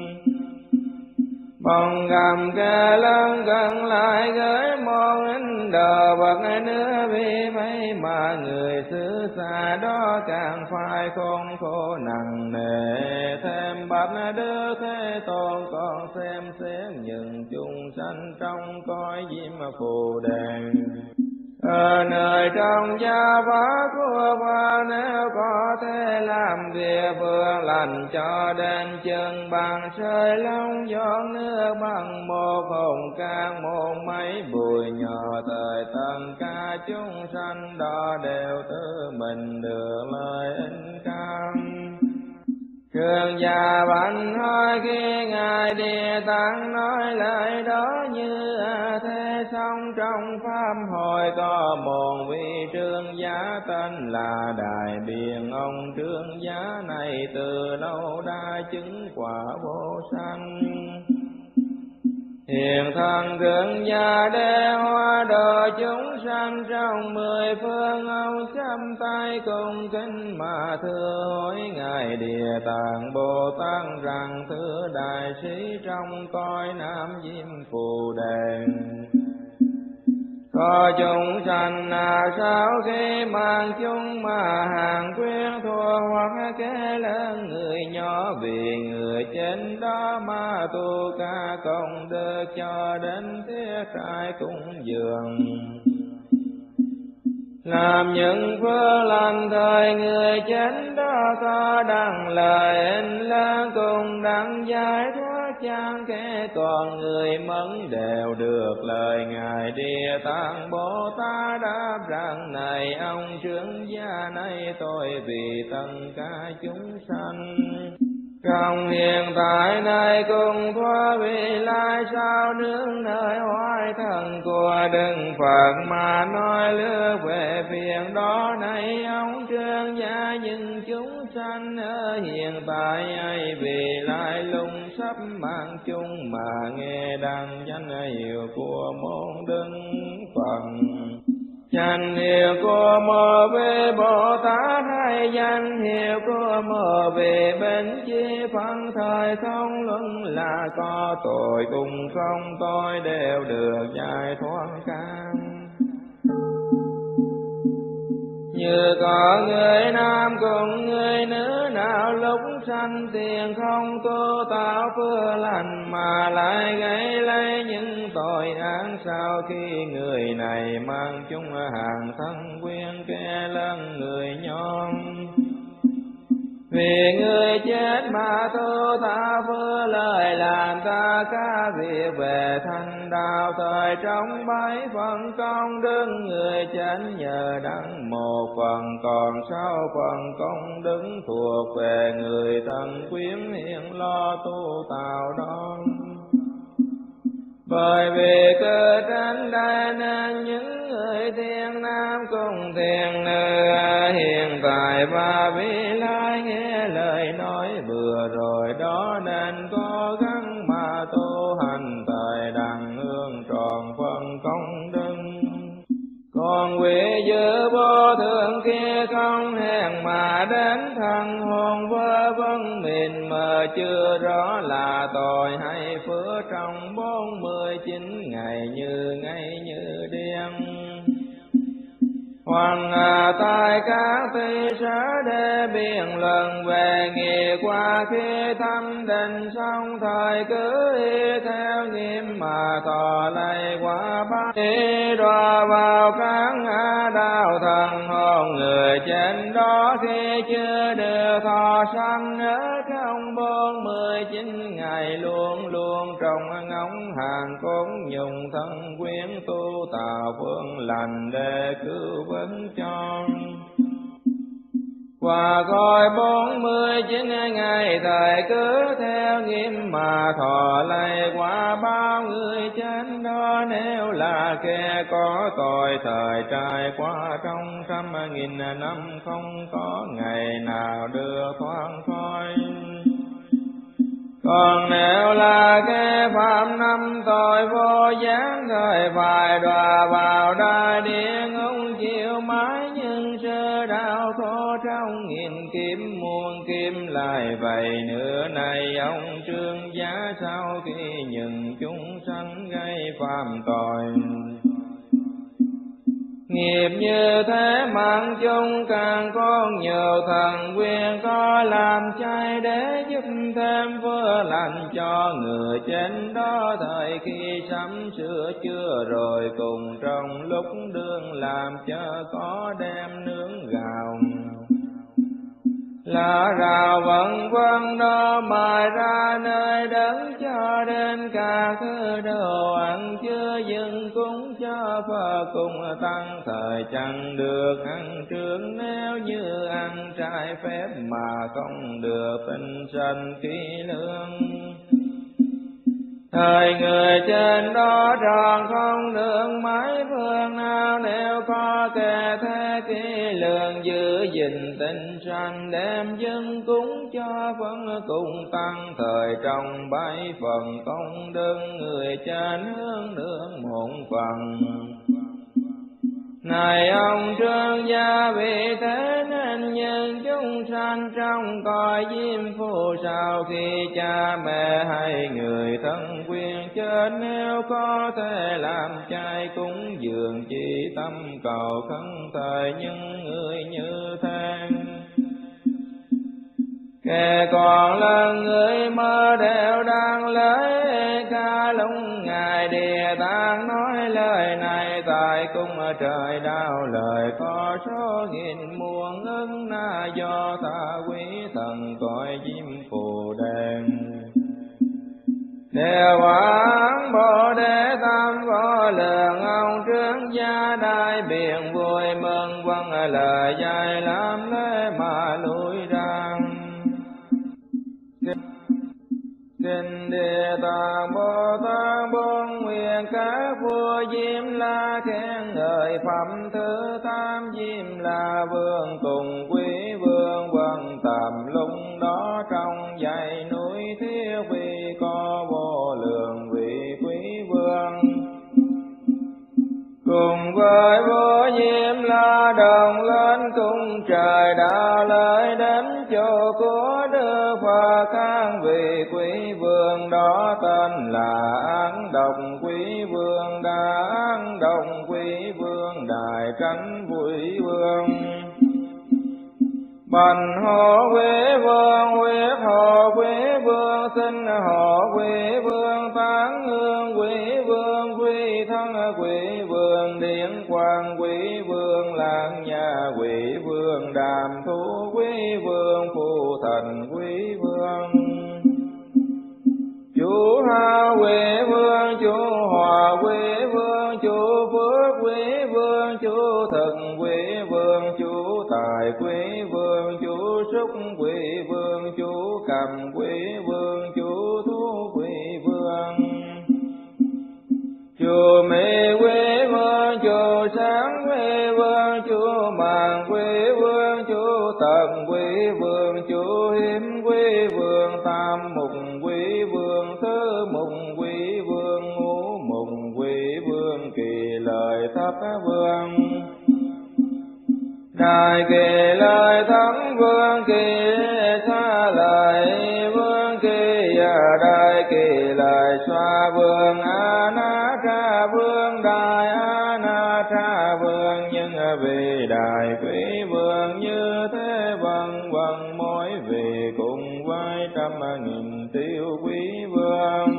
Bồng gầm kê lớn gần lại gửi một ít đồ vật nữa, vì vậy mà người xứ xa đó càng phải khốn khổ nặng nề thêm. Bạch Đức Thế Tôn còn xem xét những chúng sanh trong cõi diêm phù đề, ở nơi trong gia pháp của Phật, nếu có thể làm việc phước lành cho đến chân bằng sơi lông giọt nước, bằng một hồn can một mấy bụi nhỏ, thời tất cả chúng sanh đó đều tự mình được lợi ích cao. Trường Già Bạch hỏi khi Ngài Địa Tạng nói lời đó như thế, xong trong pháp hội có một vị trương giá tên là Đại Biện. Ông trương giá này từ lâu đã chứng quả vô sanh, hiền thần thượng gia đế hóa độ chúng sanh trong 10 phương. Ông chắp tay cùng kính mà thưa hỏi Ngài Địa Tạng Bồ Tát rằng: thưa đại sĩ, trong cõi Nam Diêm Phù Đề có chúng sanh sau khi mang chúng mà hàng quyến thua hoặc kế lớn người nhỏ, vì người trên đó mà tu ca công đức cho đến thiết trai cúng dường, làm những phước lành thời người chết đó có đặng lời in lớn cùng đặng giải thoát chan kẽ. Còn người mẫn đều được lời Ngài Địa Tạng Bồ Tát đáp rằng: này ông trưởng gia này, tôi vì tất cả chúng sanh trong hiện tại này cùng thoa vị lai sao nương nơi hoài thần của Đức Phật mà nói lướt về việc đó. Này ông trương gia những chúng sanh ở hiện tại ấy, vì lai lùng sắp mang chung mà nghe đăng danh hiệu của môn Đức Phật. Danh hiệu của một vị Bồ Tát hay danh hiệu của một vị Bính Chi phân thời không luân là có tội cùng không tôi đều được giải thoát căn. Như có người nam cùng người nữ nào lúc sanh tiền không tu tạo phước lành mà lại gây lấy những tội ác, sau khi người này mang chung hàng thân quyến kẻ lớn người nhóm. Vì người chết mà tu tạo phước lời làm ta các việc về thanh đạo, thời trong 7 phần công đức người chết nhờ đắng 1 phần, còn 6 phần công đức thuộc về người thân quyến hiện lo tu tạo đó. Bởi vì cơ tránh đây nên những người thiện nam cùng thiện nữ hiện tại và vị lai nghe lời nói vừa rồi đó, nên cố gắng mà tu hành thời đặng hương tròn phần công đức. Còn quỷ dữ vô thượng kia không hẹn mà đến thân hồn vơ vân mịn mờ, chưa rõ là tội hay phước trong 49 ngày như điên. Hoàng tại các ty sở để biện luận về nghiệp qua khi thâm định xong, thời cứ y theo nghiêm mà thọ lạy qua bát đi đọa vào các đạo thần hồn người trên đó, khi chưa được thọ sanh ở trong 49 ngày luôn luôn trong ngóng hàng cốt nhung thân quyến tu tạo phương lành để cứu vớt cho. Qua coi 49 ngày thời cứ theo nghiêm mà thọ lạy qua bao người chết đó, nếu là kẻ có tội thời trải qua trong 100.000 năm không có ngày nào được thoát khỏi. Còn nếu là kẻ phạm năm tội vô gián thời phải đọa vào đại địa ngục chịu mãi nhưng sơ đạo khổ trong 1000 kiếp muôn kiếp lại vậy nữa. Này ông trương giá sau khi những chúng sanh gây phạm tội nghiệp như thế mạng chung càng có nhiều thần quyền có làm chay để giúp thêm phước lành cho người trên đó, thời khi sắm sửa chữa rồi cùng trong lúc đương làm cho có đem nướng gạo là rào vân vân đó mài ra nơi đất cho đến cả thứ đồ ăn chưa dừng cúng cho Phật cùng tăng thời chẳng được ăn trước nếu như ăn trái phép mà không được tinh sanh kỹ lưỡng. Thời người trên đó tròn không được mấy phương nào nếu có kẻ thế kỹ lưỡng giữ gìn tinh sanh đem dâng cúng cho Phật cùng tăng thời trong bảy phần công đức người trên hướng được một phần. Này ông trương gia vì thế nên nhân chúng sanh trong cõi diêm phù sau khi cha mẹ hay người thân quyến chết nếu có thể làm chay cúng dường chỉ tâm cầu khấn thời những người như thế. Kẻ còn là người mơ đều đang lấy ca lung ngài địa tạng nói lời này tại cung trời đau lời có số nghìn muôn ức na do ta quý thần cõi diêm phù đền. Đều quán Bồ Đề Tam Vô Lượng ông trương gia đại biện vui mừng vâng lời dạy làm lễ mà lui ra. Kinh Địa Tạng Bồ Tát bốn nguyện các vua Diêm La khen ngợi phẩm thứ tam Diêm La vương cùng quý vương vân tầm lúc đó trong dãy núi Thiết Vi có vô lượng vị quý vương. Cùng với vua Diêm La đồng lên cung trời đạo lời đến chỗ của Đức Phật các vị quý vương đó tên là An Đồng quý vương, Đa An Đồng quý vương, Đại Tránh quý vương, Bành Hộ quý vương, Huyết Hộ quý vương, Sinh Hộ quý vương, Tán Hương quý vương, Quy Thân quý vương, Điển Quang quý vương, Lạng Nhà quý vương, Đàm Thú quý vương, Phù Thành quý vương, Chủ Hao quý vương, Chủ Hòa quý vương, Chủ Phước quý vương, Chủ Thực quý vương, Chủ Tài quý vương, Chủ Súc quý vương, Chủ Cầm quý vương, Chủ Thú quý vương, Chủ Mỹ quý vương, Chủ Sáng quý vương, Chủ Màng quý vương, Chủ Tận quý vương, Chủ Hiếm quý vương, Tam Mục quý vương, Thứ Mục quý vương, Ngũ Mục quý vương, Kỳ Lợi Thất vương, Đại Kỳ Lợi Thắng vương, Kỳ Xa Lợi vương, Kỳ Đại Kỳ Lợi Xoa vương, A Na Tra vương, Đại A Na Tra vương, nhưng vì đại quý vương như thế vân vân mỗi vị cùng với 100.000 tiêu quý vương.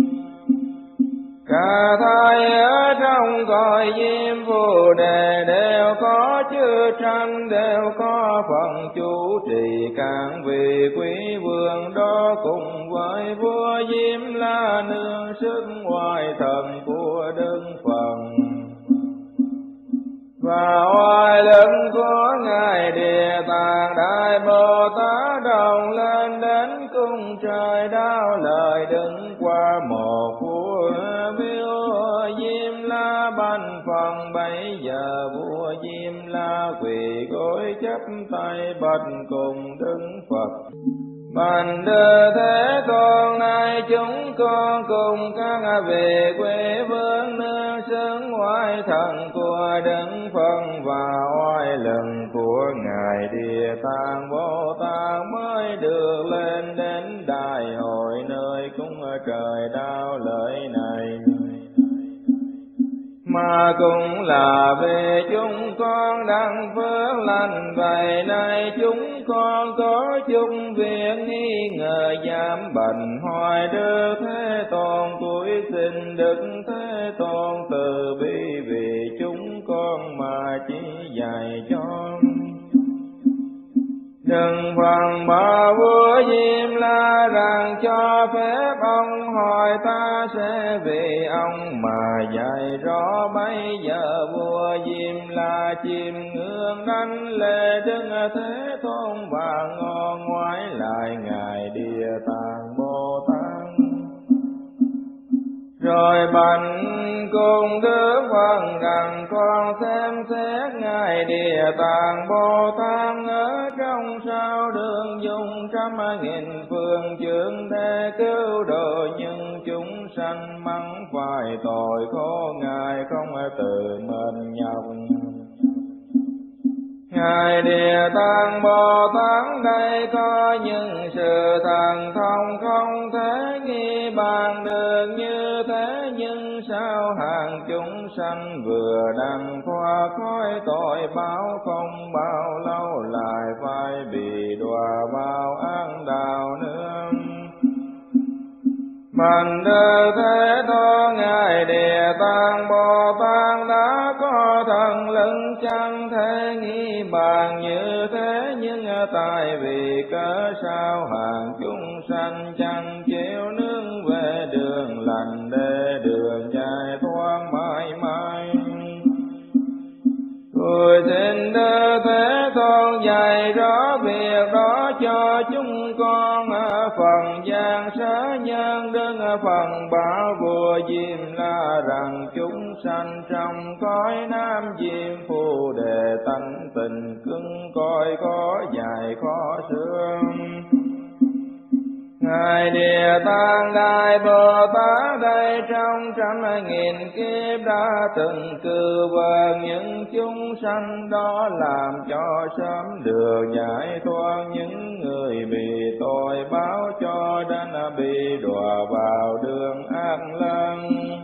Cả thai ở trong cõi diêm phù đề đều có chư tranh, đều có phần chủ trì các vị quý vương đó cùng với vua Diêm La nương sức oai thần của Đức Phật và oai lực của ngài Địa Tạng Đại Bồ Tát đồng lên đến cung trời đao lời đứng qua một vua vua Diêm La bành phần. Bấy giờ vua Diêm La quỳ gối chắp tay bạch cùng Đức Phật bành đưa Thế Tôn nay chúng con cùng các vị quý vương nương xứng oai thần của Đức Phật và oai lực của ngài Địa Tạng Bồ Tát mới được lên đến đại hội nơi cung trời đao lợi này. Mà cũng là về chúng con đặng phước lành vậy nay chúng con có chung việc nghi ngờ dám bệnh hoài Đức Thế Tôn cuối xin Đức Thế Tôn từ bi vì chúng con mà chỉ dạy cho. Đừng phần bảo vua Diêm La rằng cho phép ông hỏi ta sẽ vì ông mà dạy rõ. Bây giờ vua Diêm La chim ngưỡng đánh lễ Đức Thế Tôn và ngó ngoái lại ngài Địa Tạng Bồ Tát. Rồi bạch cùng Đức Phật rằng con xem xét ngài Địa Tạng Bồ Tát ở trong sao đường dùng 100.000 phương chướng để cứu độ những chúng sanh mắc phải tội khổ. Ngài không tự mình nhọc. Ngài Địa Tạng Bồ Tát đây có những sự thần thông không thể nghi bàn được như thế, nhưng sao hàng chúng sanh vừa đặng thoát khỏi tội báo, không bao lâu lại phải bị đọa vào ác đạo nữa. Bằng Đức Thế Tôn ngài Địa Tạng Bồ Tát đã có thần lực chẳng thể nghi bàn như thế, nhưng tại vì cớ sao hàng chúng sanh chẳng chịu nương về đường lành để đường giải thoát mãi mãi. Tôi xin Đức Thế Tôn dạy rõ việc đó cho chúng con. Phần gian sở nhân Đức Phật bảo vua Diêm La rằng chúng sanh trong cõi Nam Diêm Phù Đề tánh tình cứng cỏi khó dài khó xương. Ngài Địa Tạng Đại Bồ Tát đây trong 100.000 kiếp đã từng cư vờn những chúng sanh đó, làm cho sớm được giải thoát những người bị tội báo, cho đến bị đọa vào đường ác lăng.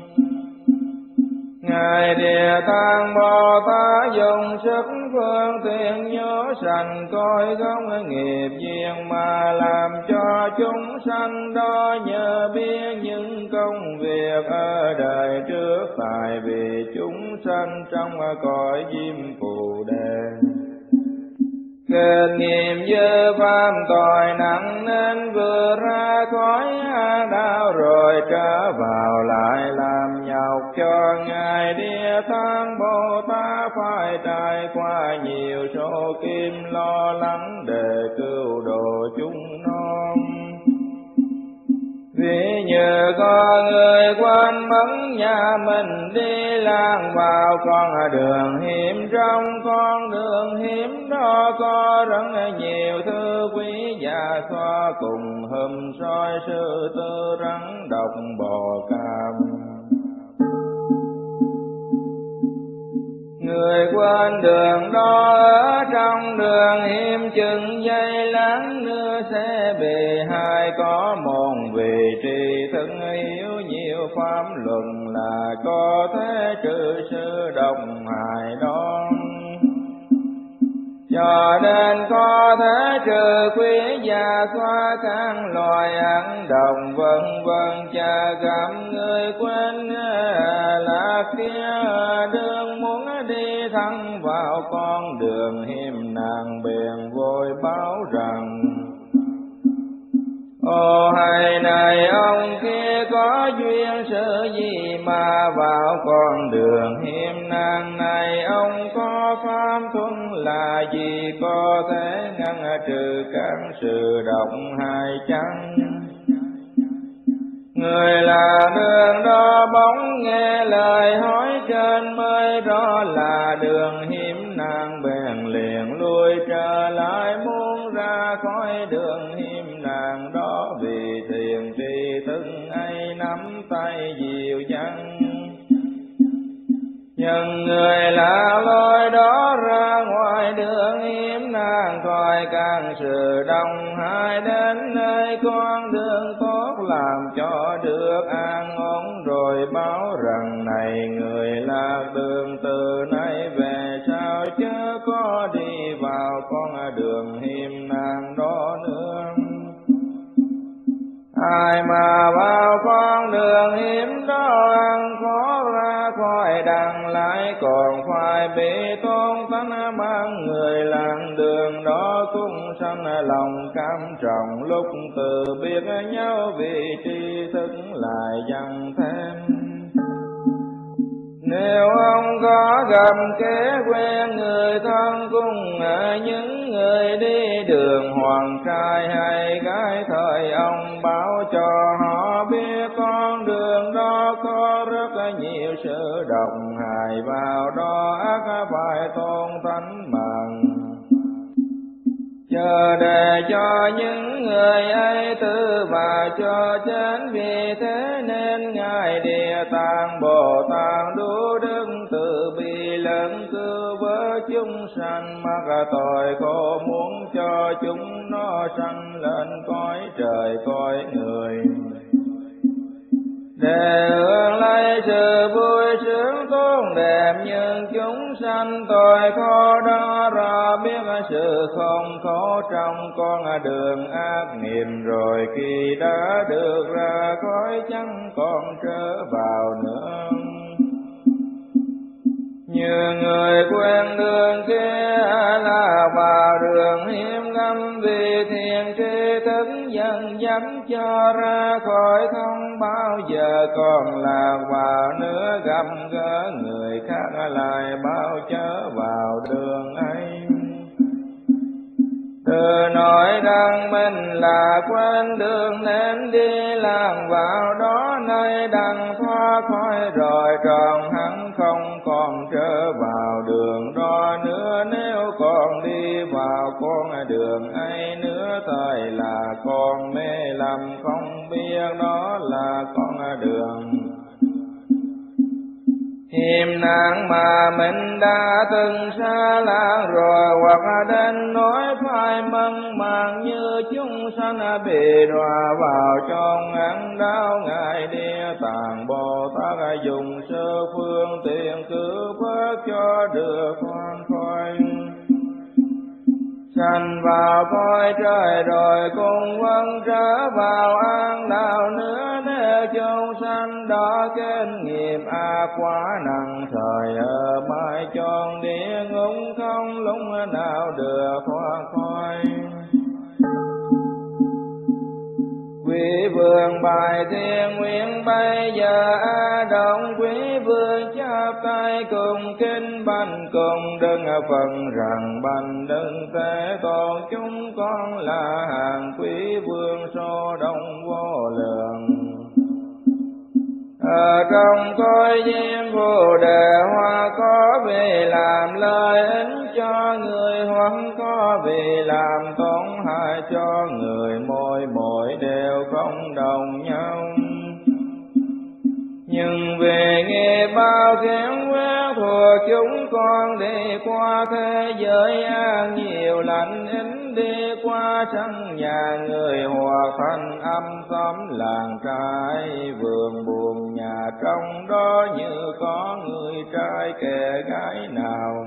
Ngài Địa Tạng Bồ Tát dùng sức phương tiện nhớ sanh coi gốc nghiệp duyên mà làm cho chúng sanh đó nhớ biết những công việc ở đời trước, tại vì chúng sanh trong cõi Diêm Phù Đề kết nghiệp dơ phạm tội nặng nên vừa ra khỏi ác đạo, rồi trở vào lại làm nhọc cho ngài Địa Tạng Bồ Tát phải trải qua nhiều số kiếp lo lắng để cứu độ chúng nó. Vì nhờ có người quên mất nhà mình đi lang vào con đường hiểm, trong con đường hiểm đó có rất nhiều thứ quý giá xoa cùng hùm soi sư tử rắn độc bò cạp. Người quên đường đó ở trong đường hiểm chừng giây lát nữa sẽ bị hai có một vị trì thức yếu nhiều pháp luận là có thể trừ sự độc hại đó, cho nên có thể trừ quý gia xóa các loài ác độc vân vân. Cha gặp người quên là kia đường muốn đi thẳng vào con đường hiểm nàng, bèn vội báo rằng ô hay này ông kia có duyên sự gì mà vào con đường hiểm nàng này, ông có pháp thuần là gì có thể ngăn trừ các sự độc hại chăng? Người là đường đó bóng nghe lời hỏi trên mới rõ là đường hiểm nàng, bèn liền lui trở lại muốn ra khỏi đường hiểm nàng đó, vì thiền tri thức ấy nắm tay dìu dắt. Nhưng người lạ lối đó ra ngoài đường hiểm nàng, khỏi càng sự đông hại đến nơi con đường tốt, làm cho được an ổn rồi báo rằng này người lạc đường từ nay về sau chớ có đi vào con đường hiểm nàng đó nữa. Ai mà vào con đường hiểm đó ăn khó ra khỏi lại đằng lại còn phải bị tôn thánh mang người làng đường đó cũng sanh lòng cam trọng lúc từ biệt nhau vì tri thức lại dần thêm. Nếu ông có gặp kế quen người thân cùng những người đi đường hoàng trai hay gái thời ông báo cho họ biết con đường đó có rất nhiều sự độc hại vào đó ác phải tôn thánh mạng. Chờ để cho những người ấy tự và cho chết, vì thế nên Ngài Địa Tạng Bồ Tát đủ đức từ bi lớn cứu vớt chúng sanh mắc tội khổ, muốn cho chúng nó sanh lên cõi trời cõi người, để hưởng lấy sự vui sướng tốt đẹp. Nhưng chúng sanh tội khổ đó rõ biết sự không khổ trong con đường ác niệm, rồi khi đã được ra khỏi chẳng còn trở vào nữa. Như người quen đường kia là vào đường hiểm ngâm, vì thiền tri thức dần dắt cho ra khỏi không bao giờ còn lạc vào nữa. Gặp gỡ người khác lại bao chớ vào đường ấy, từ nỗi đăng mình là quên đường nên đi làng vào đó, nay đặng thoát khỏi rồi tròn hẳn không còn trở vào đường đó nữa. Nếu còn đi vào con đường ấy nữa, thời là con mê lầm không biết đó là con đường hiểm nạn mà mình đã từng xa làng rồi, hoặc đến nỗi phải măng màng như chúng sanh bị đọa vào trong ác đau. Ngài Địa Tạng Bồ Tát dùng sơ phương tiện cứu vớt cho được thoát khỏi, sanh vào cõi trời rồi cùng vẫn trở vào an đạo nữa. Nếu chúng sanh đó kết nghiệp ác quá nặng, thời ở mãi chọn địa ngục không lúc nào được thoát khỏi. Quý vương bài thiên nguyện bây giờ động, quý vương chắp tay cùng kinh bạch cùng đừng phần rằng bạch đừng thế tôn chúng con là hàng quý vương số đông vô lượng. Ở trong cõi diêm phù đề hoa có vì làm lợi ích cho người, hoặc có vì làm tổn hại cho người, mỗi đều không đồng nhau. Nhưng vì nghiệp bao khiến quét thuộc chúng con đi qua thế giới an nhiều lành ít, đi qua sân nhà người hoặc thành âm xóm làng trai vườn buồn nhà, trong đó như có người trai kẻ gái nào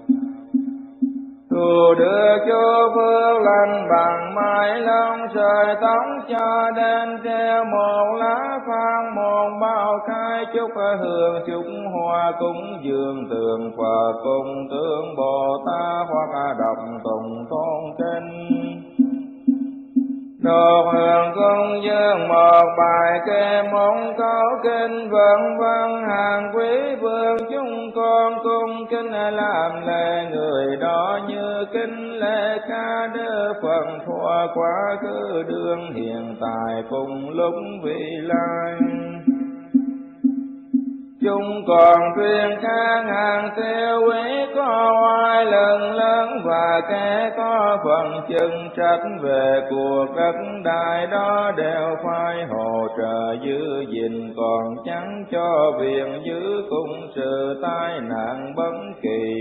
tu đưa cho phước lành bằng mai long sợi tóc, cho đến treo một lá phan một bao khai, chúc hương chúc hoa cúng dường tượng Phật cùng tướng Bồ Tát, hoặc đọc tụng tôn kinh đột hưởng cung dương một bài kệ mong câu kinh vân vân. Hàng quý vương chúng con cung kính làm lễ người đó, như kính lễ ca đức Phật thuở quá khứ đương hiện tại cùng lúc vị lai. Chúng còn truyền kháng hàng tiêu quý có oai lần lớn, và kẻ có phần chân trách về cuộc đất đai đó đều phải hỗ trợ giữ gìn, còn chẳng cho viện giữ cùng sự tai nạn bất kỳ.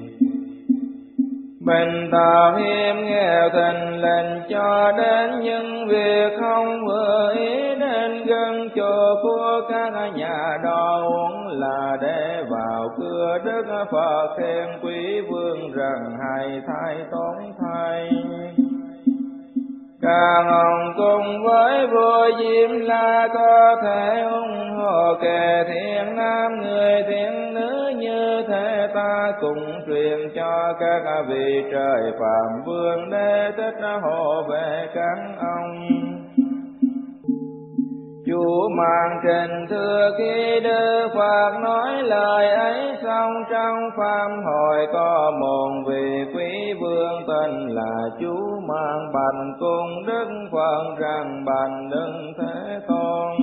Bình tạo hiểm nghèo thành lệnh cho đến những việc không vừa ý, đến gần chỗ của các nhà đo uống là để vào cửa Đức Phật khen quý vương rằng hay thay tốn thay. Càng hồng cùng với vua Diêm La có thể ủng hộ kẻ thiện nam người thiện nữ, ta cùng truyền cho các vị trời Phạm Vương để tích hộ về các ông. Chú mang trình thưa khi Đức Phật nói lời ấy xong, trong pháp hội có một vị quý vương tên là Chú mang bạch cung Đức Phật rằng: bạch Đức Thế Tôn,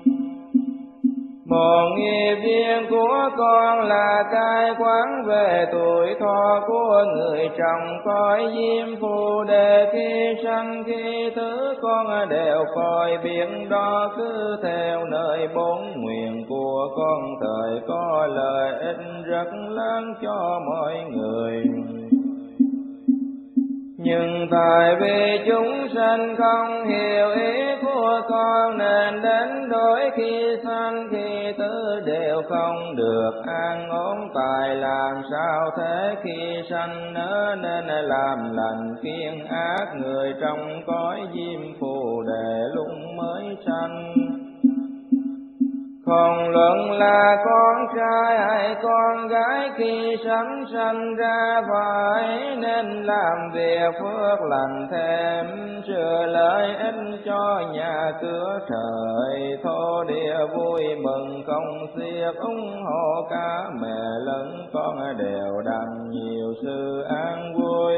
một nghiệp duyên của con là cai quán về tuổi thọ của người trong cõi diêm phù đề. Khi sanh khi thứ con đều coi biết đó, cứ theo nơi bốn nguyện của con, thời có lợi ích rất lớn cho mọi người. Nhưng tại vì chúng sanh không hiểu ý của con, nên đến đôi khi sanh khi tử đều không được an ổn. Tại làm sao thế? Khi sanh nỡ nên làm lành kiêng ác, người trong cõi diêm phù đề lúc mới sanh. Không luận là con trai hay con gái, khi sanh sanh ra phải nên làm việc phước lành thêm, sửa lợi ích cho nhà cửa trời thổ địa. Vui mừng không xiết ủng hộ cả mẹ lẫn con đều đặng nhiều sự an vui.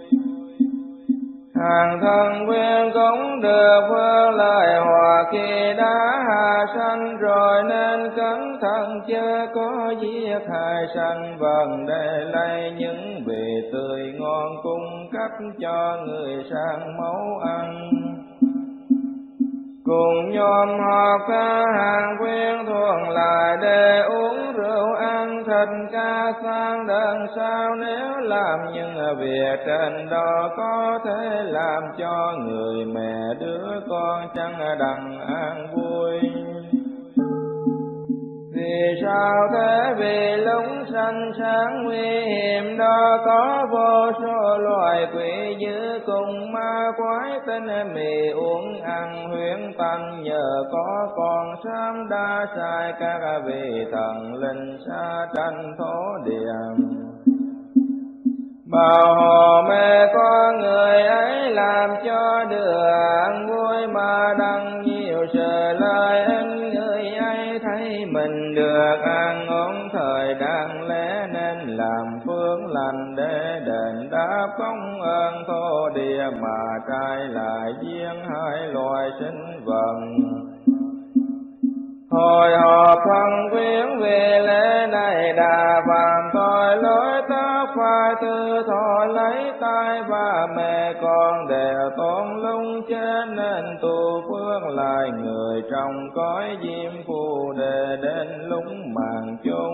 Hàng thân quyên cũng được phước lợi hòa khi đã hạ sanh rồi, nên cẩn thận chớ có giết hại sanh. Vâng, để lấy những vị tươi ngon cung cấp cho người sang mấu ăn. Cùng nhóm họp ca hàng quyên thuần lại để uống rượu ăn thịt ca sang đơn sao. Nếu làm những việc trên đó có thể làm cho người mẹ đứa con chẳng đặng an vui. Vì sao thế? Vì lúc sanh sáng nguy hiểm đó có vô số loài quỷ dữ cùng ma quái, tên mì uống ăn huyễn tăng. Nhờ có con sám đã sai các vị thần linh xa tranh thổ địa, bảo hộ mẹ con người ấy làm cho được an vui, mà đặng nhiều sự lợi ích. Người ấy thấy mình được an ổn thời đáng lẽ, nên làm phước lành để đền đáp công ơn thổ địa, mà trái lại giết hai loài sinh vật. Hồi họp thân quyến về lễ này đà phạm tội lỗi tóc phải tư thọ lấy tai, và mẹ con đều tôn lung chết nên tu phước lại người trong cõi diêm phù đề đến lúc màng chung.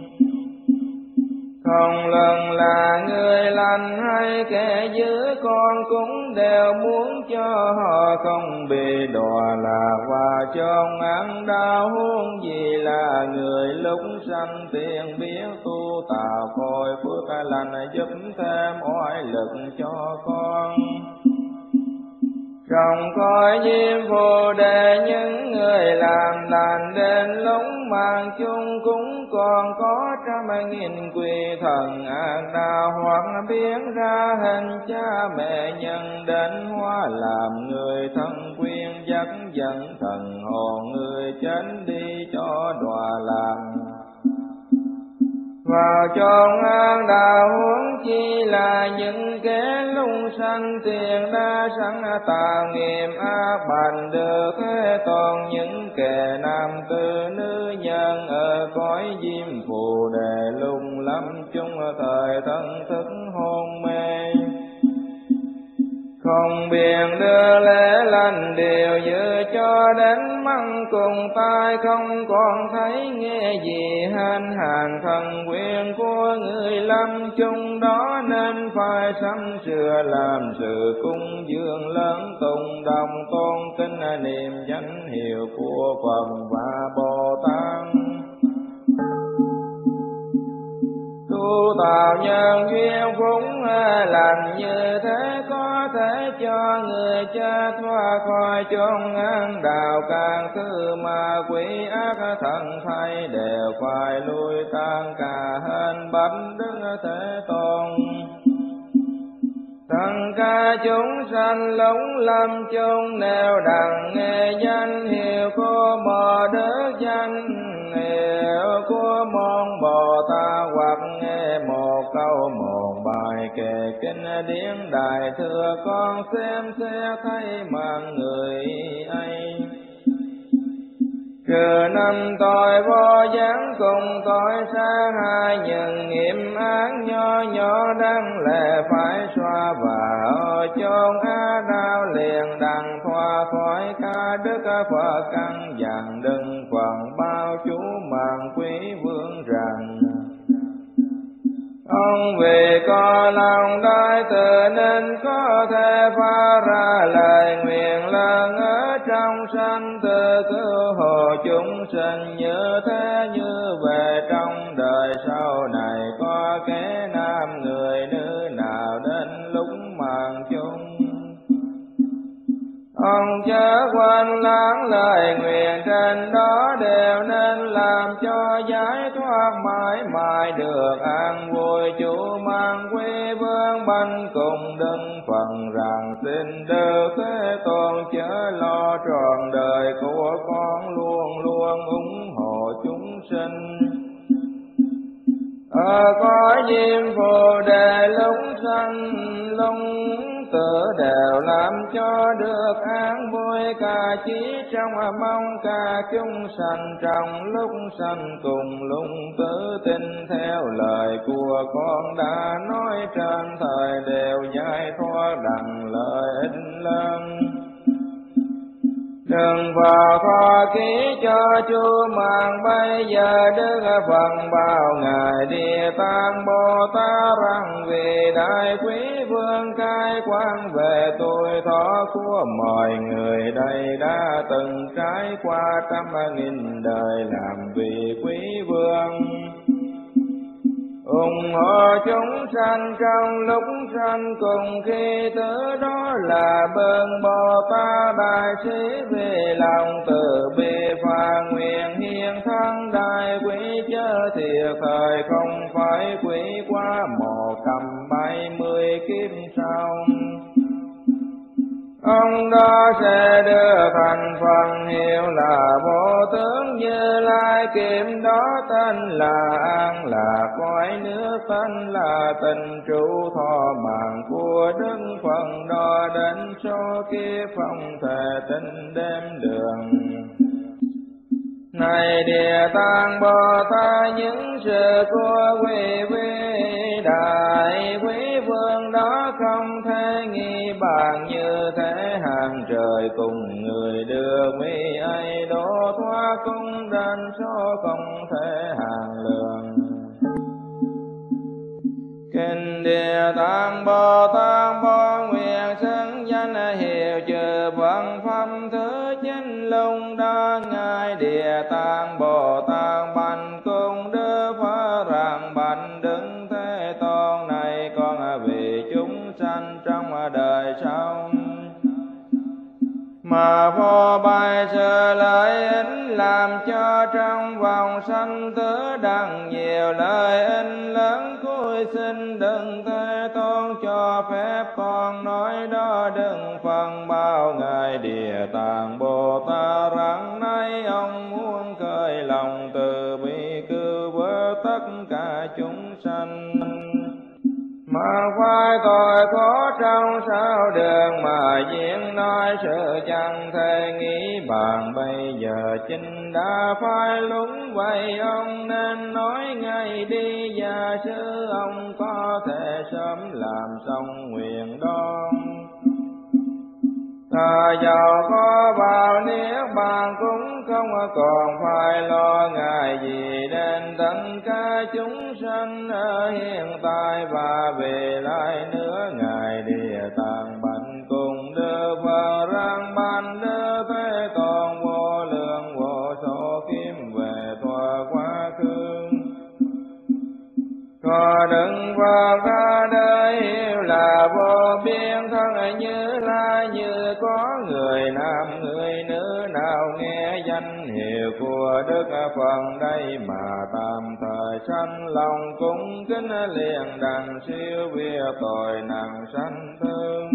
Không lần là người lành hay kẻ dữ, con cũng đều muốn cho họ không bị đọa lạc và chôn ăn đau. Huống gì là người lúc sanh tiền biết tu tạo khôi phước lành, giúp thêm oai lực cho con. Trong cõi diêm phù đề những người làm lành đến lúc màng chung, cũng còn có 100.000 quỷ thần ác đạo, hoặc biến ra hình cha mẹ nhân đến hóa làm người thân quyên, dắt dẫn thần hồn người chết đi cho đọa lạc vào chốn an đạo. Huống chi là những kẻ lung sanh tiền đa sẵn tạo nghiệp ác bành được thế tôn. Những kẻ nam tử nữ nhân ở cõi diêm phù đề lung lâm chung thời thân thức hôn mê, không biện đưa lễ lành điều dữ cho đến măng cùng tai, không còn thấy nghe gì hên hàng thần quyền của người lâm chung đó, nên phải sắm sửa làm sự cung dường lớn tùng đồng tôn kính niệm danh hiệu của Phật và Bồ Tát. Tu tạo nhân duyên phúc lành như thế có thể cho người chết thoát khỏi chốn ác đạo, càng thứ ma quỷ ác thần thay đều phải lui tan cả hên bạch Đức Thế Tôn. Tất cả chúng sanh lúng lâm chung đều đặng nghe danh hiệu của Bồ Đức danh hiệu của môn Bồ Tát, hoặc nghe một câu một bài kệ kinh điển đại thừa, con xem xét thấy mạng người ấy. Trừ năm tội vô gián cùng tội sát hai, nhưng nghiệp ác nho nhỏ đáng lẽ phải xóa, và ở chốn á đau liền đặng thoa khỏi ca đức Phật căn dặn đừng phần bao chú mạng quý vương rằng. Ông vì có lòng đại từ nên có thể phá ra lời nguyện lớn ở trong sanh tử, cứu hộ chúng sinh như thế như về trong đời sau này. Có kẻ nam người nữ nào đến lúc màng chung, ông chớ quên lãng lời nguyện trên đó, đều nên làm cho giải thoát mãi mãi được an vui. Chủ mang quý vương banh cùng đừng phần rằng, xin Đức Thế Tôn chớ lo trọn đời của con, luôn luôn ủng hộ chúng sinh. Có diêm phù đề lúc sanh lúc tử, đều làm cho được an vui. Cả chí trong mong cả chúng sanh, trong lúc sanh cùng lúc tử, tin theo lời của con đã nói trên thời, đều giải thoát đặng lợi ích lớn. Đừng vào kho ký cho chú mạng bây giờ, Đức Phật bảo Ngài Địa Tạng Bồ Tát rằng, vì đại quý vương cai quan về tuổi thọ của mọi người đây, đã từng trải qua 100.000 đời làm vì quý vương. Ủng hộ chúng sanh trong lúc sanh cùng khi tử, đó là bậc Bồ Tát đại sĩ, vì lòng từ bi phà nguyện hiền thân đại quý, chớ thiệt thời không phải quý qua 170 kiếp sau. Ông đó sẽ đưa thành phần hiệu là Vô Tướng Như Lai, kiếm đó tên là an là cõi nước, tên là tình trụ thọ mạng của Đức Phật, đo đến số kiếp không thể tính đếm đường. Này Địa Tạng Bồ Tát, những sự của quý vị đại quý vương đó không thể nghi bàn, như thế hàng trời cùng người đưa quý ấy đổ thoát, cũng đến số không thể hàng lượng. Kinh Địa Tạng Bồ Tát bố nguyện xưng danh hiệu trừ vận pháp thứ chính lung đó, Ngài Địa Tạng Bồ Tát bạch cùng Đức Phật rằng, bạch Đức Thế Tôn này con vì chúng sanh trong đời sau, mà vô bài sự lợi ích, làm cho trong vòng sanh tử đặng nhiều lợi ích lớn. Cuối xin đừng Thế Tôn cho phép con nói đó, đừng phần bao Ngài Địa Tạng Bồ Tát rằng, nay ông muốn khơi lòng từ bi cứu vớt tất cả chúng sanh, mà phải tội khổ trong sao đường mà diễn nói sự chẳng thể nghĩ bàn. Bây giờ chính đã phải lúc vậy, ông nên nói ngay đi, và sư ông có thể sớm làm xong nguyện đó. Dầu có vào niết bàn cũng không còn phải lo ngại gì đến tất cả chúng sanh ở hiện tại và về lại nữa. Ngài Địa Tạng bạch cùng Đức Phật rằng, ban Đức Thế Tôn vô lượng vô số kiếp về thuở quá khứ, Có Đức Phật ra đời hiểu là vô biên, thân Như Lai như có người nam người nữ nào nghe danh hiệu của Đức Phật đây mà tạm thời sanh lòng cung kính liền đặng siêu việt tội nặng sanh thương.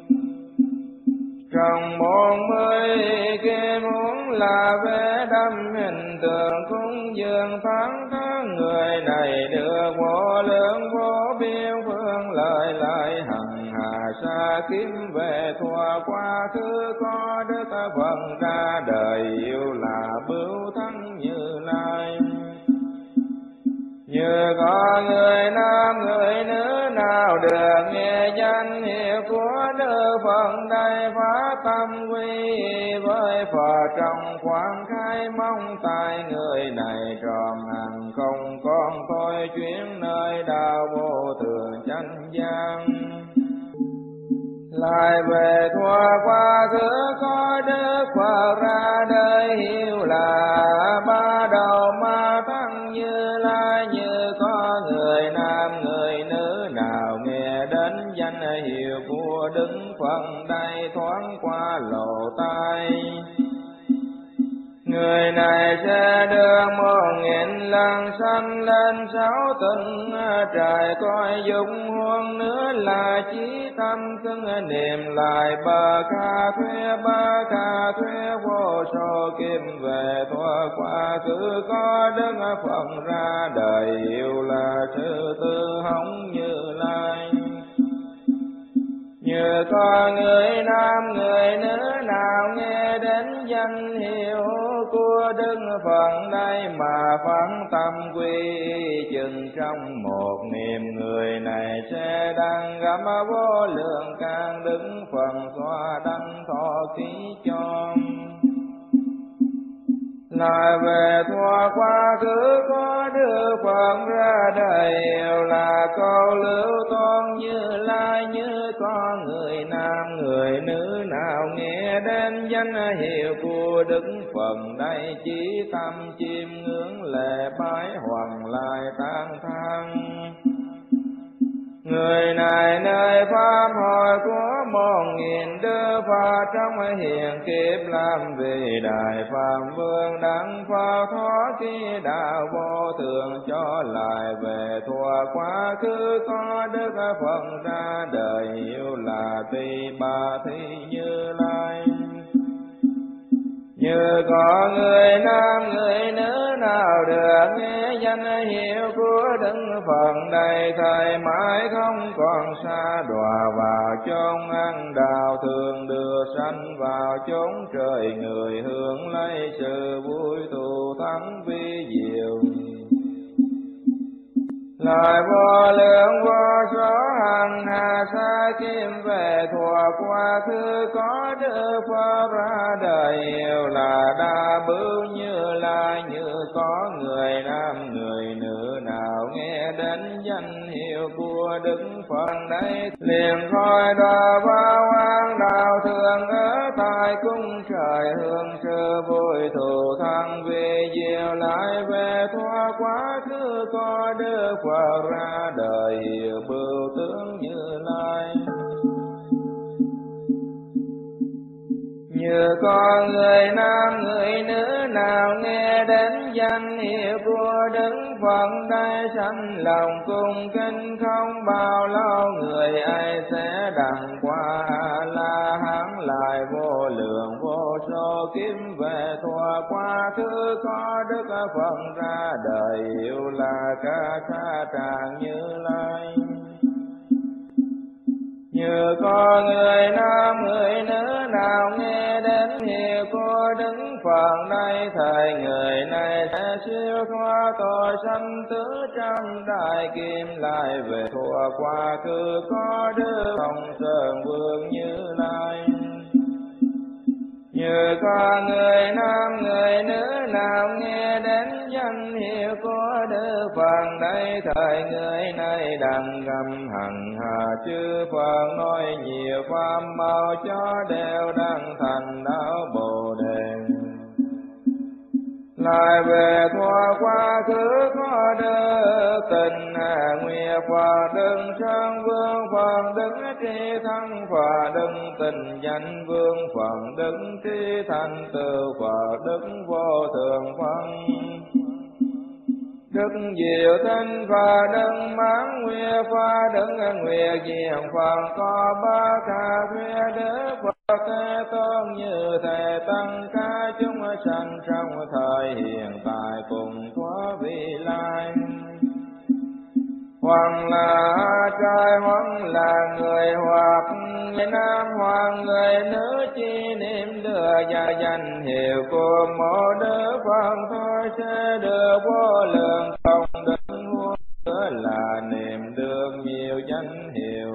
Trong 40 kia muốn là vẽ đâm hình tượng cúng dường thắng tháng, người này được vô lượng vô biên phương lợi lại hằng hà xa kiếm về thua quá khứ có Đức Phật ra đời yêu là bửu thắng Như Lai. Như có người nam người nữ nào được nghe danh hiệu của Đức Phật đây phá tâm quy với Phật trong khoan khai mong tại người này tròn hằng không con thôi chuyến nơi đạo vô thường chánh gian. Lại về thua quá khứ có Đức Phật ra đời hiểu là ba đầu ma thắng Như Lai như có người nam người nữ nào nghe đến danh hiệu của Đức Phật đây thoáng qua lộ tai. Người này sẽ được 1000 lần sanh lên 6 tầng trời coi dục huống nữa là chí tâm cưng niệm lại ba kha thuế vô số kim về thua quá khứ có Đức Phật ra đời hiệu là sư tư hống Như Lai. Như có người nam người nữ nào nghe đến danh hiệu của Đức Phật đây mà phấn tâm quy chừng trong một niệm, người này sẽ đăng gặp vô lượng can Đức Phật xoa đăng thọ ký cho. Lại về thua quá khứ có Đức Phật ra đời hiệu là câu lưu tôn Như Lai như có người nam người nữ nào nghe đến danh hiệu của Đức Phật đây chí tâm chiêm ngưỡng lệ bái hoàng lại tán thán. Người này nơi pháp hội của 1000 Đức Phật trong hiện kiếp làm vì Đại Phạm Vương đặng Phật thoát khi đạo vô thường cho lại về thua quá khứ có Đức Phật ra đời hiệu là Tỳ Bà Thi Như Lai. Như có người nam người nữ nào được nghe danh hiệu của Đức Phật đây thời mãi không còn xa đọa vào chốn ăn đạo thường đưa sanh vào chốn trời người hưởng lấy sự vui thù thắng vi diệu. Lại vô lượng vô số hằng hà sa kim về thua quá khứ có Đức Phật ra đời hiệu là đa bửu Như Lai như có người nam người nữ nào nghe đến danh hiệu của Đức Phật đấy liền khỏi đọa vào an đạo thường ở tại cung trời hương sự vui thù thắng vi diệu. Lại về thua quá khứ có Đức Phật ra đời hiệu bửu tướng Như Lai. Như có người nam người nữ nào nghe đến danh hiệu của Đức Phật đây sanh lòng cung kính không bao lâu người ấy sẽ đặng qua La Hán lại vô lượng vô số kiếp về thua quá khứ có Đức Phật ra đời hiệu là Ca Sa Tràng Như Lai. Như có người nam người nữ nào nghe đến hiệu của Đức Phật đây thời người này sẽ siêu thoát tội sanh tử trong đại kim lại về thua quá khứ có Đức Thông Sơn Vương Như Lai. Như có người nam người nữ nào nghe đến danh hiệu của Đức Phật đây thời người này đặng gầm hằng hà chư Phật nói nhiều pháp mau cho đều đăng thành đạo Bồ Đề. lại về thuở quá khứ có đức tình nguyện Phật đức sang vương Phật đức tri thắng Phật đức tình danh vương Phật đức tri thành tựu Phật đức vô thượng Phật đức diệu tinh Phật đức mãn nguyện Phật đức nguyện diện Phật có ba ca thuyết đức Phật Thế Tôn như Thầy Tăng ca chúng sanh trong thời hiện tại cùng có vị lai. Hoặc là trai hoặc là người hoặc người nam hoặc người nữ chi niệm đưa gia danh hiệu của một Đức Phật thôi sẽ được vô lượng công đức muôn nữa là niệm được nhiều danh hiệu.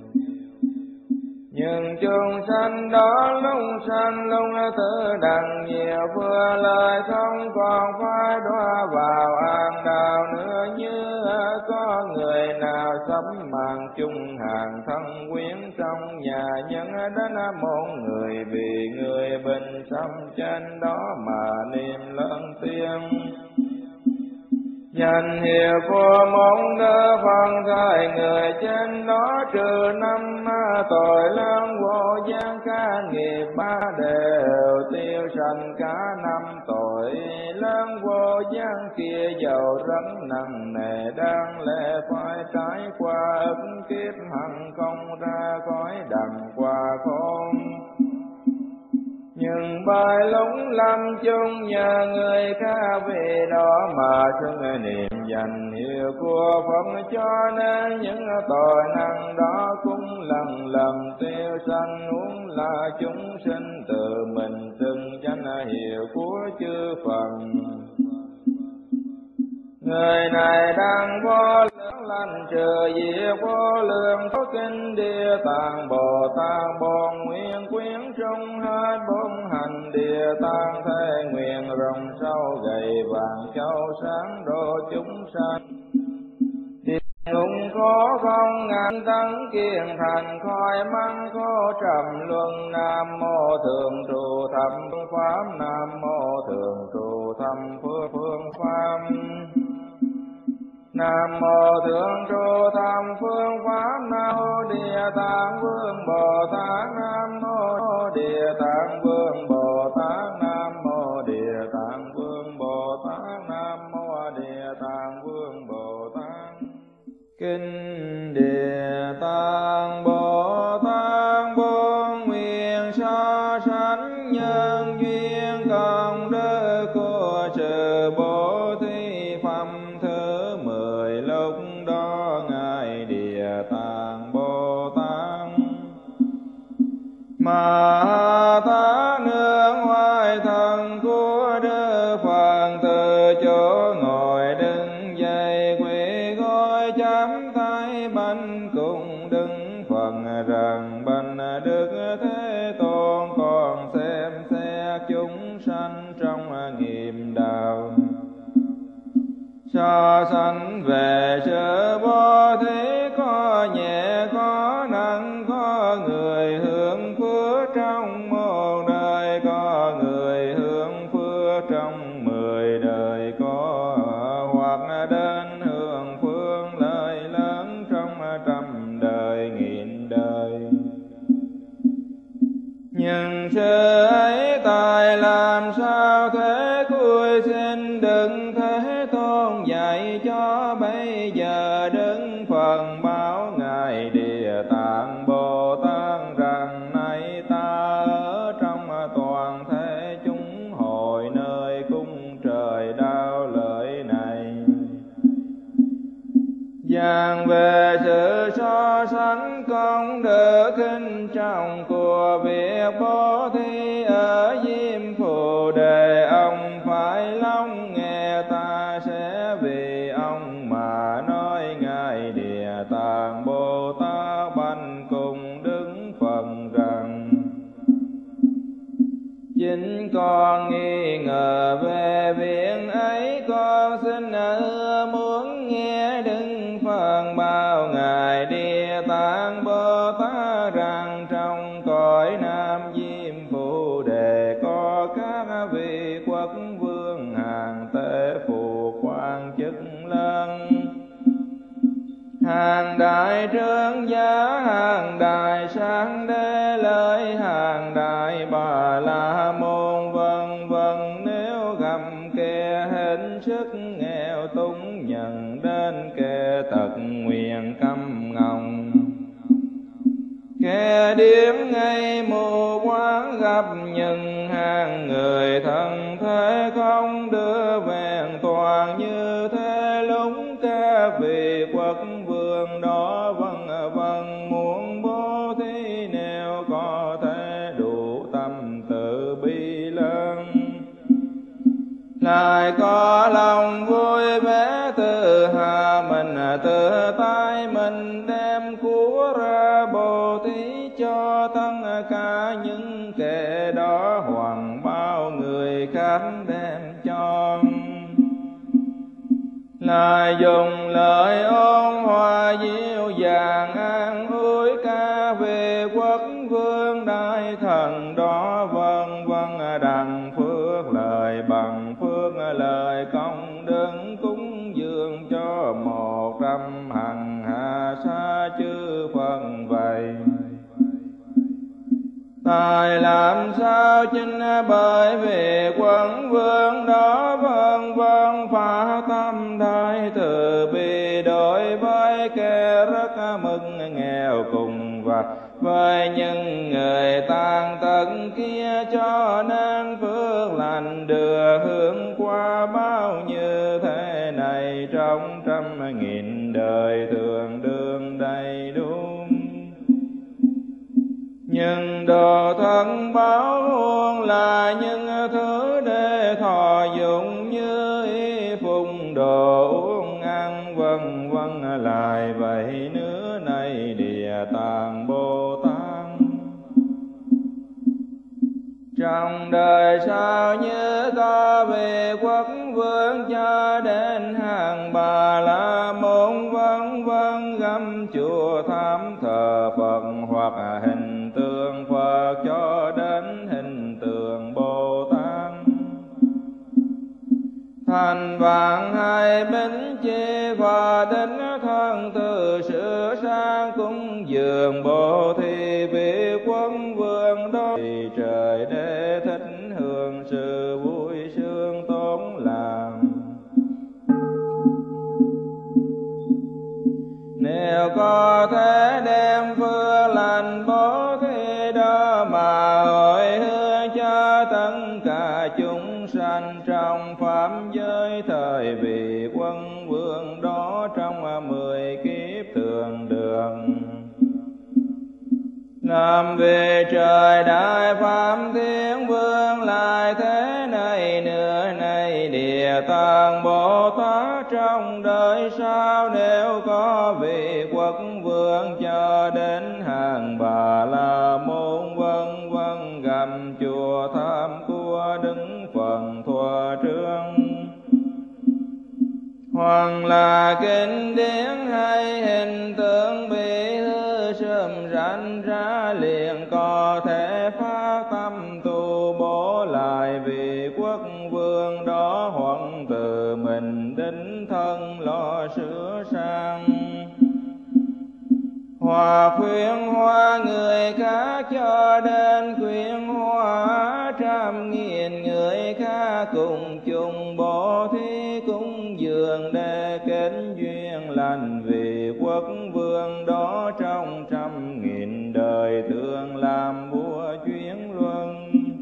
Nhưng chúng sanh đó lúc sanh lúc tự đặng nhiều vừa lời không còn phải đọa vào an đạo nữa như có người nào sắm màn chung hàng thân quyến trong nhà nhân đến một người vì người bình xâm trên đó mà niệm lớn tiếng. Danh hiệu của mong Đức Phật thời người trên đó trừ năm tội lớn vô gian ca nghiệp ba đều tiêu sanh cả năm tội lớn vô gian kia giàu rất nặng nề đáng lẽ phải trải qua ức kiếp hằng không ra khỏi đằng qua khôn. Nhưng bài lúng lâm chung nhờ người khác vì đó mà xưng niệm danh hiệu của Phật cho nên những tội năng đó cũng lần lần tiêu sanh huống là chúng sinh tự mình xưng danh hiệu của chư Phật. Người này đang vô lượng lành trừ diệt vô lượng có kinh địa tạng Bồ Tát bổn nguyện quyến trong hết bốn hành địa tạng thế nguyện rồng sâu gầy vàng châu sáng độ chúng sanh. Địa ngục khó không ngàn tấn kiền thành khói măng khô trầm luân. Nam mô thường trụ thập pháp Nam mô thường trụ thập phương pháp. Nam mô thượng trụ tam phương pháp Nam mô Địa Tạng Vương Bồ Tát. Nam mô Địa Tạng Vương Bồ Tát. Nam mô Địa Tạng Vương Bồ Tát. Nam mô Địa Tạng Vương Bồ Tát. Kinh Địa Tạng Bồ Tát bốn nguyện so sánh nhân duyên công đức của sự bố thí phẩm thứ 10 lúc đó ngài Địa Tạng Bồ Tát mà ta nương hoài thần của Đức Phật từ chỗ ngồi đứng dậy quỳ gối chắp tay bạch cùng Đức Phật rằng bạch Đức Thế Tôn còn xem xét chúng sanh trong nghiệp đạo so sánh về sự bố thí có nhẹ có nặng, có người hưởng phước trong một đời, có người hưởng phước trong 10 đời, có hoặc đến hưởng phước lợi lớn trong 100 đời 1000 đời. Nhưng sự ấy tài làm sao thế cuối xin đừng Thế Tôn dạy cho bây giờ Đức Phật bảo ngài Địa Tạng Bồ Tát rằng nay ta ở trong toàn thể chúng hội nơi cung trời đau lợi này. Giảng về sự so sánh công đức kinh trọng của việc bố thí ở Diêm Phù Đề, ông phải lắng nghe ta sẽ vì ông mà nói ngài Địa Tạng Bồ Tát bạch cùng Đức Phật rằng chính con nghi ngờ về việc ấy, con xin muốn nghe Đức Phật bảo ngài Địa Tạng Bồ Tát rằng trong cõi Nam Diêm Phù Đề có các vị quốc vương hàng Hàng đại trướng giá, hàng đại sáng đế lợi, hàng đại bà la môn vân vân. Nếu gặp kẻ hết sức nghèo túng, nhận đến kẻ tật nguyện câm ngọng. Kẻ điếc ngây mù quáng gặp những hàng người thân thế, không đưa vẹn toàn như thế. Lúc các vị quốc vương đó vân muốn bố thí, nếu có thể đủ tâm từ bi lớn, lại có lòng vui vẻ tự hạ mình, tự tay mình đem của ra bố thí cho tất cả những kẻ đó, hoặc bao người khác đem cho. Lại dùng lời ôn hòa dịu dàng an ủi các vị quốc vương đại thần đó, vân vân. Đặng phước lời bằng phước lời công đức, cúng dường cho 100 hằng hạ sa chư Phật vậy. Tại làm sao chính bởi vì quân vương đó vân vân, phá tâm đại từ bi đối với kẻ rất mừng nghèo cùng, và với những người tàn tật kia cho nên phước lành đưa hướng qua bao như thế này, trong 100.000 đời thường đương đầy đủ. Nhưng đồ thân báo huống là những thứ để thọ dụng, như y phục đồ uống ăn vân vân. Lại vậy nữa này Địa Tạng Bồ Tát, trong đời sau như có vị quốc vương cho đến hàng Bà La Môn vân vân, găm chùa tháp thờ Phật hoặc hình tượng Phật cho đến hình tượng Bồ Tát. Thành vạn hai bính chi và đến thân từ sửa sang, cúng dường bố thí vị quân vương đó, thì trời để thích hưởng sự vui sướng tốn làm. Nếu có thể đem phước lành bố thí đó mà hồi hướng cho tất cả chúng sanh trong pháp giới, thời vị quân vương đó trong 10 kiếp thường đường. Làm về trời đại pháp thiên vương, lại thế này nữa này Địa Tạng Bồ Tát, trong đời sau nếu có vị quốc vương cho đến hàng Bà La Môn vân vân, gặp chùa tháp của Đức Phật thuở trước, hoặc là kinh điển hay hình tượng bị hư sớm ranh ra, liền có thể phát tâm tu bổ lại vị quốc vương đó, hoặc tự mình đích thân lo sửa sang, hoặc khuyên hóa người khác cho đến khuyên hóa 100.000 người khác, cùng chung bố thí cúng dường để kết duyên lành vì quốc vương đó, trong 100.000 đời thường làm vua chuyến luân.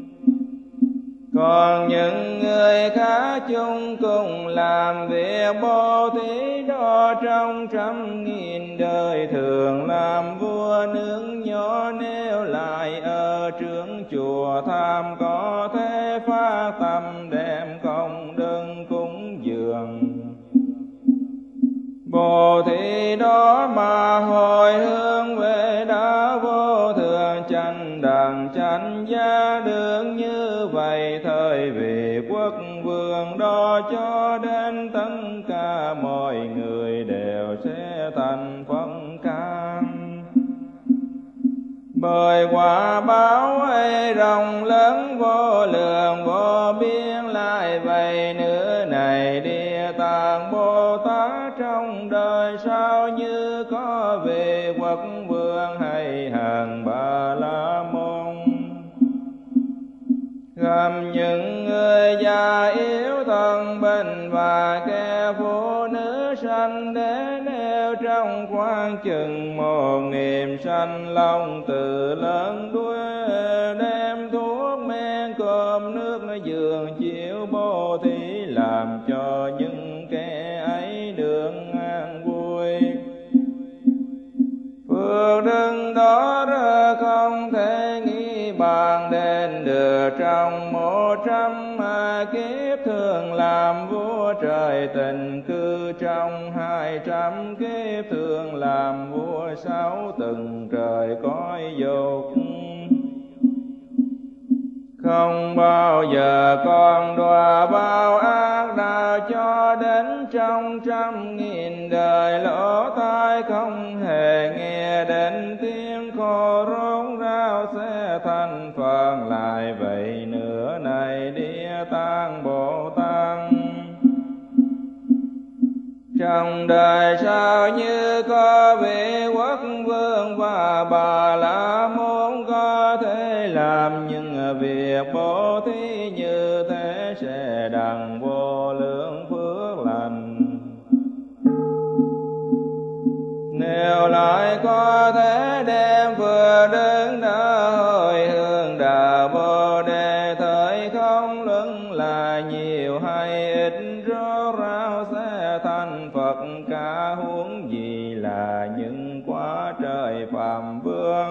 Còn những người khác chung cùng làm việc bố thí đó, trong 100.000 đời thường làm vua nước nhỏ. Nếu lại ở trướng chùa tham có thể phát tâm đem công đức cúng dường bố thí đó, mà hồi hướng về đã vô thường chánh đẳng chánh giác được như vậy, thời vị quốc vương đó cho đến tất cả mọi người đều sẽ thành phân can. Bởi quả báo ấy rộng lớn vô lượng vô biên, lại vậy nữa này Địa Tạng Bồ Tát trong đời sau như quốc vương hay hàng Ba La Môn. Gặp những người già yếu thân bệnh và kẻ phụ nữ sanh để nêu trong khoang chừng 1000 sanh long từ lớn đuôi, đem thuốc men cơm nước giường chiếu bố thí làm cho những kẻ ấy được an vui. Phước đức đó ra không thể nghĩ bàn đến được, trong 100 kiếp thường làm vua trời tình cư, trong 200 kiếp thường làm vua 6 tầng trời cõi dục. Không bao giờ con đọa bao ác đạo, cho đến trong 100.000 đời lỗ tai không hề nghe đến tiếng khô rốn rao sẽ thành phần lại. Vậy nữa này Địa Tạng Bồ Tát, trong đời sau như có vị quốc vương và Bà La Môn có thể làm những việc bố thí như thế, sẽ đặng vô lượng phước lành. Nếu lại có thể đem vừa đứng đã hồi hướng đạo Bồ Đề, thời không luận là nhiều hay ít, rốt ráo sẽ thành Phật cả, huống gì là những quả trời Phạm Vương.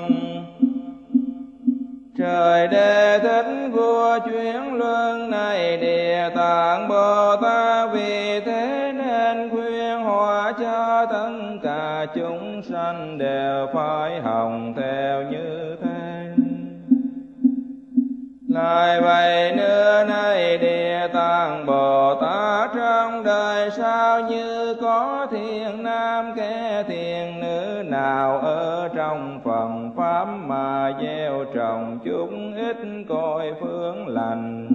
Trời Đệ Thích vua chuyển luân này Địa Tạng Bồ Tát, vì thế nên khuyên hóa cho tất cả chúng sanh đều phải hồng theo như thế. Lại vậy nữa này Địa Tạng Bồ Tát, trong đời sau như có thiện nam kẻ thiện nữ nào ở trong phần pháp mà gieo trồng chút ít cội phước lành,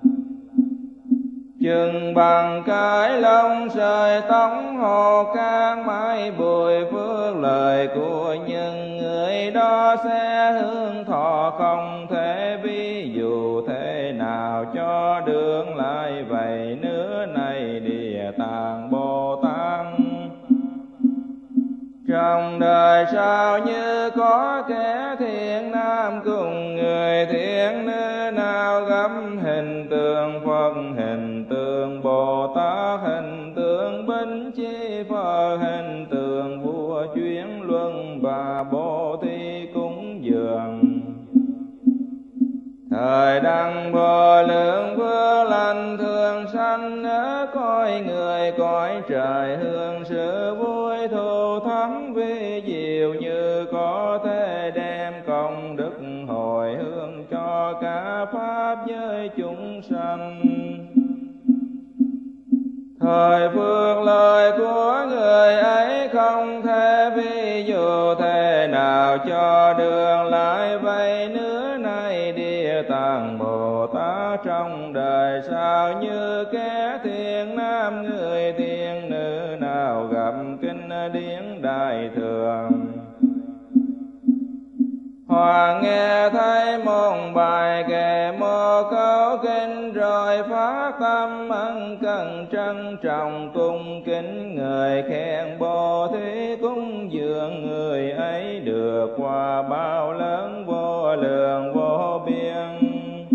chừng bằng cái lông sợi tóc hồ can mãi bụi phước lời của những người đó sẽ hưởng thọ không thể ví dụ thế nào cho được. Lại vậy nữa này Địa Tạng Bồ Tát, trong đời sau như có kẻ thiện nam cùng người thiện nữ nào gặp hình tượng Phật, hình tượng Bồ Tát, hình tượng Bính Chi Phật, hình tượng vua chuyển luân và bố thí cúng dường, thời đăng vô lượng phước lành thường sanh ở cõi người cõi trời, hương sự vui thù thắng vi diệu, như có thể đem công đức hồi hướng cho cả pháp giới chúng sanh. Thời phước lời của người ấy không thể ví dụ thế nào cho đường. Lại vậy nữa này Địa Tạng Bồ Tát, trong đời sau như kẻ thiện nam người thiện nữ nào gặp kinh điển đại thừa, hoặc nghe thấy một bài kệ một câu kinh, rồi phát tâm ân cần trân trọng cung kính người khen bố thí cúng dường, người ấy được quả bao lớn vô lượng vô biên.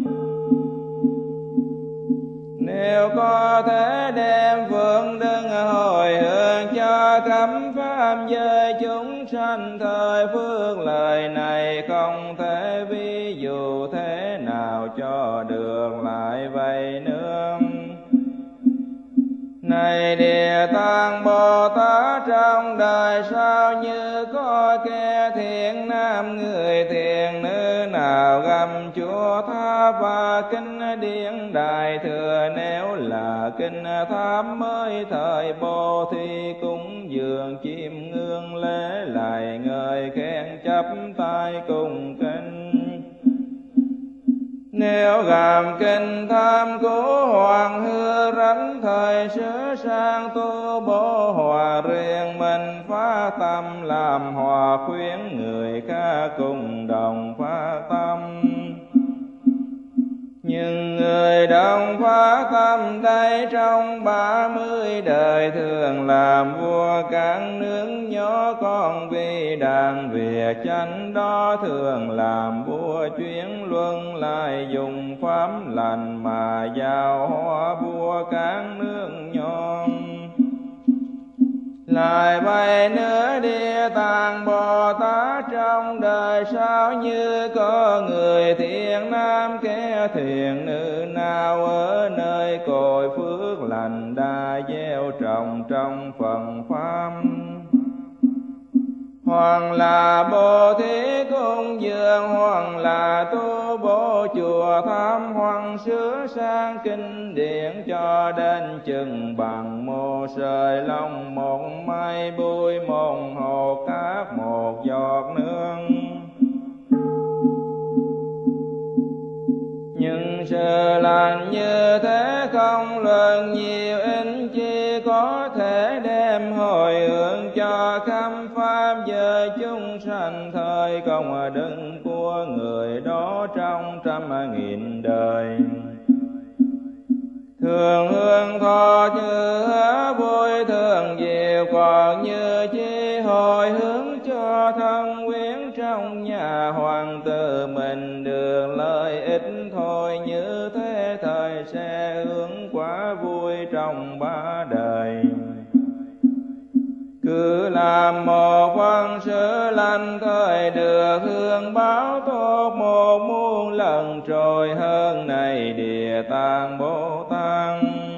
Nếu có thể đem phước đức hồi hướng cho khắp pháp giới chúng sanh, thời phước lời này không thể ví dụ thế nào cho được. Lại vậy nữa này Địa Tạng Bồ Tát, trong đời sau như có kẻ thiện nam người thiện nữ nào gặp chùa tháp và kinh điển đại thừa, nếu là kinh tháp mới thời bố thí cúng dường chiêm ngưỡng lễ lại ngợi khen chắp tay cùng kính. Nếu liễu gặp kinh tham cố hoàng hư rảnh thời sửa sang tu bổ hòa riêng mình phá tâm làm hòa khuyến người khác cùng đồng phá tâm. Nhưng người đồng phá tâm đây trong 30 đời thường làm vua các nước nhỏ con vì đàn việc chánh đó thường làm vua chuyến luân lại dùng pháp lành mà giao hóa vua các nước nhỏ. Lại vậy nữa Địa Tạng Bồ Tát trong đời sau như có người thiện nam kẻ thiện nữ nào ở nơi cội phước lành đã gieo trồng trong phần pháp. Hoặc là bố thí cung dường, hoặc là tu bổ chùa tháp, hoặc sửa sang kinh điển cho đến chừng bằng một sợi lông, một mây bụi, một hột cát, một giọt nước. Nhưng sự lành như thế không luận nhiều ít, chỉ có thể đem hồi hướng cho khắp pháp giới chúng sanh thời công đức của người đó trong 100.000 đời. Thường hương thọ như hứa vui thường diệu, còn như chi hồi hướng cho thân quyến trong nhà hoàng tử mình được lợi ích thôi. Như thế thời sẽ hướng quá vui trong 3 đời. Cứ làm một phân sự lành thời được hương báo tốt 1.000.000 lần trôi hơn này Địa Tạng Bồ Tát.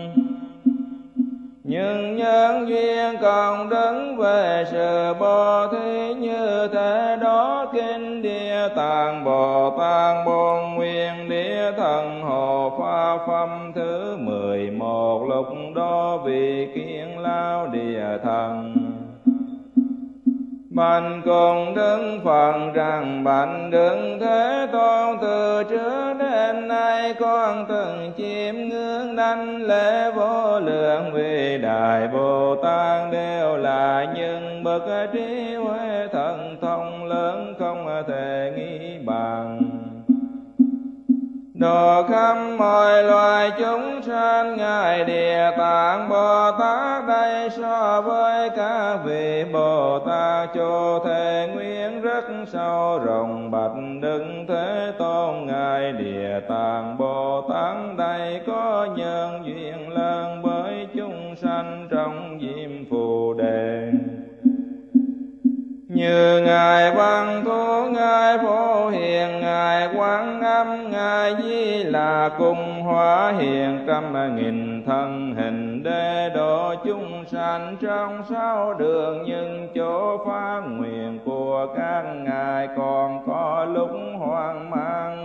Nhưng nhân duyên còn đứng về sự bố thí như thế đó, kinh Địa Tạng Bồ Tát Bổn Nguyên Địa Thần Hộ Pháp Phẩm thứ 11 lúc đó vì kiến lao địa thần. Bạch cùng đứng phần rằng bạch Đức Thế Tôn từ trước đến nay con từng chiêm ngưỡng đảnh lễ vô lượng vì Đại Bồ Tát đều là những bậc trí huệ thần thông lớn không thể nghĩ bằng. Độ khắp mọi loài chúng sanh ngài Địa Tạng Bồ Tát đây so với các vị Bồ Tát Chô Thế Nguyên rất sâu rộng. Bạch Đức Thế Tôn ngài Địa Tạng Bồ Tát đây có nhân duyên lớn với chúng sanh trong Diêm Phù Đề. Như ngài Văn Thù, ngài Phổ Hiền, ngài Quán Âm, ngài Di Là cùng hóa hiện 100.000 thân hình để độ chúng sanh trong 6 đường. Nhưng chỗ phát nguyện của các ngài còn có lúc hoang mang.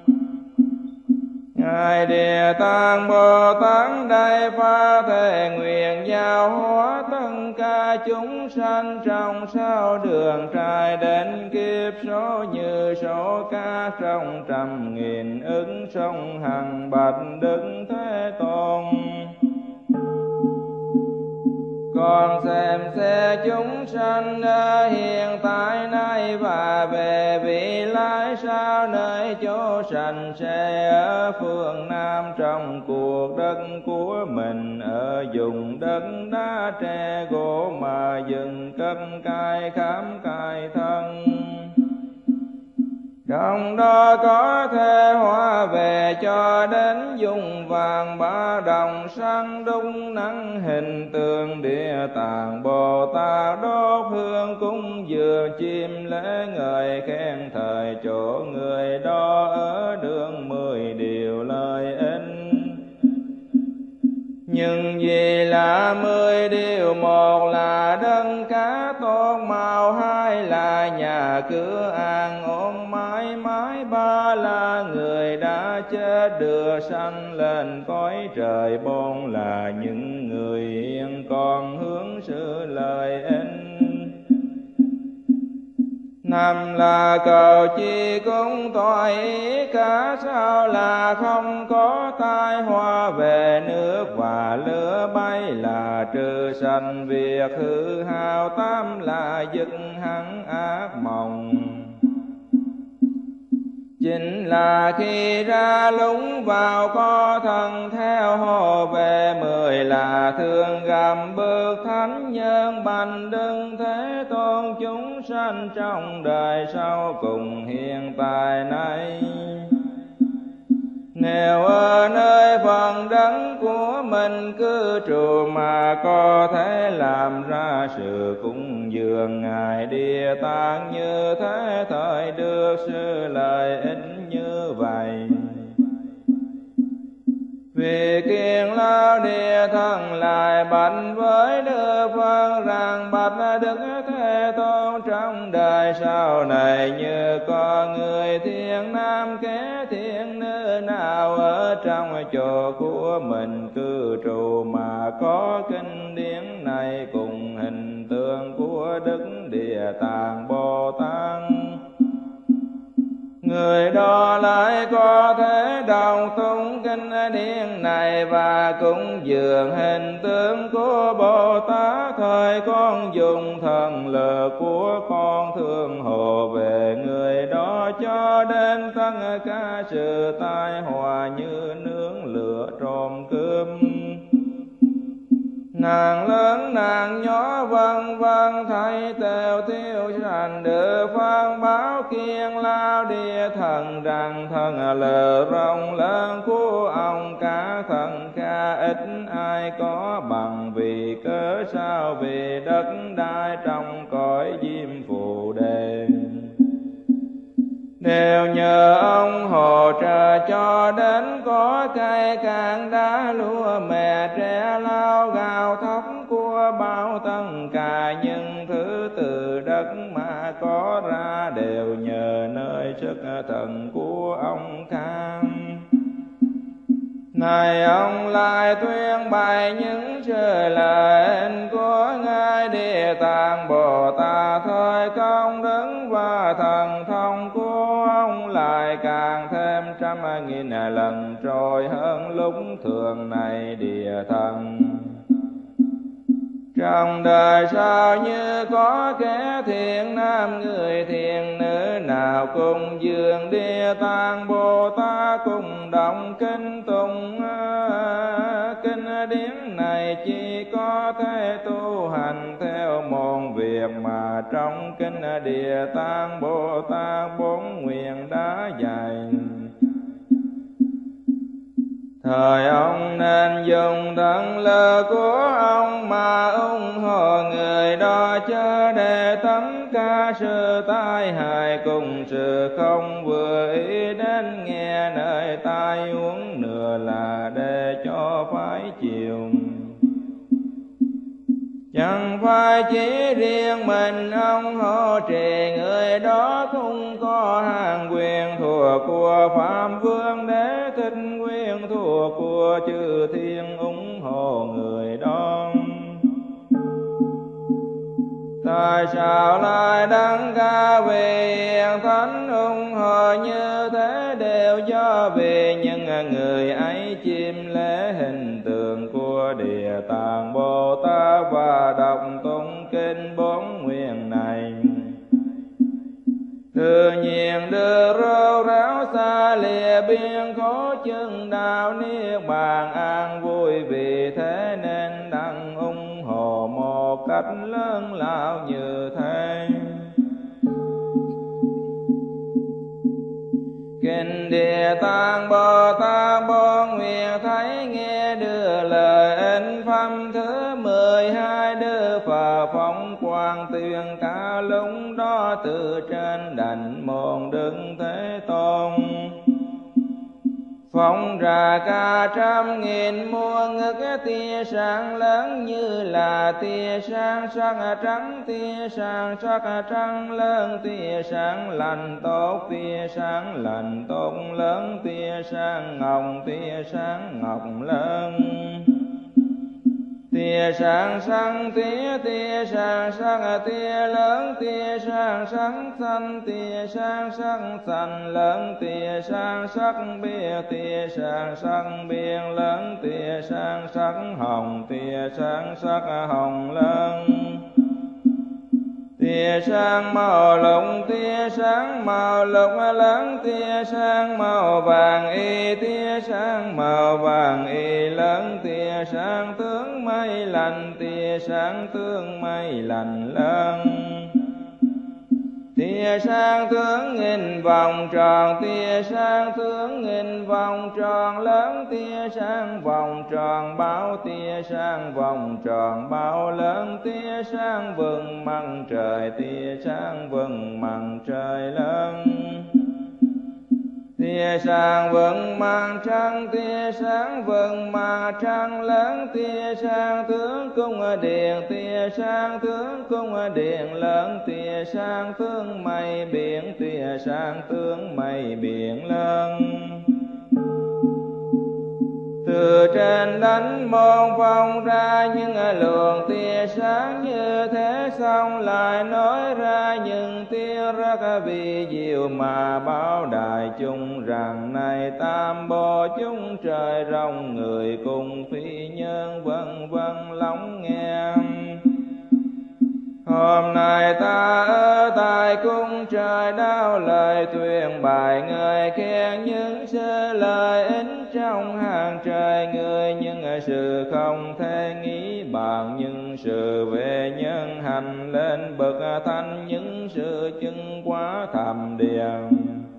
Ngài Địa Tạng Bồ Tát đây phá thệ nguyện giao hóa tất cả chúng sanh trong 6 đường trai đến kiếp số như số cá trong 100.000 ứng sông hằng. Bạch Đức Thế Tôn con xem xe chúng sanh hiện tại nay và về vị lai sau nơi chỗ sanh sẽ ở phương Nam trong cuộc đất của mình, ở vùng đất đá tre gỗ mà dừng cất cai khám cai thân. Trong đó có thể hóa về cho đến dùng vàng ba đồng sáng đúng nắng hình tượng Địa Tạng Bồ Tát đốt hương cúng dường chim lễ ngợi khen thời chỗ người đó ở đường 10 điều lợi ích. Nhưng vì là 10 điều, một là đấng cá tốt màu, hai là nhà cửa an ổn mãi mãi, ba là người đã chết được sanh lên cõi trời, bốn là những người hiện còn hướng sự lợi ích. hàm là cầu chi cũng tội ý cả, sao là không có tai họa về nước và lửa bay, là trừ sanh việc hư hao, tám là dứt hẳn ác mộng. Chính là khi ra lúng vào có thân theo hồ về, mười là thương gầm bước thánh nhân bành đừng thế tôn chúng sanh trong đời sau cùng hiện tại nay. Nếu ở nơi phần đấng của mình cư trụ mà có thể làm ra sự cúng dường Ngài Địa Tạng như thế, thời được sự lợi ích như vậy. Vì kiền lao Địa Thần lại bạch với Đức Phật rằng: bạch Đức Thế Tôn, trong đời sau này như có người thiện nam kế thiện nữ nào ở trong chỗ của mình cư trụ mà có kinh điển này cùng hình tượng của Đức Địa Tạng Bồ Tát, người đó lại có thể đọc tụng kinh điển này và cúng dường hình tướng của Bồ Tát. Thời con dùng thần lực của con thương hộ về người đó, cho đến tất cả sự tai họa như nướng lửa trộm cướp, nàng lớn nàng nhỏ vân vân thay tèo tiêu sanh. Được phán báo kiền lao Địa Thần rằng: thần lờ rộng lớn của ông cả thần kha ít ai có bằng, vì cớ sao vì đất đai trong cõi diêm phù đề đều nhờ ông hỗ trợ, cho đến có cây cạn đá lúa mè tre lau gạo thóc của bao tất cả những thứ từ đất mà có ra, đều nhờ nơi sức thần của ông Kham. Này ông lại tuyên bày những sự lợi ích của Ngài Địa Tạng Bồ Tát, thời công đức và thần thông của ông lại càng thêm trăm nghìn lần trôi hơn lúc thường này. Địa Thần trong đời sau như có kẻ thiện nam người thiện nữ nào cùng dường Địa Tạng Bồ Tát, cùng động kinh tụng kinh điển này, chỉ có thể tu hành theo môn việc mà trong kinh Địa Tạng Bồ Tát bốn nguyện đã dạy. Thời ông nên dùng thần lực của ông mà ủng hộ người đó, chớ để tất cả sự tai hại cùng sự không vừa ý đến nghe nơi tai uống nửa, là để cho phải chịu. Chẳng phải chỉ riêng mình ông hộ trì, người đó cũng có hàng quyền thuộc của Phạm Vương Đế Thích quyền thuộc của chư thiên ủng hộ người đó. Tại sao lại đăng ca vì hiền thánh ủng hộ như thế, đều do vì những người ấy chiêm lễ hình tượng của Địa Tạng Bồ Tát và đọc tụng kinh bốn nguyện này. Tự nhiên đưa rêu ráo xa lìa biên khổ chân đạo niết bàn an vui, vì thế nên đặng ủng hộ một cách lớn lao như thế. Kinh Địa Tạng Bồ Tát bốn nguyện thấy nghe đưa lời ích pháp thứ 12, Đức Phật phóng quang tuyên cả lúc đó từ trên đảnh môn Đức Thế Tôn. Phóng ra cả trăm nghìn muôn ngức tia sáng lớn, như là tia sáng sắc trắng, tia sáng sắc trắng lớn, tia sáng lành tốt, tia sáng lành tốt lớn, tia sáng ngọc lớn. tia sáng sáng tia sáng sáng tia lớn tia sáng sáng xanh tia sáng sáng xanh lớn tia sáng sắc bia tia sáng sắc biên lớn tia sáng sắc hồng tia sáng sắc hồng lớn tia sáng màu lục tia sáng màu lục lớn tia sáng màu vàng y tia sáng màu vàng y lớn tia sáng tướng mây lành tia sáng tướng mây lành lớn tia sáng tướng nghìn vòng tròn tia sáng tướng nghìn vòng tròn lớn tia sáng vòng tròn báo tia sáng vòng tròn báo lớn tia sáng vầng mặt trời tia sáng vầng mặt trời lớn tia sáng vầng mặt trăng tia sáng vầng mặt trăng lớn tia sáng tướng cung điện tia sáng tướng cung điện lớn tia sáng tướng mây biển tia sáng tướng mây biển lớn từ trên đánh môn phong ra những luồng tia sáng như thế xong lại nói ra những tiếng rất vi diệu mà báo đại chúng rằng này tam bộ chúng trời rồng người cùng phi nhân vân vân lắng nghe. Hôm nay ta ở tại cung trời đao lời tuyên bài người khen những sự lợi ích trong hàng trời người những sự không thể nghĩ bàn những sự về nhân hành lên bậc thanh những sự chứng quá thầm điền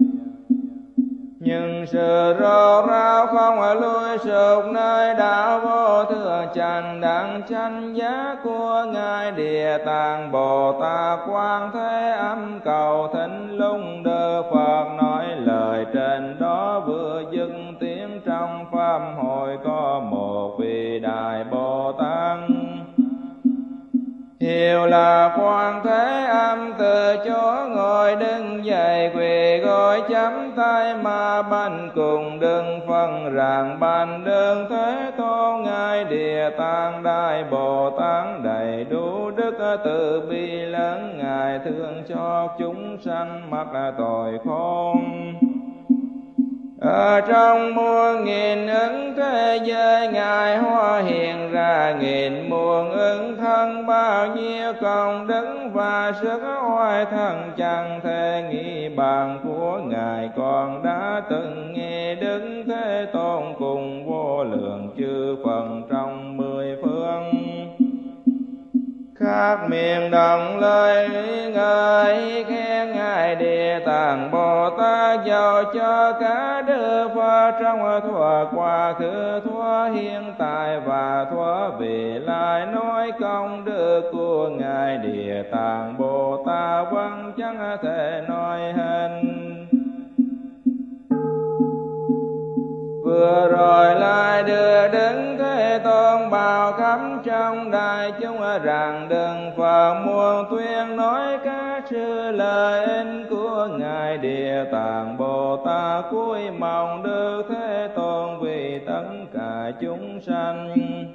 nhưng sự rốt ráo không lui sụp nơi đạo vô thượng chánh đẳng chánh giác của ngài Địa Tạng Bồ Tát Quan Thế Âm cầu thỉnh lung đơ Phật nói lời trên đó vừa dừng tiếng trong pháp hội có một vị đại Bồ Tát hiệu là Quan Thế Âm từ chỗ ngồi đứng dậy quỳ gối chắp tay mà bành cùng đừng phân rằng bành đương Thế Tôn ngài Địa Tạng Đại Bồ Tát đầy đủ đức từ bi lớn ngài thương cho chúng sanh mắc tội khôn. Ở trong muôn nghìn ứng thế giới ngài hóa hiện ra nghìn muôn ứng thân bao nhiêu công đức và sức oai thần chẳng thể nghĩ bàn của ngài còn đã từng nghe Đức Thế Tôn cùng vô lượng chư Phật trong mười phương khác miệng đồng lời ngợi khen ngài Địa Tạng Bồ Tát giàu cho cả đức Phật trong thuở quá khứ thuở hiện tại và thuở vị lai nói công đức của ngài Địa Tạng Bồ Tát vẫn chẳng thể nói hết. Vừa rồi lại đưa Đức Thế Tôn bảo khắp trong đại chúng rằng đừng Phật muôn tuyên nói các sự lợi ích của ngài Địa Tạng Bồ Tát cúi mong Đức Thế Tôn vì tất cả chúng sanh.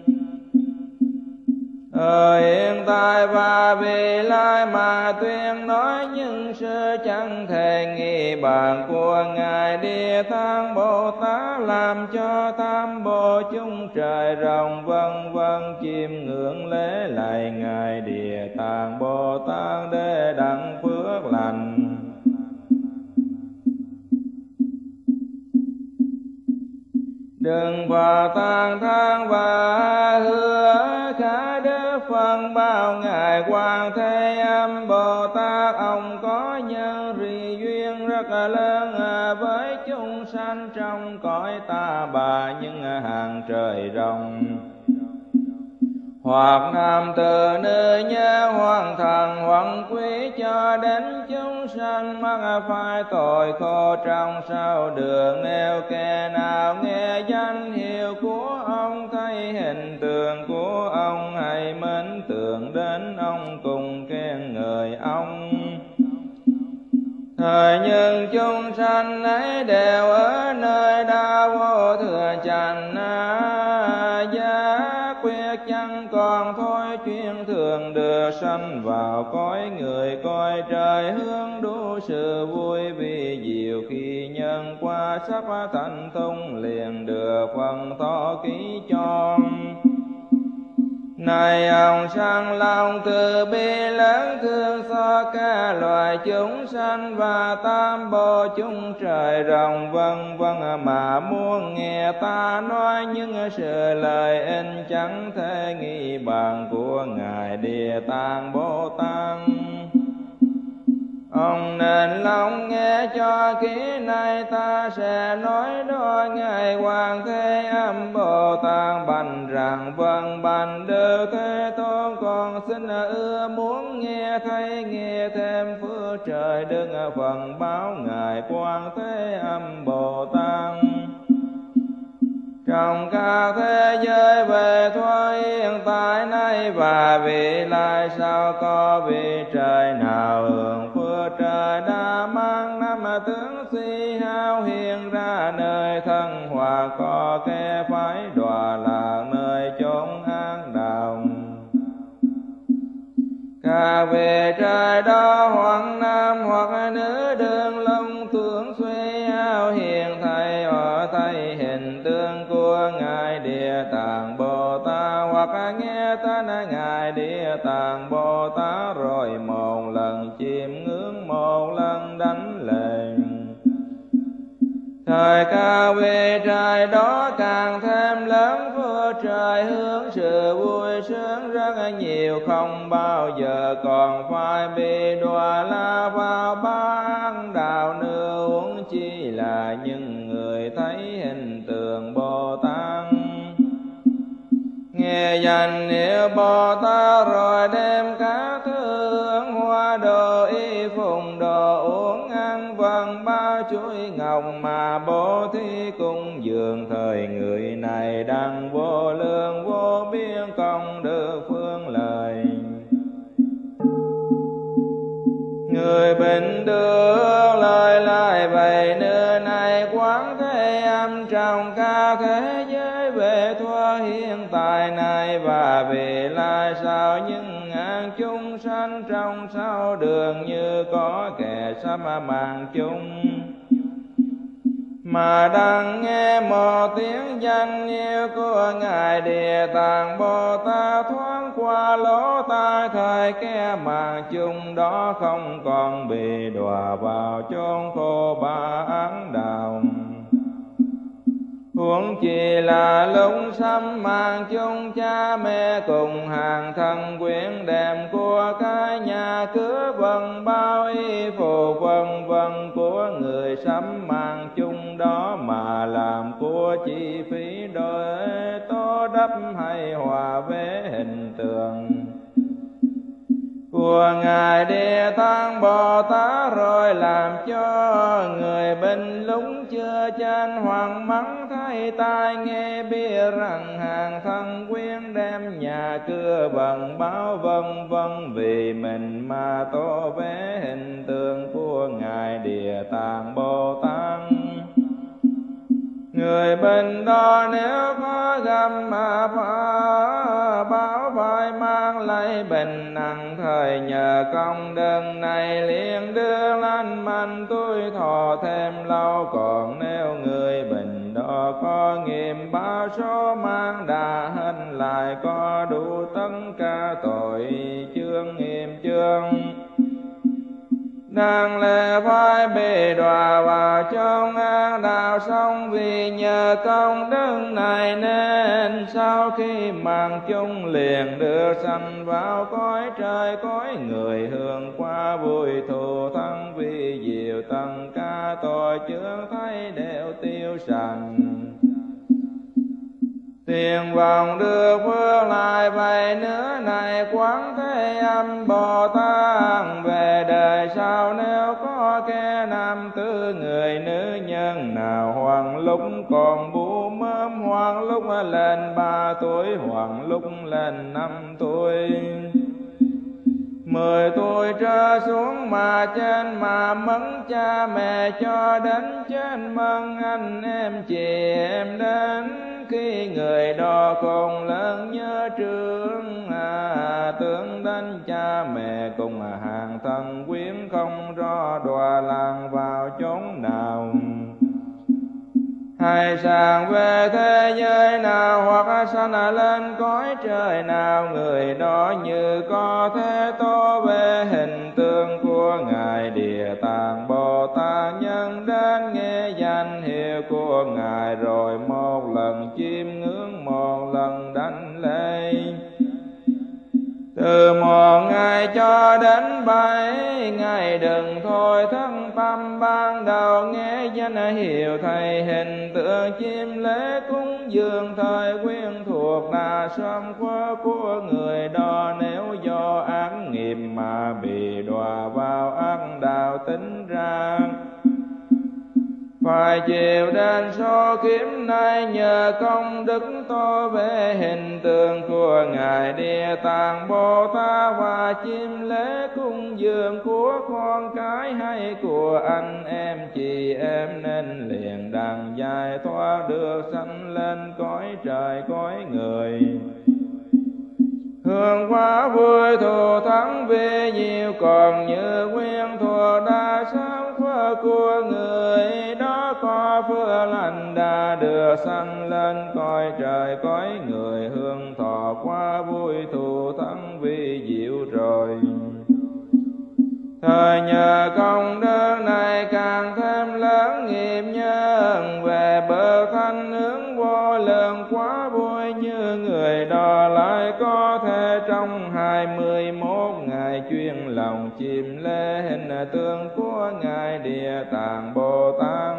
Ở hiện tại và vị lai mà tuyên nói những sự chẳng thể nghĩ bàn của ngài Địa Tạng Bồ Tát làm cho tam bộ chúng trời rồng vân vân chiêm ngưỡng lễ lạy ngài Địa Tạng Bồ Tát để đặng phước lành. Đừng vào tàn thang và hứa khả đức phân bao ngài Quan Thế Âm Bồ Tát ông có nhân rì duyên rất lớn với chúng sanh trong cõi ta bà những hàng trời rồng hoặc nam tử nữ nhân hoàng thần hoàng quý cho đến chúng sanh mắc phải tội khổ trong sao đường nếu kẻ nào nghe danh hiệu của ông thấy hình tượng của ông hãy mến tưởng đến ông cùng khen ngợi ông. Thời nhưng chúng sanh ấy đều ở nơi đạo vô thượng chánh giác quyết chẳng có sanh vào cõi người coi trời hướng đủ sự vui vi diệu khi nhân qua sắp thành thông liền được phần thọ ký cho. Này ông sang lòng từ bi lớn thương xót cả loài chúng sanh và tam bộ chúng trời rồng vân vân, mà muốn nghe ta nói những sự lời in chẳng thể nghĩ bàn của Ngài Địa Tạng Bồ Tát. Ông nên lòng nghe cho kỹ này, ta sẽ nói đó Ngài Hoàng Thế Âm Bồ Tát bạch rằng: vâng bạch Đức Thế Tôn, con xin ưa muốn nghe thấy nghe thêm phước trời đức phần báo Ngài Quan Thế Âm Bồ Tát. Trong các thế giới về thoại hiện tại nay và vị lai sau, có vị trời nào hưởng phước trời đã mang năm tướng si hao hiện ra nơi thân, hoặc có kẻ phải đọa lạc nơi chốn an đạo. Các vị trời đó hoặc nam hoặc nữ đương long tướng suy hao hiện thầy ở thầy hình tướng của Ngài Địa Tạng Bồ Tát, hoặc nghe tên Ngài Địa Tạng Bồ Tát rồi một lần chiêm ngưỡng, một lần đánh lễ. Thời các vị trời đó càng thêm lớn phước trời, hướng sự vui sướng rất nhiều, không bao giờ còn phải bị đọa la vào ba ác đạo nữa, huống chi là những người thấy hình tượng Bồ Tát. Nghe danh hiệu Bồ Tát rồi đem các thứ hương hoa đồ y phụng đồ uống ăn vân bao chuỗi ngọc mà bố thí cung dường, thời người này đăng vô lượng vô biên công đức phương lợi. Người bình được lời lại vậy nữa này Quán Thế Âm trong các thế giới về thuở hiện tại này và về lai sau, những an chúng sanh trong sáu đường như có kẻ sắp mạng chúng mà đang nghe một tiếng danh hiệu của Ngài Địa Tạng Bồ Tát thoáng qua lỗ tai, thời kẻ mạng chung đó không còn bị đọa vào chốn khổ ba ác đạo. Huống chi là lúc sanh mạng chung cha mẹ cùng hàng thân quyến đem của cái nhà cửa vân bao y phục vân vân của người sắm mạng chung đó mà làm của chi phí đổi tô đắp hay hòa vẽ hình tượng của Ngài Địa Tạng Bồ Tát, rồi làm cho người bên lúng chưa chan hoàng mắng thấy tai nghe biết rằng hàng thân quyến đem nhà cửa bằng báo vân vân vì mình mà tô vẽ hình tượng của Ngài Địa Tạng Bồ Tát. Người bên đó nếu có gặp mà báo phải mang lấy bình nặng, thời nhờ công đơn này liền đưa lên mạnh tuổi thọ thêm lâu. Còn nếu người bình đó có nghiệm báo số mang đã hình lại có đủ tất cả tội chương nghiệm chương, đang lẽ phải bị đọa vào trong ác đạo sống. Vì nhờ công đức này nên sau khi mạng chung liền được sanh vào cõi trời cõi người, hưởng qua vui thù thân vi diệu, tất cả tội chướng thấy đều tiêu sạch. Tiền vọng được phước lại vậy nữa này Quán Thế Âm Bồ Tát, về đời sau nếu có kẻ nam tử người nữ nhân nào hoặc lúc còn bú mớm, hoặc lúc lên 3 tuổi, hoặc lúc lên 5 tuổi, 10 tuổi trở xuống mà trên mà mẫn cha mẹ cho đến trên mân anh em chị em đến khi người đó khôn lớn nhớ trương. Tướng đánh cha mẹ cùng hàng thân quyến, không rõ đọa lạc vào chốn nào. Hay sang về thế giới nào, hoặc sanh lên cõi trời nào, người đó như có thế tố về hình tượng của Ngài Địa Tạng Bồ Tát, nhân đến nghe danh hiệu của Ngài, rồi một lần chiêm ngưỡng, một lần đảnh lễ. Từ một ngày cho đến 7 ngày, đừng thôi thân tâm ban đầu, nghe danh hiệu thầy hình tượng chiêm lễ cúng dường, thời quyên thuộc là sớm khóa của người đó. Nếu do ác nghiệp mà bị đọa vào ác đạo tính ra, phải chịu đến số kiếp này. Nhờ công đức to về hình tượng của Ngài Địa Tạng Bồ Tát, và chiêm lễ cúng dường của con cái hay của anh em chị em, nên liền đặng giải thoát được sanh lên cõi trời cõi người. Hương quá vui thù thắng vì nhiều, còn như nguyên thuộc đa sáng khóa của người đó, có phước lành đã được sanh lên cõi trời cõi người. Hương thọ quá vui thù thắng vì diệu rồi. Thời nhờ công đức này càng thêm lớn nghiệp nhân, về bậc thanh hướng vô lượng quá vui, như người đó lại có thể trong 21 ngày chuyên lòng chiêm lễ hình tượng của Ngài Địa Tạng Bồ Tát,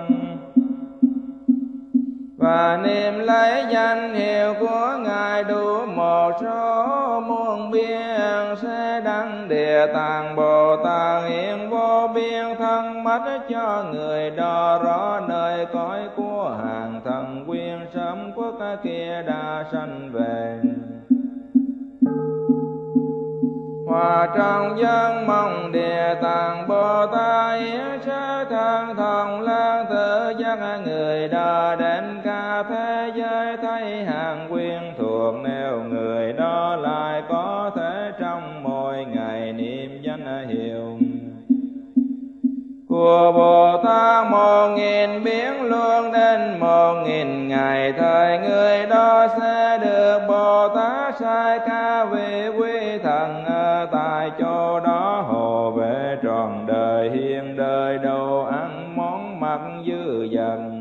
và niệm lấy danh hiệu của Ngài đủ một số muôn biên, sẽ đăng Địa Tạng Bồ Tát hiện vô biên thân mất cho người đó rõ nơi cõi của hàng thần quyên, sớm quốc kia đã sanh về. Hòa trong dân mong Địa Tạng Bồ Tát yến sẽ thân thông lang tự giác, người đó đến cả thế giới thấy hàng quyên thuộc. Nếu người đó lại có thể trong mỗi ngày niệm danh hiệu của Bồ Tát 1000 biến luôn đến 1000 ngày, thời người đó sẽ được Bồ Tát sai ca về quý thần ở tại chỗ đó, hộ vệ trọn đời hiền đời đồ ăn món mặc dư dần.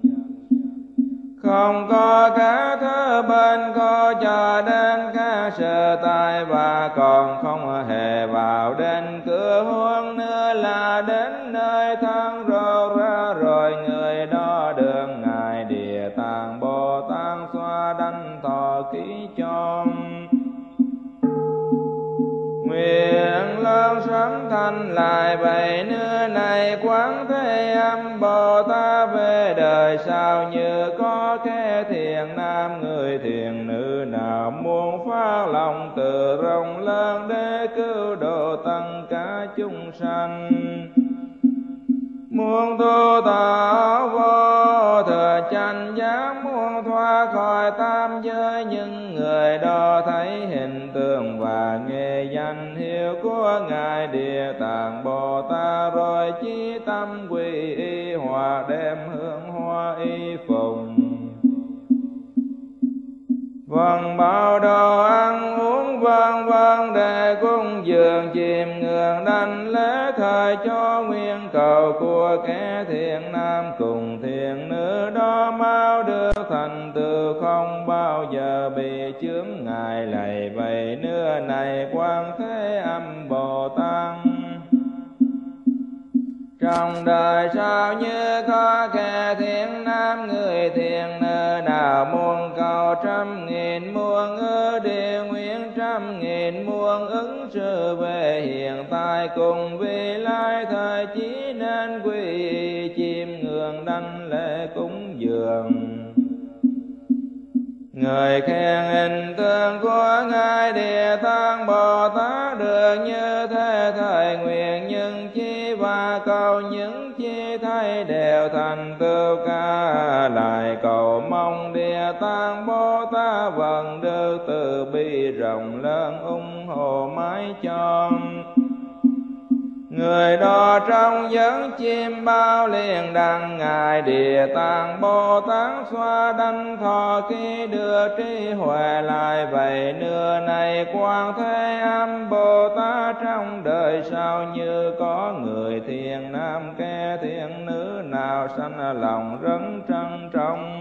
Không có cả thứ bên khó cho đến các sở tại, và còn không hề vào đến cửa huống nữa, là đến nơi thân rô ra rồi. Người đó được Ngài Địa Tạng Bồ Tát xoa đảnh thọ ký cho. Nguyện lớn sớm thành lại vậy nữa này, Quán Thế Âm Bồ Tát về đời sau, như có kẻ thiện nam người thiện nữ nào, muốn phát lòng từ rộng lớn để cứu độ tất cả chúng sanh. Muốn tu tạo vô thừa chánh giác, muốn thoát khỏi tam giới, nhưng người đó thấy hình tượng và nghe danh hiệu của Ngài Địa Tạng Bồ Tát, rồi chí tâm quy y, hòa đem hương hoa y phụng. Vâng bao đồ ăn uống vâng vâng, để cúng dường chiêm ngưỡng đảnh lễ, thời cho nguyên cầu của kẻ thiện nam cùng thiện nữ đó mau được thành tựu, không bao giờ bị chướng ngại lầy vậy nữa này. Quán Thế Âm Bồ Tát trong đời sau, như có kẻ thiện nam người thiện nữ nào, muốn cầu 100.000 muôn ư địa nguyện 100.000 muôn ứng sự về hiện tại, cùng vì lai thời chỉ nên quy chiêm ngưỡng đảnh lễ cúng dường. Người khen hình tượng của Ngài Địa Tạng Bồ Tát được như thế thời nguyện, nhưng chi và cầu những chi thay thấy đều thành tựu ca. Lại cầu mong Địa Tạng Bồ Tát vận được từ bi rộng lớn ủng hộ mãi cho. Người đó trong giấc chim bao liền đặng Ngài Địa Tạng Bồ Tát xoa đảnh thọ khi đưa trí huệ lại. Vậy nửa này Quan Thế Âm Bồ Tát trong đời sau như có người thiện nam kẻ thiện nữ nào sanh lòng rất trân trọng.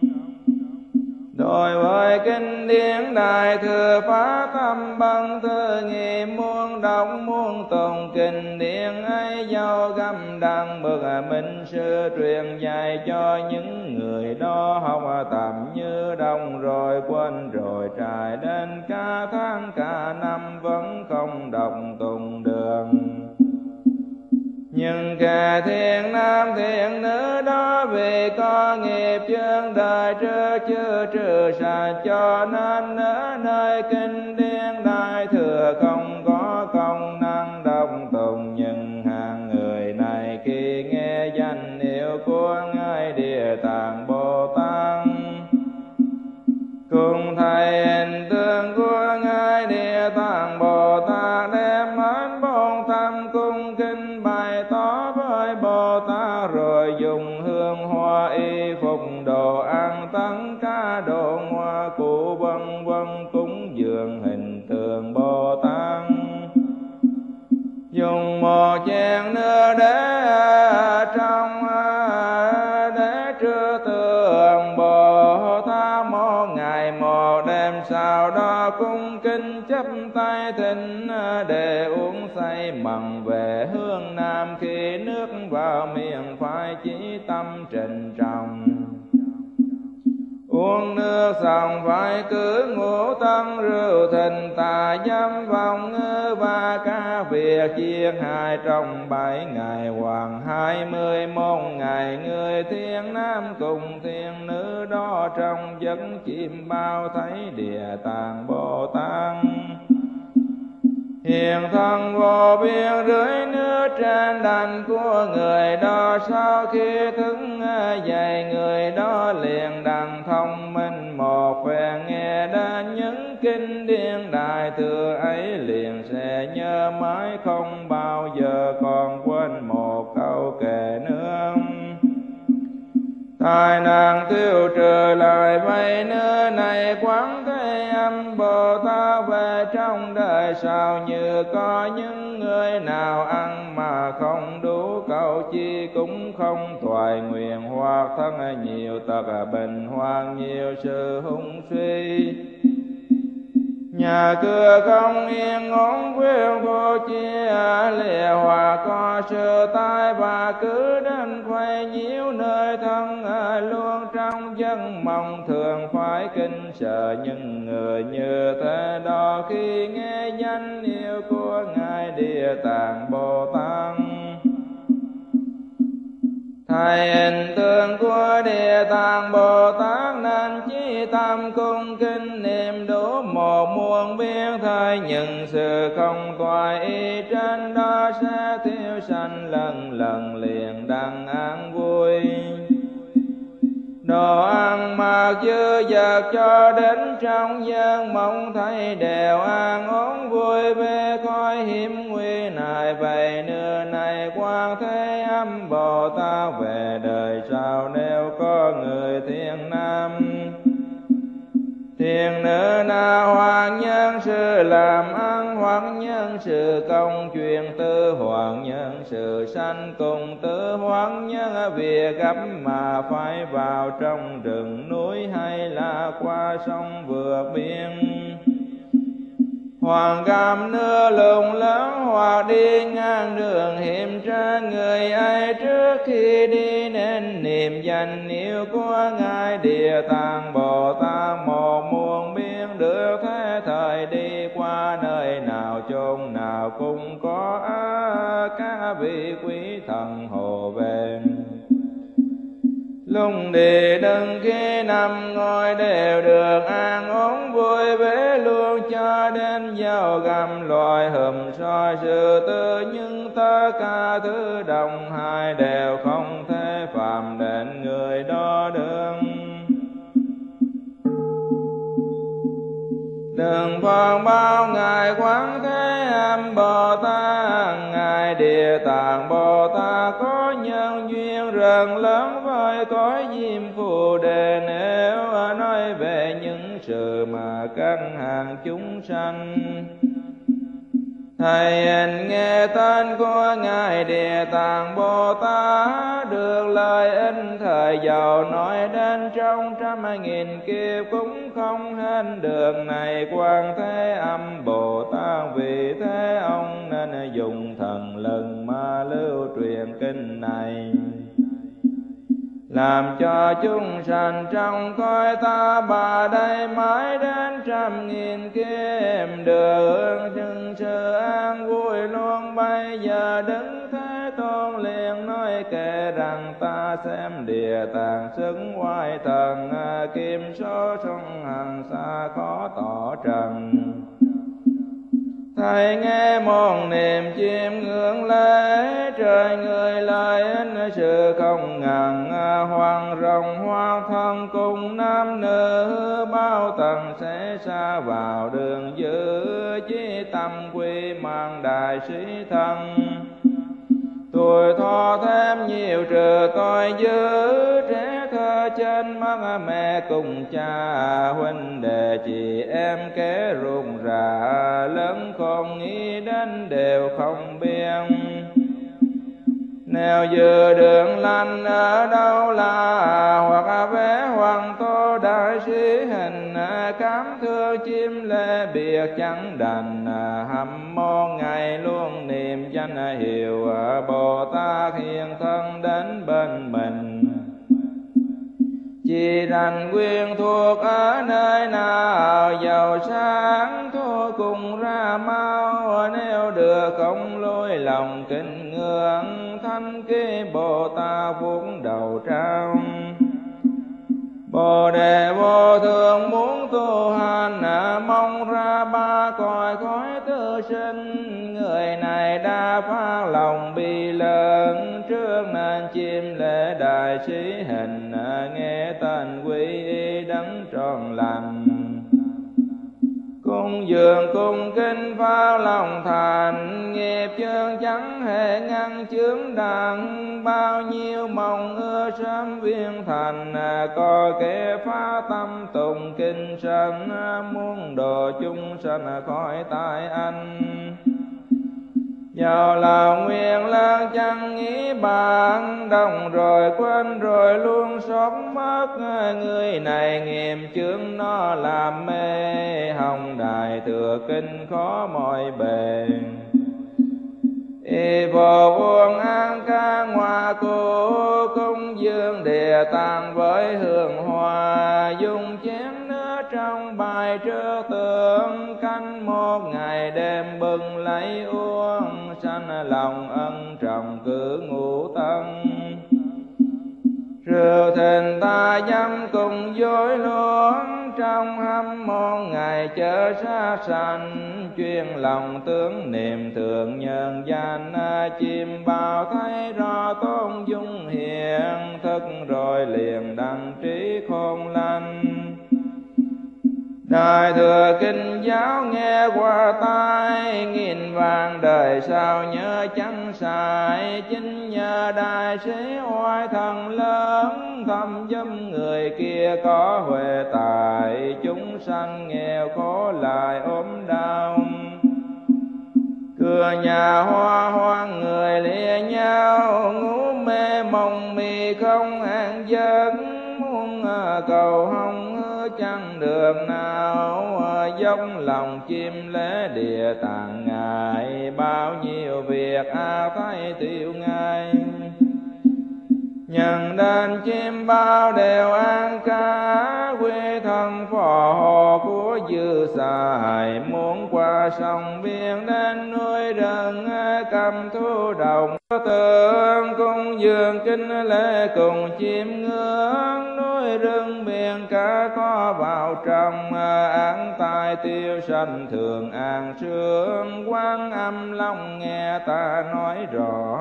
Đối với kinh điển Đại Thừa Phá Tâm Bằng Thư Nghị muốn đọc muốn tụng kinh điển ấy, do găm đăng bậc minh sư truyền dạy cho những người đó học tạm như đông rồi quên rồi, trải đến cả tháng cả năm vẫn không đọc tụng được. Nhưng kẻ thiện nam thiện nữ đó vì có nghiệp chướng đời trước chưa trừ sạch, cho nên ở nơi kinh điển Đại Thừa không có công năng đọc tụng. Nhưng hàng người này khi nghe danh hiệu của Ngài Địa Tạng Bồ Tát, cùng thầy hình tượng của Ngài Địa Tạng Bồ Tát, đem hết bổn tâm cung kính bày tỏ với Bồ Tát, rồi dùng hương hoa y phục đồ ăn tất cả đồ hoa cụ vân vân cúng dường hình tượng Bồ Tát. Dùng một chén nước để trong để trưa tượng Bồ Tát một ngày một đêm, sau đó cung kính chắp tay thỉnh để uống say mặn về hướng nam. Khi nước vào miệng phải chí tâm trịnh trọng, uống nước xong phải cứ ngũ tân rượu thịnh tà dâm vọng ngữ và các việc chia hai trong 7 ngày hoặc 21 ngày. Người thiên nam cùng thiên nữ đó trong giấc chim bao thấy Địa Tạng Bồ Tát hiện thân vô biên rưới nước trên đành của người đó. Sau khi thức dậy người đó liền đặng thông minh một phen, nghe đến những kinh điển Đại Thừa ấy liền sẽ nhớ mãi không bao giờ còn quên một câu kệ nữa. Tai nạn tiêu trừ lại vậy nữa này Quán Thế Âm Bồ Tát về trong đời sau, như có những người nào ăn mà không đủ cầu chi cũng không thoại nguyện, hoặc thân nhiều tật bệnh hoặc nhiều sự hung suy, nhà cửa không yên ổn quyền vô chia lìa, hoặc có sự tai và cứ đến quay nhiễu nơi thân luôn trong giấc mộng, thường phải kinh sợ những người như thế đó khi nghe danh hiệu của Ngài Địa Tạng Bồ Tát. Thầy hình tượng của Địa Tạng Bồ Tát nên chí tâm cung kính niệm đủ một muôn biên thời, những sự không toại ý trên đó sẽ tiêu sanh lần lần liền đặng an vui. Đồ ăn mặc dư dật cho đến trong giấc mộng thấy đều an ổn vui về khỏi hiểm nguy này. Vậy nửa này Quan Thế Âm Bồ Tát về đời sau nếu có người thiện nam thiện nữ nào, hoặc nhân sự làm ăn, hoặc nhân sự công truyền tư, hoặc nhân sự sanh cùng tử, hoặc nhân việc gấp mà phải vào trong rừng núi, hay là qua sông vượt biển, hoặc gặp nước lùng lớn, hoặc đi ngang đường hiểm trở. Người ấy trước khi đi nên niệm danh hiệu của Ngài Địa Tạng Bồ Tát một muôn biên, được thế thời đi qua nơi nào chốn nào cũng có các vị quý thần hộ về. lung đi đừng khi nằm ngồi đều được an ổn vui vẻ luôn cho đến giao găm loài hùm soi sự tư, nhưng tất cả thứ đồng hai đều không thể phạm đến người đó đương. Đừng phong bao ngài Quán Thế Âm Bồ Tát, ngài Địa Tạng Bồ Tát có nhân duyên rất lớn với cõi Diêm Phù Đề, nếu nói về những sự mà các hàng chúng sanh. Thầy nghe tên của ngài Địa Tạng Bồ Tát, được lời ích thời giàu nói đến trong 100.000 kiếp cũng không hết được. Này Quan Thế Âm Bồ Tát, vì thế ông nên dùng thần lực mà lưu truyền kinh này, làm cho chúng sanh trong cõi ta bà đây mãi đến 100.000 kiếp được hưởng sự an vui luôn. Bây giờ Đức Thế Tôn liền nói kể rằng ta xem Địa Tạng xứng oai thần, kim số sông hằng xa khó tỏ trần. Thầy nghe một niềm chiêm ngưỡng lễ, trời người lời ích sự không ngần, hoàng rồng hoa thân cùng nam nữ bao tầng sẽ xa vào đường giữ, chí tâm quy mang đại sĩ thân. Tuổi thọ thêm nhiều trừ tội dữ, trẻ thơ trên mắt mẹ cùng cha, huynh đệ chị em kế ruột rà, lớn không nghĩ đến đều không biết. Nếu dự đường lành ở đâu là, hoặc vẽ hoàng tô đại sĩ hình, cảm thương chim lê biệt chẳng đành, hâm mộ ngày luôn niệm danh hiệu Bồ Tát hiện thân đến bên mình. Chỉ rằng quyền thuộc ở nơi nào, giàu sáng thôi cùng ra mau, nếu được không lôi lòng kính ngưỡng, thanh ký Bồ Tát vuốt đầu trao. Bồ Đề vô thường muốn tu hành, mong ra ba cõi khói tư sinh, người này đã phát lòng bi lớn, trước nên chim lễ đại sĩ hình, nghe tên quy y đấng tròn lành. Cung dường cung kinh phao lòng thành, nghiệp chướng chẳng hề ngăn chướng đặng, bao nhiêu mong ưa sớm viên thành, có kẻ phá tâm tùng kinh sanh, muốn độ chúng sanh khỏi tai anh. Giàu là nguyện lang chẳng nghĩ bạn, đồng rồi quên rồi luôn xót mất, người này nghiệp chướng nó làm mê, hồng đài thừa kinh khó mọi bề. Y vô vuông an ca ngoa cô, cung dương Địa Tạng với hương hoa, dùng chén nước trong bài trước tượng, canh một ngày đêm bừng lấy uống, sanh lòng ân trọng cứ ngủ tân. Rượu thịnh ta dâm cùng dối luôn, trong hâm môn ngày chớ xa sanh, chuyên lòng tướng niệm thượng nhân danh, chim bao thấy rõ tôn dung hiện, thức rồi liền đăng trí khôn lanh. Đại thừa kinh giáo nghe qua tai, nghìn vàng đời sao nhớ chẳng sai, chính nhờ đại sĩ oai thần lớn, thâm giúp người kia có huệ tài, chúng sanh nghèo khổ lại ốm đau. Cửa nhà hoa hoang người lìa nhau, ngủ mê mộng mì không an giấc, muốn cầu hồng chẳng được nào, dốc lòng chim lễ Địa Tạng ngài, bao nhiêu việc thấy tiêu ngay. Nhân đến chim bao đều an ca, quy thân phò hộ của dư xài. Muốn qua sông biển đến núi rừng, cầm thu đồng tượng cung dường kinh lễ cùng chim ngưỡng. Núi rừng biển cả có vào trong, án tài tiêu sanh thường an sướng. Quán âm long nghe ta nói rõ,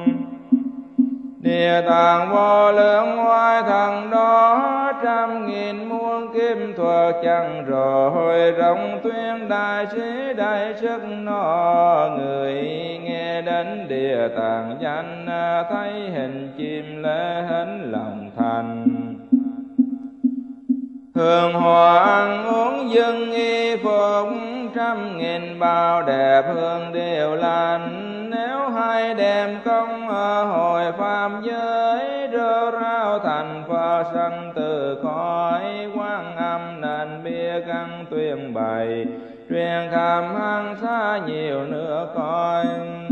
Địa Tạng vô lượng oai thần đó, trăm nghìn muôn kim thuật chẳng rồi. Rộng tuyên đại sĩ đại sức nó, người nghe đến Địa Tạng danh, thấy hình chim lễ hến lòng thành. Hương hoa ăn uống dân y phục, trăm nghìn bao đẹp hương đều lành. Nếu hai đem công hồi pháp giới, rơ rao thành Phật sanh từ cõi. Quán âm nên biết ăn tuyên bày, truyền khắp hằng xa nhiều nước coi.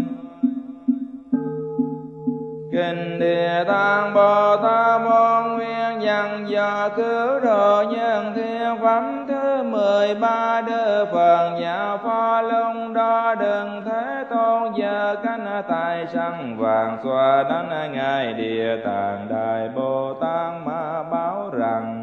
Kinh Địa Tạng Bồ Tát Môn Nguyên dặn dò cứu độ nhân thiên phẩm thứ 13 Đức Phật giáo Phó Lung đó đừng thế tôn giờ cánh tài sanh vàng xoa đến ngài Địa Tạng Đại Bồ Tát mà báo rằng: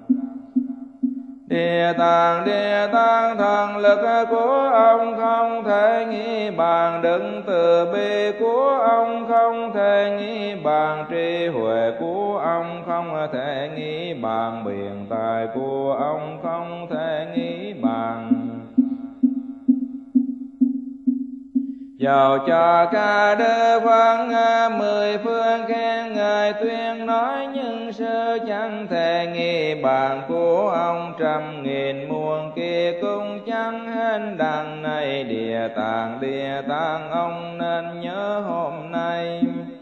Địa Tạng thần lực của ông không thể nghĩ bàn, đấng từ bi của ông không thể nghĩ bàn, trí huệ của ông không thể nghĩ bàn, biện tài của ông không thể nghĩ bàn. Dầu cho ca Đức Phật 10 phương khen ngợi tuyên nói, nhưng sư chẳng thể nghĩ bàn của ông. Trăm nghìn muôn kia cũng chẳng hết đằng này. Địa Tạng ông nên nhớ hôm nay.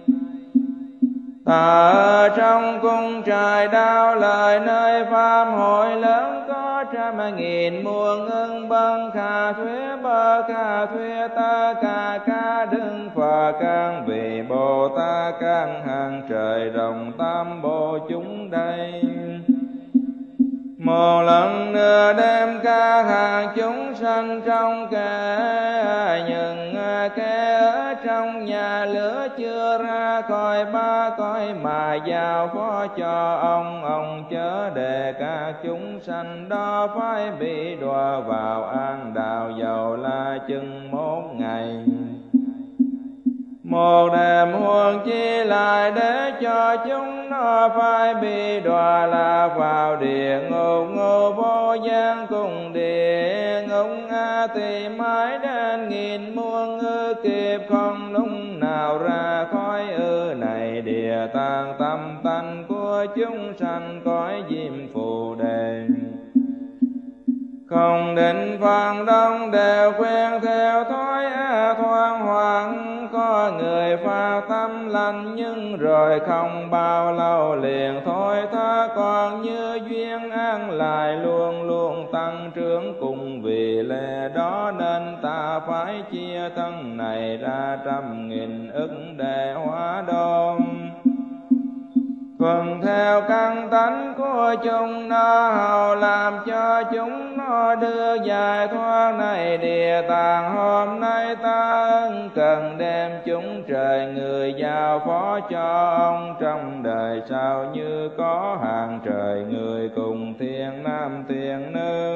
Ta ở trong cung trời đau lời, nơi pháp hội lớn có trăm nghìn muôn ưng bân khả thuế bơ khả thuế ta ca đứng Phật can vì Bồ Tát can hàng trời rộng tam bộ chúng đây. Một lần nữa đem ca hàng chúng sanh trong kẻ, nhưng kẻ ở trong nhà lửa chưa ra khỏi ba cõi mà giao phó cho ông chớ để các chúng sanh đó phải bị đọa vào an đạo dầu là chừng 1 ngày. Một đêm huống chi lại để cho chúng nó phải bị đọa là vào địa ngục. Ngục vô gian cùng địa ngục thì mãi đến nghìn muôn kiếp không lúc nào ra khỏi này. Địa Tạng tâm tánh của chúng sanh cõi diêm phù đề, không định phần đông đều quen theo thói thoáng hoàng. Có người pha tâm lành nhưng rồi không bao lâu liền thôi tha, còn như duyên an lại luôn luôn tăng trưởng. Cùng vì lẽ đó nên ta phải chia thân này ra trăm nghìn ức để hóa đôn. Thuần theo căn tánh của chúng nó, hầu làm cho chúng nó đưa giải thoát này. Địa Tạng hôm nay ta cần đem chúng trời người giao phó cho ông. Trong đời sau như có hàng trời người cùng thiên nam thiên nữ,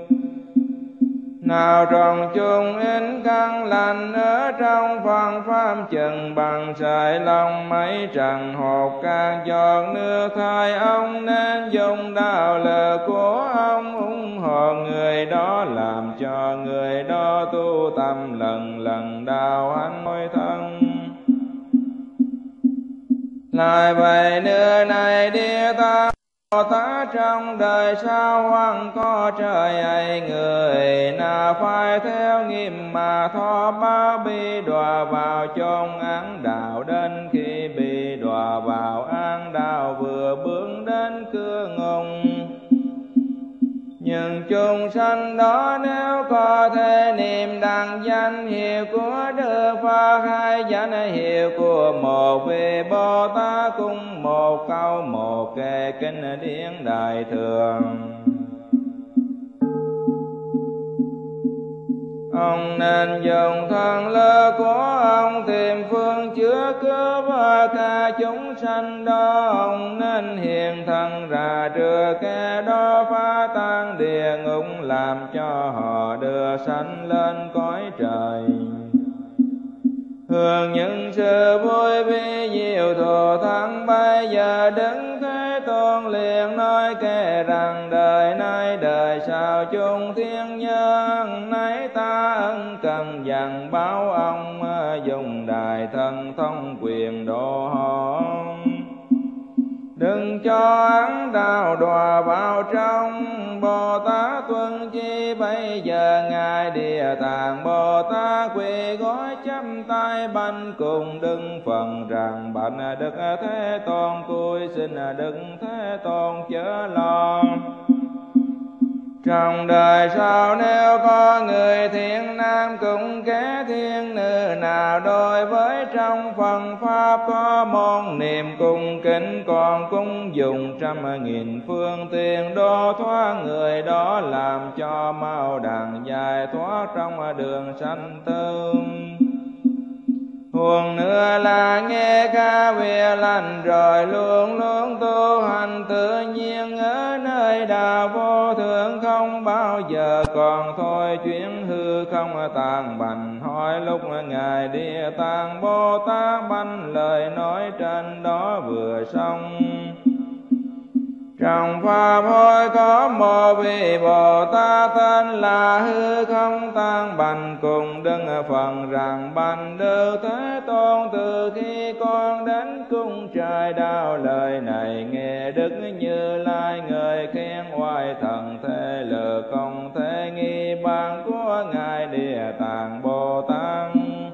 nào trong chung in căn lành ở trong phần pháp chừng bằng sợi lông mấy trần hột các giọt nước thai. Ông nên dùng đạo lực của ông ủng hộ người đó, làm cho người đó tu tâm lần lần đạo hạnh mỗi thân. Lại vậy nữa này Địa Tạng Bồ Tát trong đời sau hoằng có trời ấy, người nào phải theo nghiêm mà thọ ba bị đọa vào chốn án đạo. Đến khi bị đọa vào án đạo vừa bước đến cửa ngục, nhưng chúng sanh đó nếu có thể niệm đặng danh hiệu của Đức Phật, hay danh hiệu của một vị Bồ Tát, cùng một câu một kệ kinh điển đại thừa. Ông nên dùng thần lực của ông tìm phương chữa cứu cả chúng sanh đó. Ông nên hiện thân ra trước kẻ đó, phá tan địa ngục, làm cho họ đưa sanh lên cõi trời. Hưởng những sự vui vi diệu thù thắng, bây giờ Đức Thế Tôn liền nói kể rằng đời nay đời sau chung thiên nhân, nay ta ân cần dặn báo ông, dùng đại thần thông quyền độ họ. Đừng cho ấn đạo đọa vào trong. Bồ Tát tuân chi bây giờ ngài Địa Tạng Bồ Tát quỳ gối chắp tay bạch cùng Đức Phật rằng: bạch Đức Thế Tôn, cúi xin Đức Thế Tôn chớ lo. Trong đời sau nếu có người thiện nam cũng kẻ thiện nữ nào đối với trong phần pháp có môn niệm cung kính, còn cũng dùng 100.000 phương tiện độ thoát người đó, làm cho mau đặng giải thoát trong đường sanh tử. Huống nữa là nghe ca về lành rồi luôn luôn tu hành tự nhiên ở nơi đạo vô thượng, không bao giờ còn thôi chuyển hư không tàn bành. Hỏi lúc ngài Địa Tạng Bồ Tát banh lời nói trên đó vừa xong. Trong pháp hội có một vị Bồ Tát tên là hư không tan bành, cùng Đức Phật rằng: bành Đức Thế Tôn, từ khi con đến cung trời đạo lời này, nghe Đức Như Lai người khen oai thần thế lực không thể nghi bằng của ngài Địa Tạng Bồ Tát.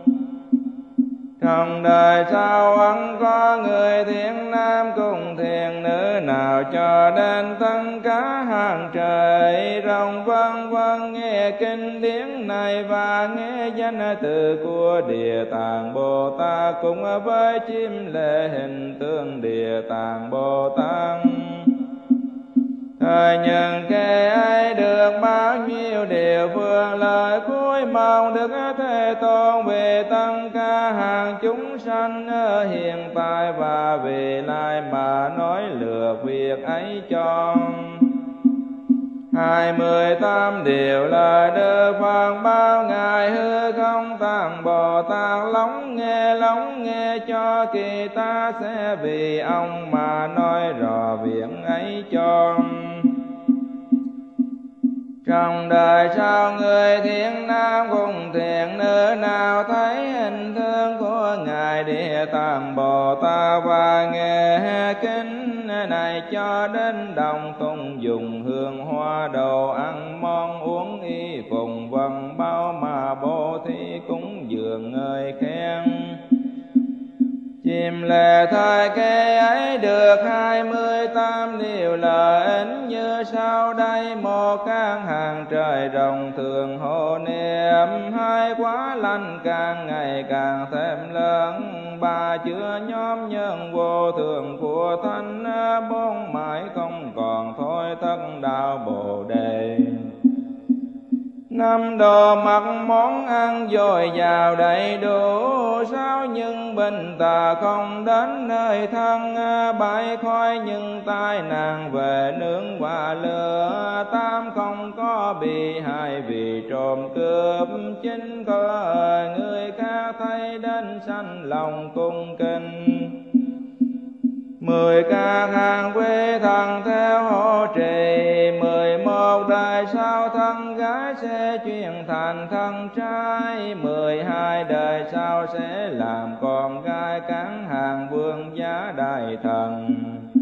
Trong đời sau vẫn có người thiện nam cùng thiện nữ nào cho đến tất cả hàng trời rồng vân vân nghe kinh điển này và nghe danh từ của Địa Tạng Bồ Tát, cùng với chim lễ hình tượng Địa Tạng Bồ Tát. Thời nhân kẻ ấy được bao nhiêu điều phương lời cuối mong Đức Thế Tôn về tất cả hàng chúng sanh ở hiện tại và về lai mà nói lược việc ấy cho. 28 điều lời Đức Phật bao ngài hư không tạng Bồ Tát lắng nghe cho kỳ ta sẽ vì ông mà nói rõ việc ấy cho. Trong đời sau người thiện nam cùng thiện nữ nào thấy hình tượng của ngài Địa Tạng Bồ Tát và nghe kinh này cho đến đồng tùng dùng hương hoa đồ ăn món uống y phùng vân bao mà bố thí cúng dường người khen. Chim lệ thời kế ấy được 28 điều lợi ích như sau đây: một căn hàng trời rồng thường hộ niệm, hai quá lành càng ngày càng thêm lớn, ba chứa nhóm nhân vô thường của thánh, bốn mãi không còn thôi thất đạo Bồ Đề. 5 đồ mặc món ăn dồi dào đầy đủ, 6 nhưng bình tà không đến nơi thân, 7 khói nhưng tai nạn về nướng và lửa, 8 không có bị hại vì trộm cướp, 9 có người khác thấy đến sanh lòng cung kính, 10 các hàng quý thần theo hộ trì, 11 đời sau thân gái sẽ chuyển thành thân trai, 12 đời sau sẽ làm con gái cán hàng vương giá đại thần,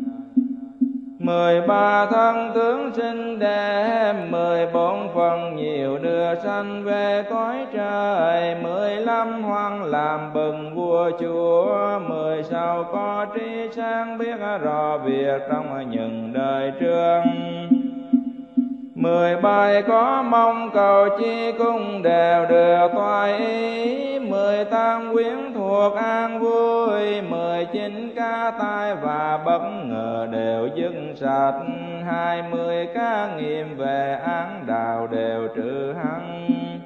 13 thân tướng sinh đẹp, 14 phần nhiều đưa sanh về cõi trời, 15 hoang làm bừng vua chúa, 16 có trí sáng biết rõ việc trong những đời trước, 10 bài có mong cầu chi cũng đều được toại ý. 18 quyển thuộc an vui, 19 ca tai và bất ngờ đều dứt sạch. 20 ca nghiệm về án đạo đều trừ hăng.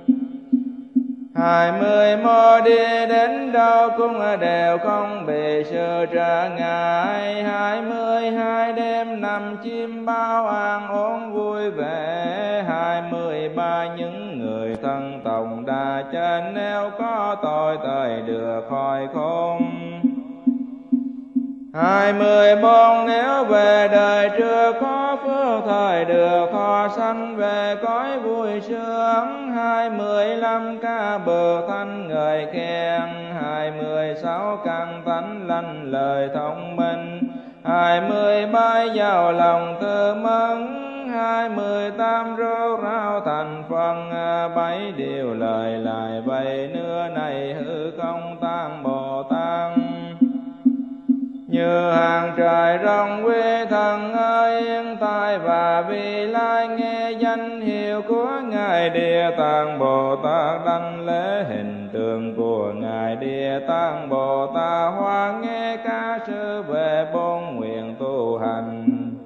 20 mô đi đến đâu cũng đều không bị sự trở ngại. 22 đêm nằm chim bao an ổn vui vẻ. 23 những người thân tòng đà trên nếu có tội thời được khỏi khôn. 24 nếu về đời chưa có phước thời được thọ sanh về cõi vui sướng. 25 ca bờ thanh người khen. 26 căn tánh lanh lời thông minh. 27 giàu lòng tư mẫn. 28 rốt ráo thành phần. 7 điều lời lại vậy nữa này hư không tăng Bồ Tát. Như hàng trời rong quy thần ơi yên tai và vì lai nghe danh hiệu của Ngài Địa Tạng Bồ Tát. Đảnh lễ hình tượng của Ngài Địa Tạng Bồ Tát. Hoa nghe ca sư về bốn nguyện tu hành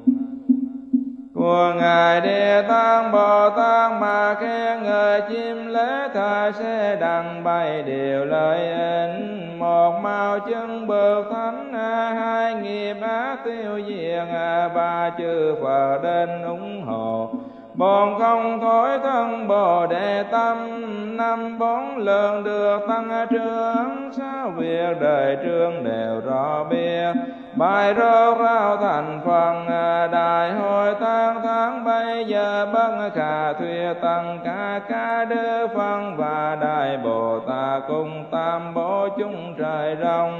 của Ngài Địa Tạng Bồ Tát mà khen ngợi chim lễ thời sẽ đặng bày điều lợi ích. 1 màu chân bậc thánh. 2 nghiệp ác tiêu diệt. 3 chư Phật đến ủng hộ. 4 không thối thân Bồ Đề tâm. 5 4 lượng được tăng trưởng. 6 việc đời trương đều rõ biết. Bài rốt ráo thành phần. Đại hội tăng tháng bây giờ bất khả thuyết tăng ca đức phân và Đại Bồ Tát cùng tam bổ chúng trời rong.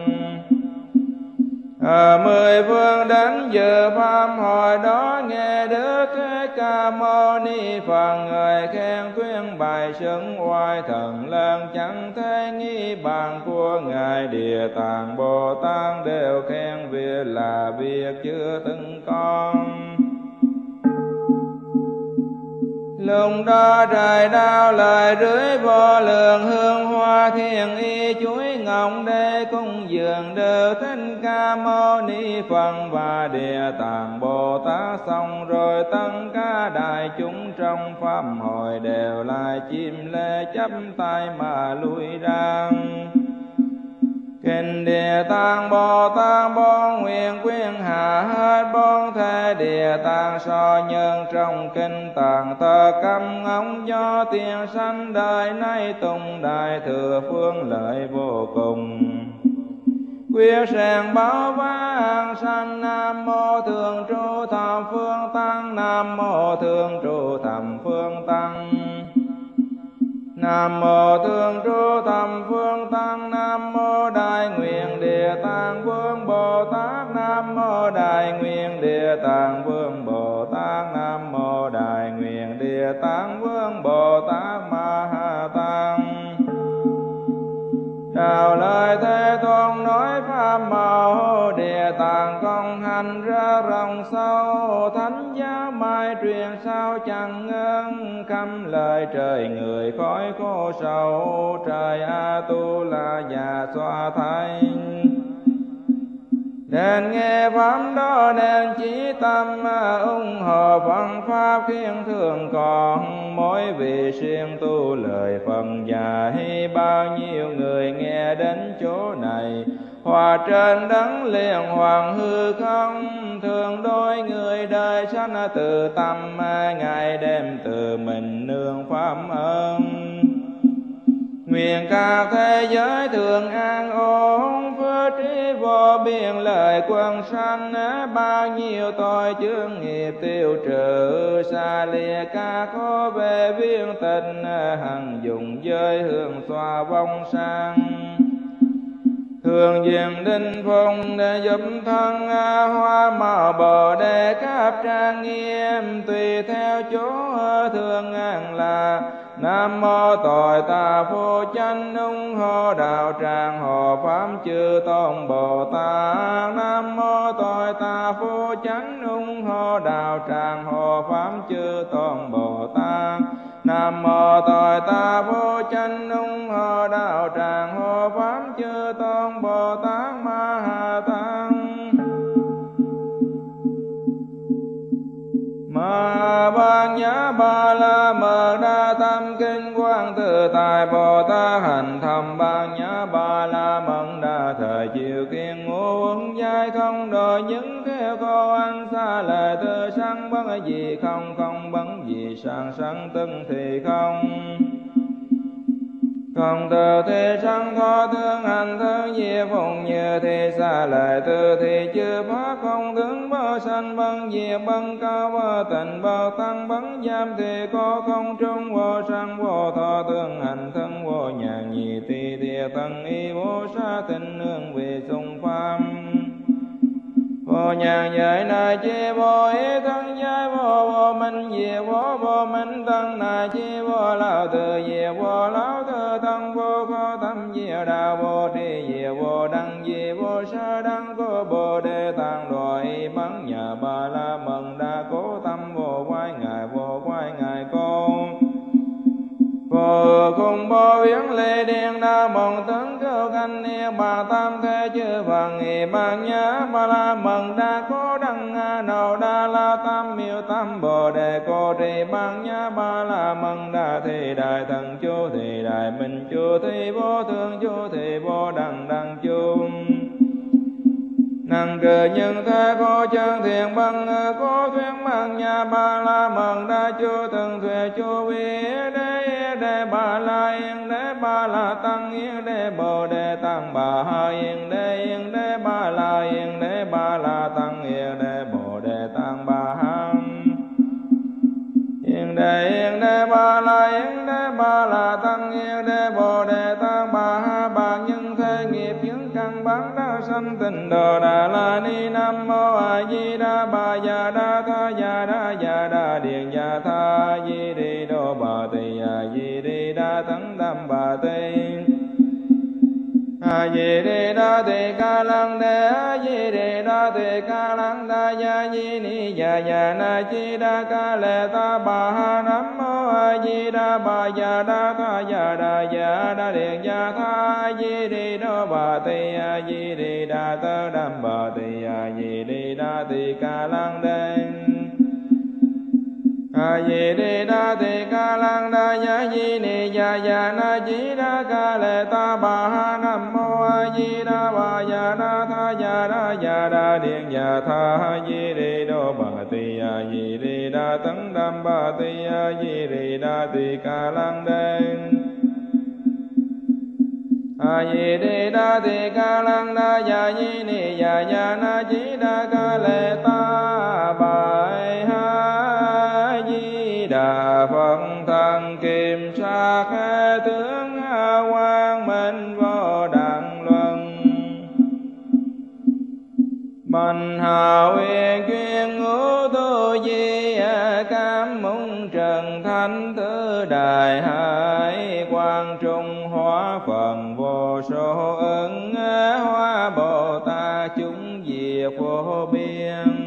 10 phương đến dự pháp hội đó nghe Đức Thế Ca Mâu Ni Phật người khen tuyên bài xưng oai thần lớn chẳng thể nghi bàn của Ngài Địa Tạng Bồ Tát đều khen việc là việc chưa từng con. Lúc đó trời đau lời rưới vô lượng hương hoa thiền y chuối ngọc đế cung dường đều Thích Ca Mâu Ni Phật và Địa Tạng Bồ Tát. Xong rồi tất cả đại chúng trong pháp hội đều lại chim lễ chắp tay mà lui ra. Kinh Địa Tạng Bồ Tát bốn nguyện quyên hạ hết bốn thế Địa Tạng so nhân trong kinh tạng tờ câm ngóng do tiền sanh đời nay tùng đại thừa phương lợi vô cùng. Quyết sàng báo vang sanh. Nam mô thường trụ thập phương tăng. Nam mô thường trụ thập phương tăng. Nam mô thường trụ thập phương tăng. Nam mô đại nguyện Địa Tạng Vương Bồ Tát. Nam mô đại nguyện Địa Tạng Vương Bồ Tát. Nam mô đại nguyện Địa Tạng Vương Bồ Tát Ma Ha Tát. Đạo lời Thế Tôn nói pháp màu Địa Tạng công hành ra rộng sâu. Thánh giáo mai truyền sao chẳng ngưng. Khâm lời trời người khói khô sầu. Trời A Tu La già xoa thanh. Nên nghe pháp đó nên chí tâm ủng hộ phần pháp khiên thường còn. Mỗi vị siêng tu lời phần dạy. Bao nhiêu người nghe đến chỗ này. Hòa trên đấng liền hoàng hư không. Thường đôi người đời sanh từ tâm. Ngày đêm từ mình nương pháp ơn. Nguyện cả thế giới thường an ổn. Phước trí vô biên lời quần sanh. Bao nhiêu tội chướng nghiệp tiêu trừ. Xa lìa ca khó về viên tịnh. Hằng dùng giới hương xoa vong sang. thường diện đinh phong để giúp thân hoa màu bồ đề cáp trang nghiêm tùy theo chỗ thường an là Nam mô tội ta vô chánh ung hô đạo tràng hộ pháp chư tôn Bồ Tát. Nam mô tội ta vô chánh ung hô đạo tràng hộ pháp chư tôn Bồ Tát. Nam mô tội ta vô chánh ung hô đạo tràng hộ pháp chư tôn Bồ Tát Ma Ha Tát. Ma Ban Nhã Ba La Mật Đa Tâm Kinh Quang Tự Tại Bồ Tát Hành Thầm Ban Nhã Ba La Mật Đa Thời Chiều Kiên Ngũ Uẩn Giai Không Độ Những Theo Cô Anh Xa Lời Tư Sanh Bấn Gì Không Không Bấn Gì Sang Sanh Từng Thì Không Không từ thì sanh có thương hành thương diệt phụng như thì xa lời từ thì chư pháp không tướng bao sanh bấn diệt bấn cao vô tình bao tăng bấn giam thì có không trung vô sanh vô thọ thương hành thân vô nhàn nhị ti địa tân y vô sa tình nương vì sung pháp vô nhàn giới này chi vô ý thân giới vô minh diệt vô minh thân này chi vô lão tự diệt vô lão tự thân vô khó tâm diệt đạo vô tri diệt vô đăng diệt vô sa đăng có bồ đề tạng đội bắn nhà Ba La Mật Đa cố tâm vô quái ngài cô vô cùng vô biến lệ điện đa mộng tấn cơ canh niệm bà tam thế chư Phật nghị Ban Nhã Ba La Mật Đa cố đăng đầu đa la tam miêu tam bồ đề cô trì Ban Nhã Ba La Mật Đa thì đại thần chú thì đại minh chú thì vô thương chú thì vô đăng đăng chú năng cử nhân thế có chân thiện bằng có thuyết Ban Nhã Ba La Mật Đa chú từng thuệ chú vi đế Ba La yên đế Ba La tăng yên đế bồ đề tăng bà ha yên đế Ba La yên đế Ba La tăng yên đế bồ đề tăng bà ha yên đế Ba La yên đế Ba La tăng yên đế bồ đề tăng bà ha bạc nhân thế nghiệp chứng căn bản đa sanh tịnh độ Đà La Ni. Nam mô A Di Đà Bà Già Đa Tha Già Đa Điện Già Tha Di Đi Đô Bà Tỳ A Di Đi Đa Tấn Đam Bà Tỳ A Di Đi Đa Tỳ Ca Lăng Đê A Di Đi Đa Tỳ Ca Lăng Đa Gia Di Ni Già Na Chi Đa Ca Lệ Ta Bà Ha. Nam mô A Di Đà Bà Già Đa Tha Già Đa Điện Già Tha A Di Đi Đô Bà Tỳ A Di Đi Đa Tơ Đam Bà Tỳ A Di Đi Đa Tỳ Ca Lăng Đê A Di Đi Đa Tỳ Ca Lăng Đa Gia Di Ni Già Na Chi Đa Ca Lệ Ta Bà Ha. Nam mô A Di Đà Bà Già Đa Tha Già Đa Điện Già Tha A Di Đi Đô Bà Tỳ A Di Đi Đa Tấn Đam Bà Tỳ A Di Đi Đa Tỳ Ca Lăng Đê A Di Đi Đa Tỳ Ca Lăng Đa Gia Di Ni Già Na Chi Đa Ca Lệ Ta Bà Ha Di Đà Phật Thần Kim Sa Khe Tướng Quang Minh Vô Đẳng Luân Bành Hà Uyên Chuyên Ngũ Tu Di Cam Mung Trần Thánh Thứ Đại Hải Quang Trung Hóa Phần Vô Số Ứng Hóa Bồ Tát chúng diệt vô biên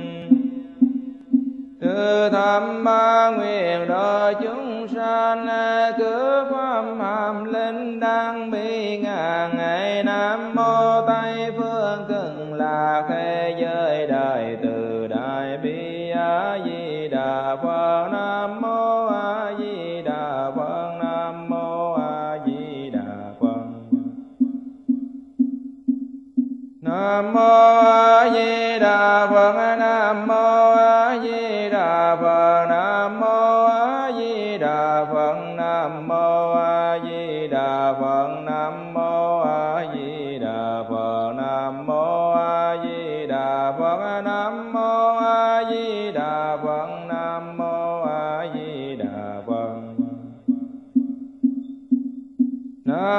Thứ thâm ba nguyện độ chúng sanh cứ pháp hàm linh đăng bi ngàn ngày. Nam mô Tây Phương Cực Lạc Thế Giới Đại Từ Đại Bi A Di Đà Phật. Nam mô A Di Đà Phật. Nam mô A Di Đà Phật. Nam mô A Di Đà Phật. Nam mô A Di Đà Phật. Nam mô A Di Đà Phật. Nam mô A Di Đà Phật. Nam mô A Di Đà Phật. Nam mô A Di Đà Phật. Nam mô A Di Đà Phật. Nam mô A Di Đà Phật. Nam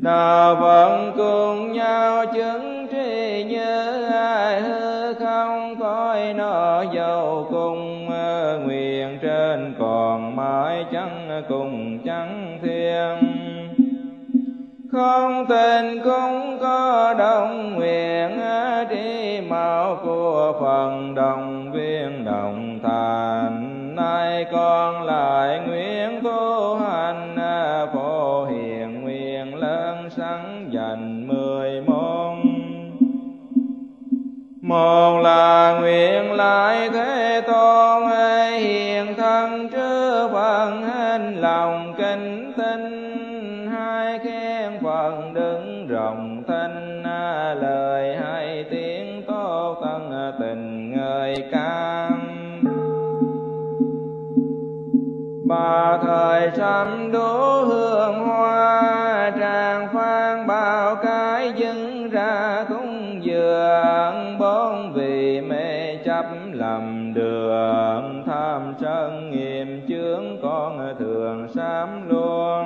đạo vận cùng nhau chứng tri như ai hư không coi nó dầu cùng nguyện trên còn mãi chẳng cùng chẳng thiên không tình cũng có đồng nguyện tri mạo của phần đồng viên đồng thành nay con lại nguyện tu hành phổ hiền nguyện lớn sáng dành 10 môn. Một là nguyện lại Thế Tôn hiện thân trước phần hình lòng kính tinh hai khen phần đứng rộng thanh lời hay tiếng tốt tân tình ngợi cam ba thời sắm đố hương hoa tràng phan bao cái dâng ra cúng dường bốn vì mê chấp lầm đường tham sân nghiệp chướng con thường sám luôn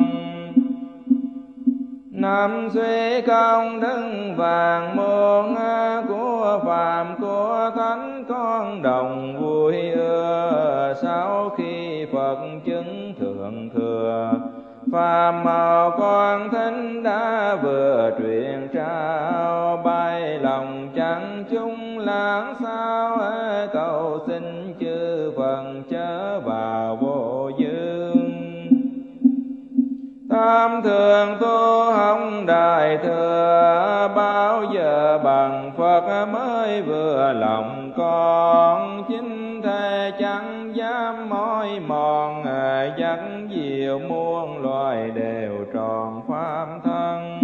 năm suy công đức vàng muôn của phàm của thánh con đồng vui ưa sau khi Phật chứng thượng thừa phàm màu con thính đã vừa truyền trao bay lòng chẳng chung lãng sao cầu xin chư phần chớ vào vô dương tam thường tu hồng đại thừa bao giờ bằng Phật mới vừa lòng con chính thể chẳng dám mỏi mòn dắt diệu muôn loài đều tròn pháp thân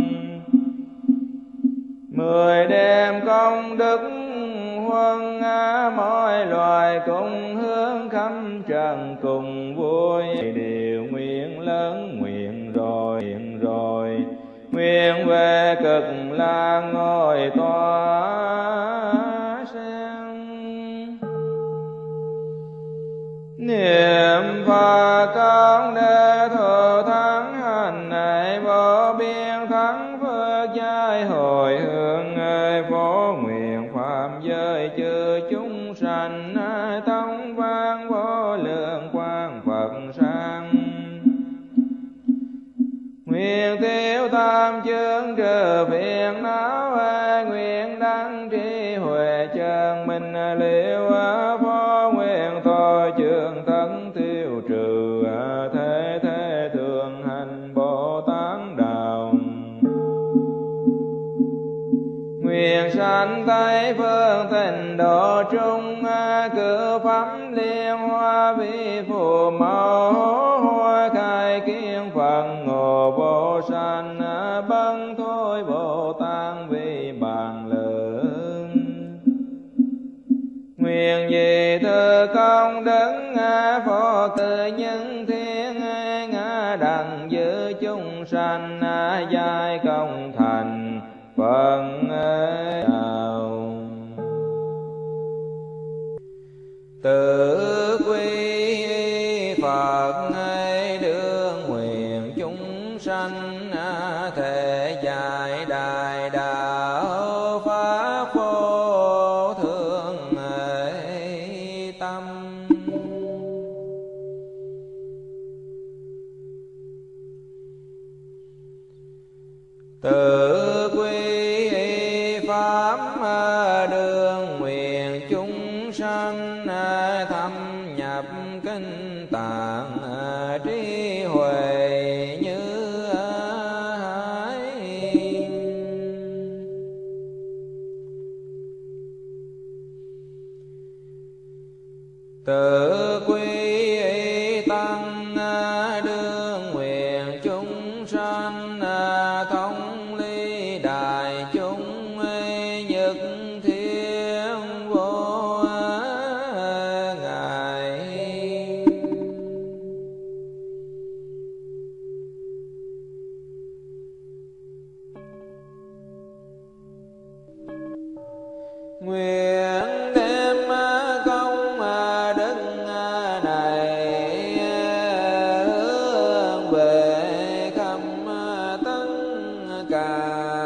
10 đêm công đức huân mọi loài cùng hướng khắp trần cùng vui điều nguyện lớn nguyện rồi nguyện về cực lạc ngồi tòa sen niệm Phật con để thọ thắng hành này vô biên thắng phước giai hồi hướng phổ nguyện phạm giới chư chúng sanh tông vang vô lượng quang Phật sang nguyện tiêu tam chương trừ phiền não nguyện đăng trí huệ chân minh liễu phó nguyện thôi trường thân tiêu trừ thế thế thường hành Bồ Tát đạo nguyện sanh Tây phương tịnh độ trung cử pháp liên hoa vi phù mẫu hoa khai kiến phần ngộ vô sanh bấn thôi Bồ Tát vì bàn lượng nguyện vì thư công đức phổ tự nhân thiên đặng giữ chúng sanh giai công thành phần đạo tự quy Phật đương nguyện chúng sanh thể dài đại đạo pháp vô thượng tâm tự quy pháp đương nguyện chúng sanh thâm nhập kinh tạng trí huệ như hải tự quy tăng đương nguyện chúng sanh thông ly đại chúng nhất thiên vô ngại nguyện đem công đức này hướng về khắp tất ca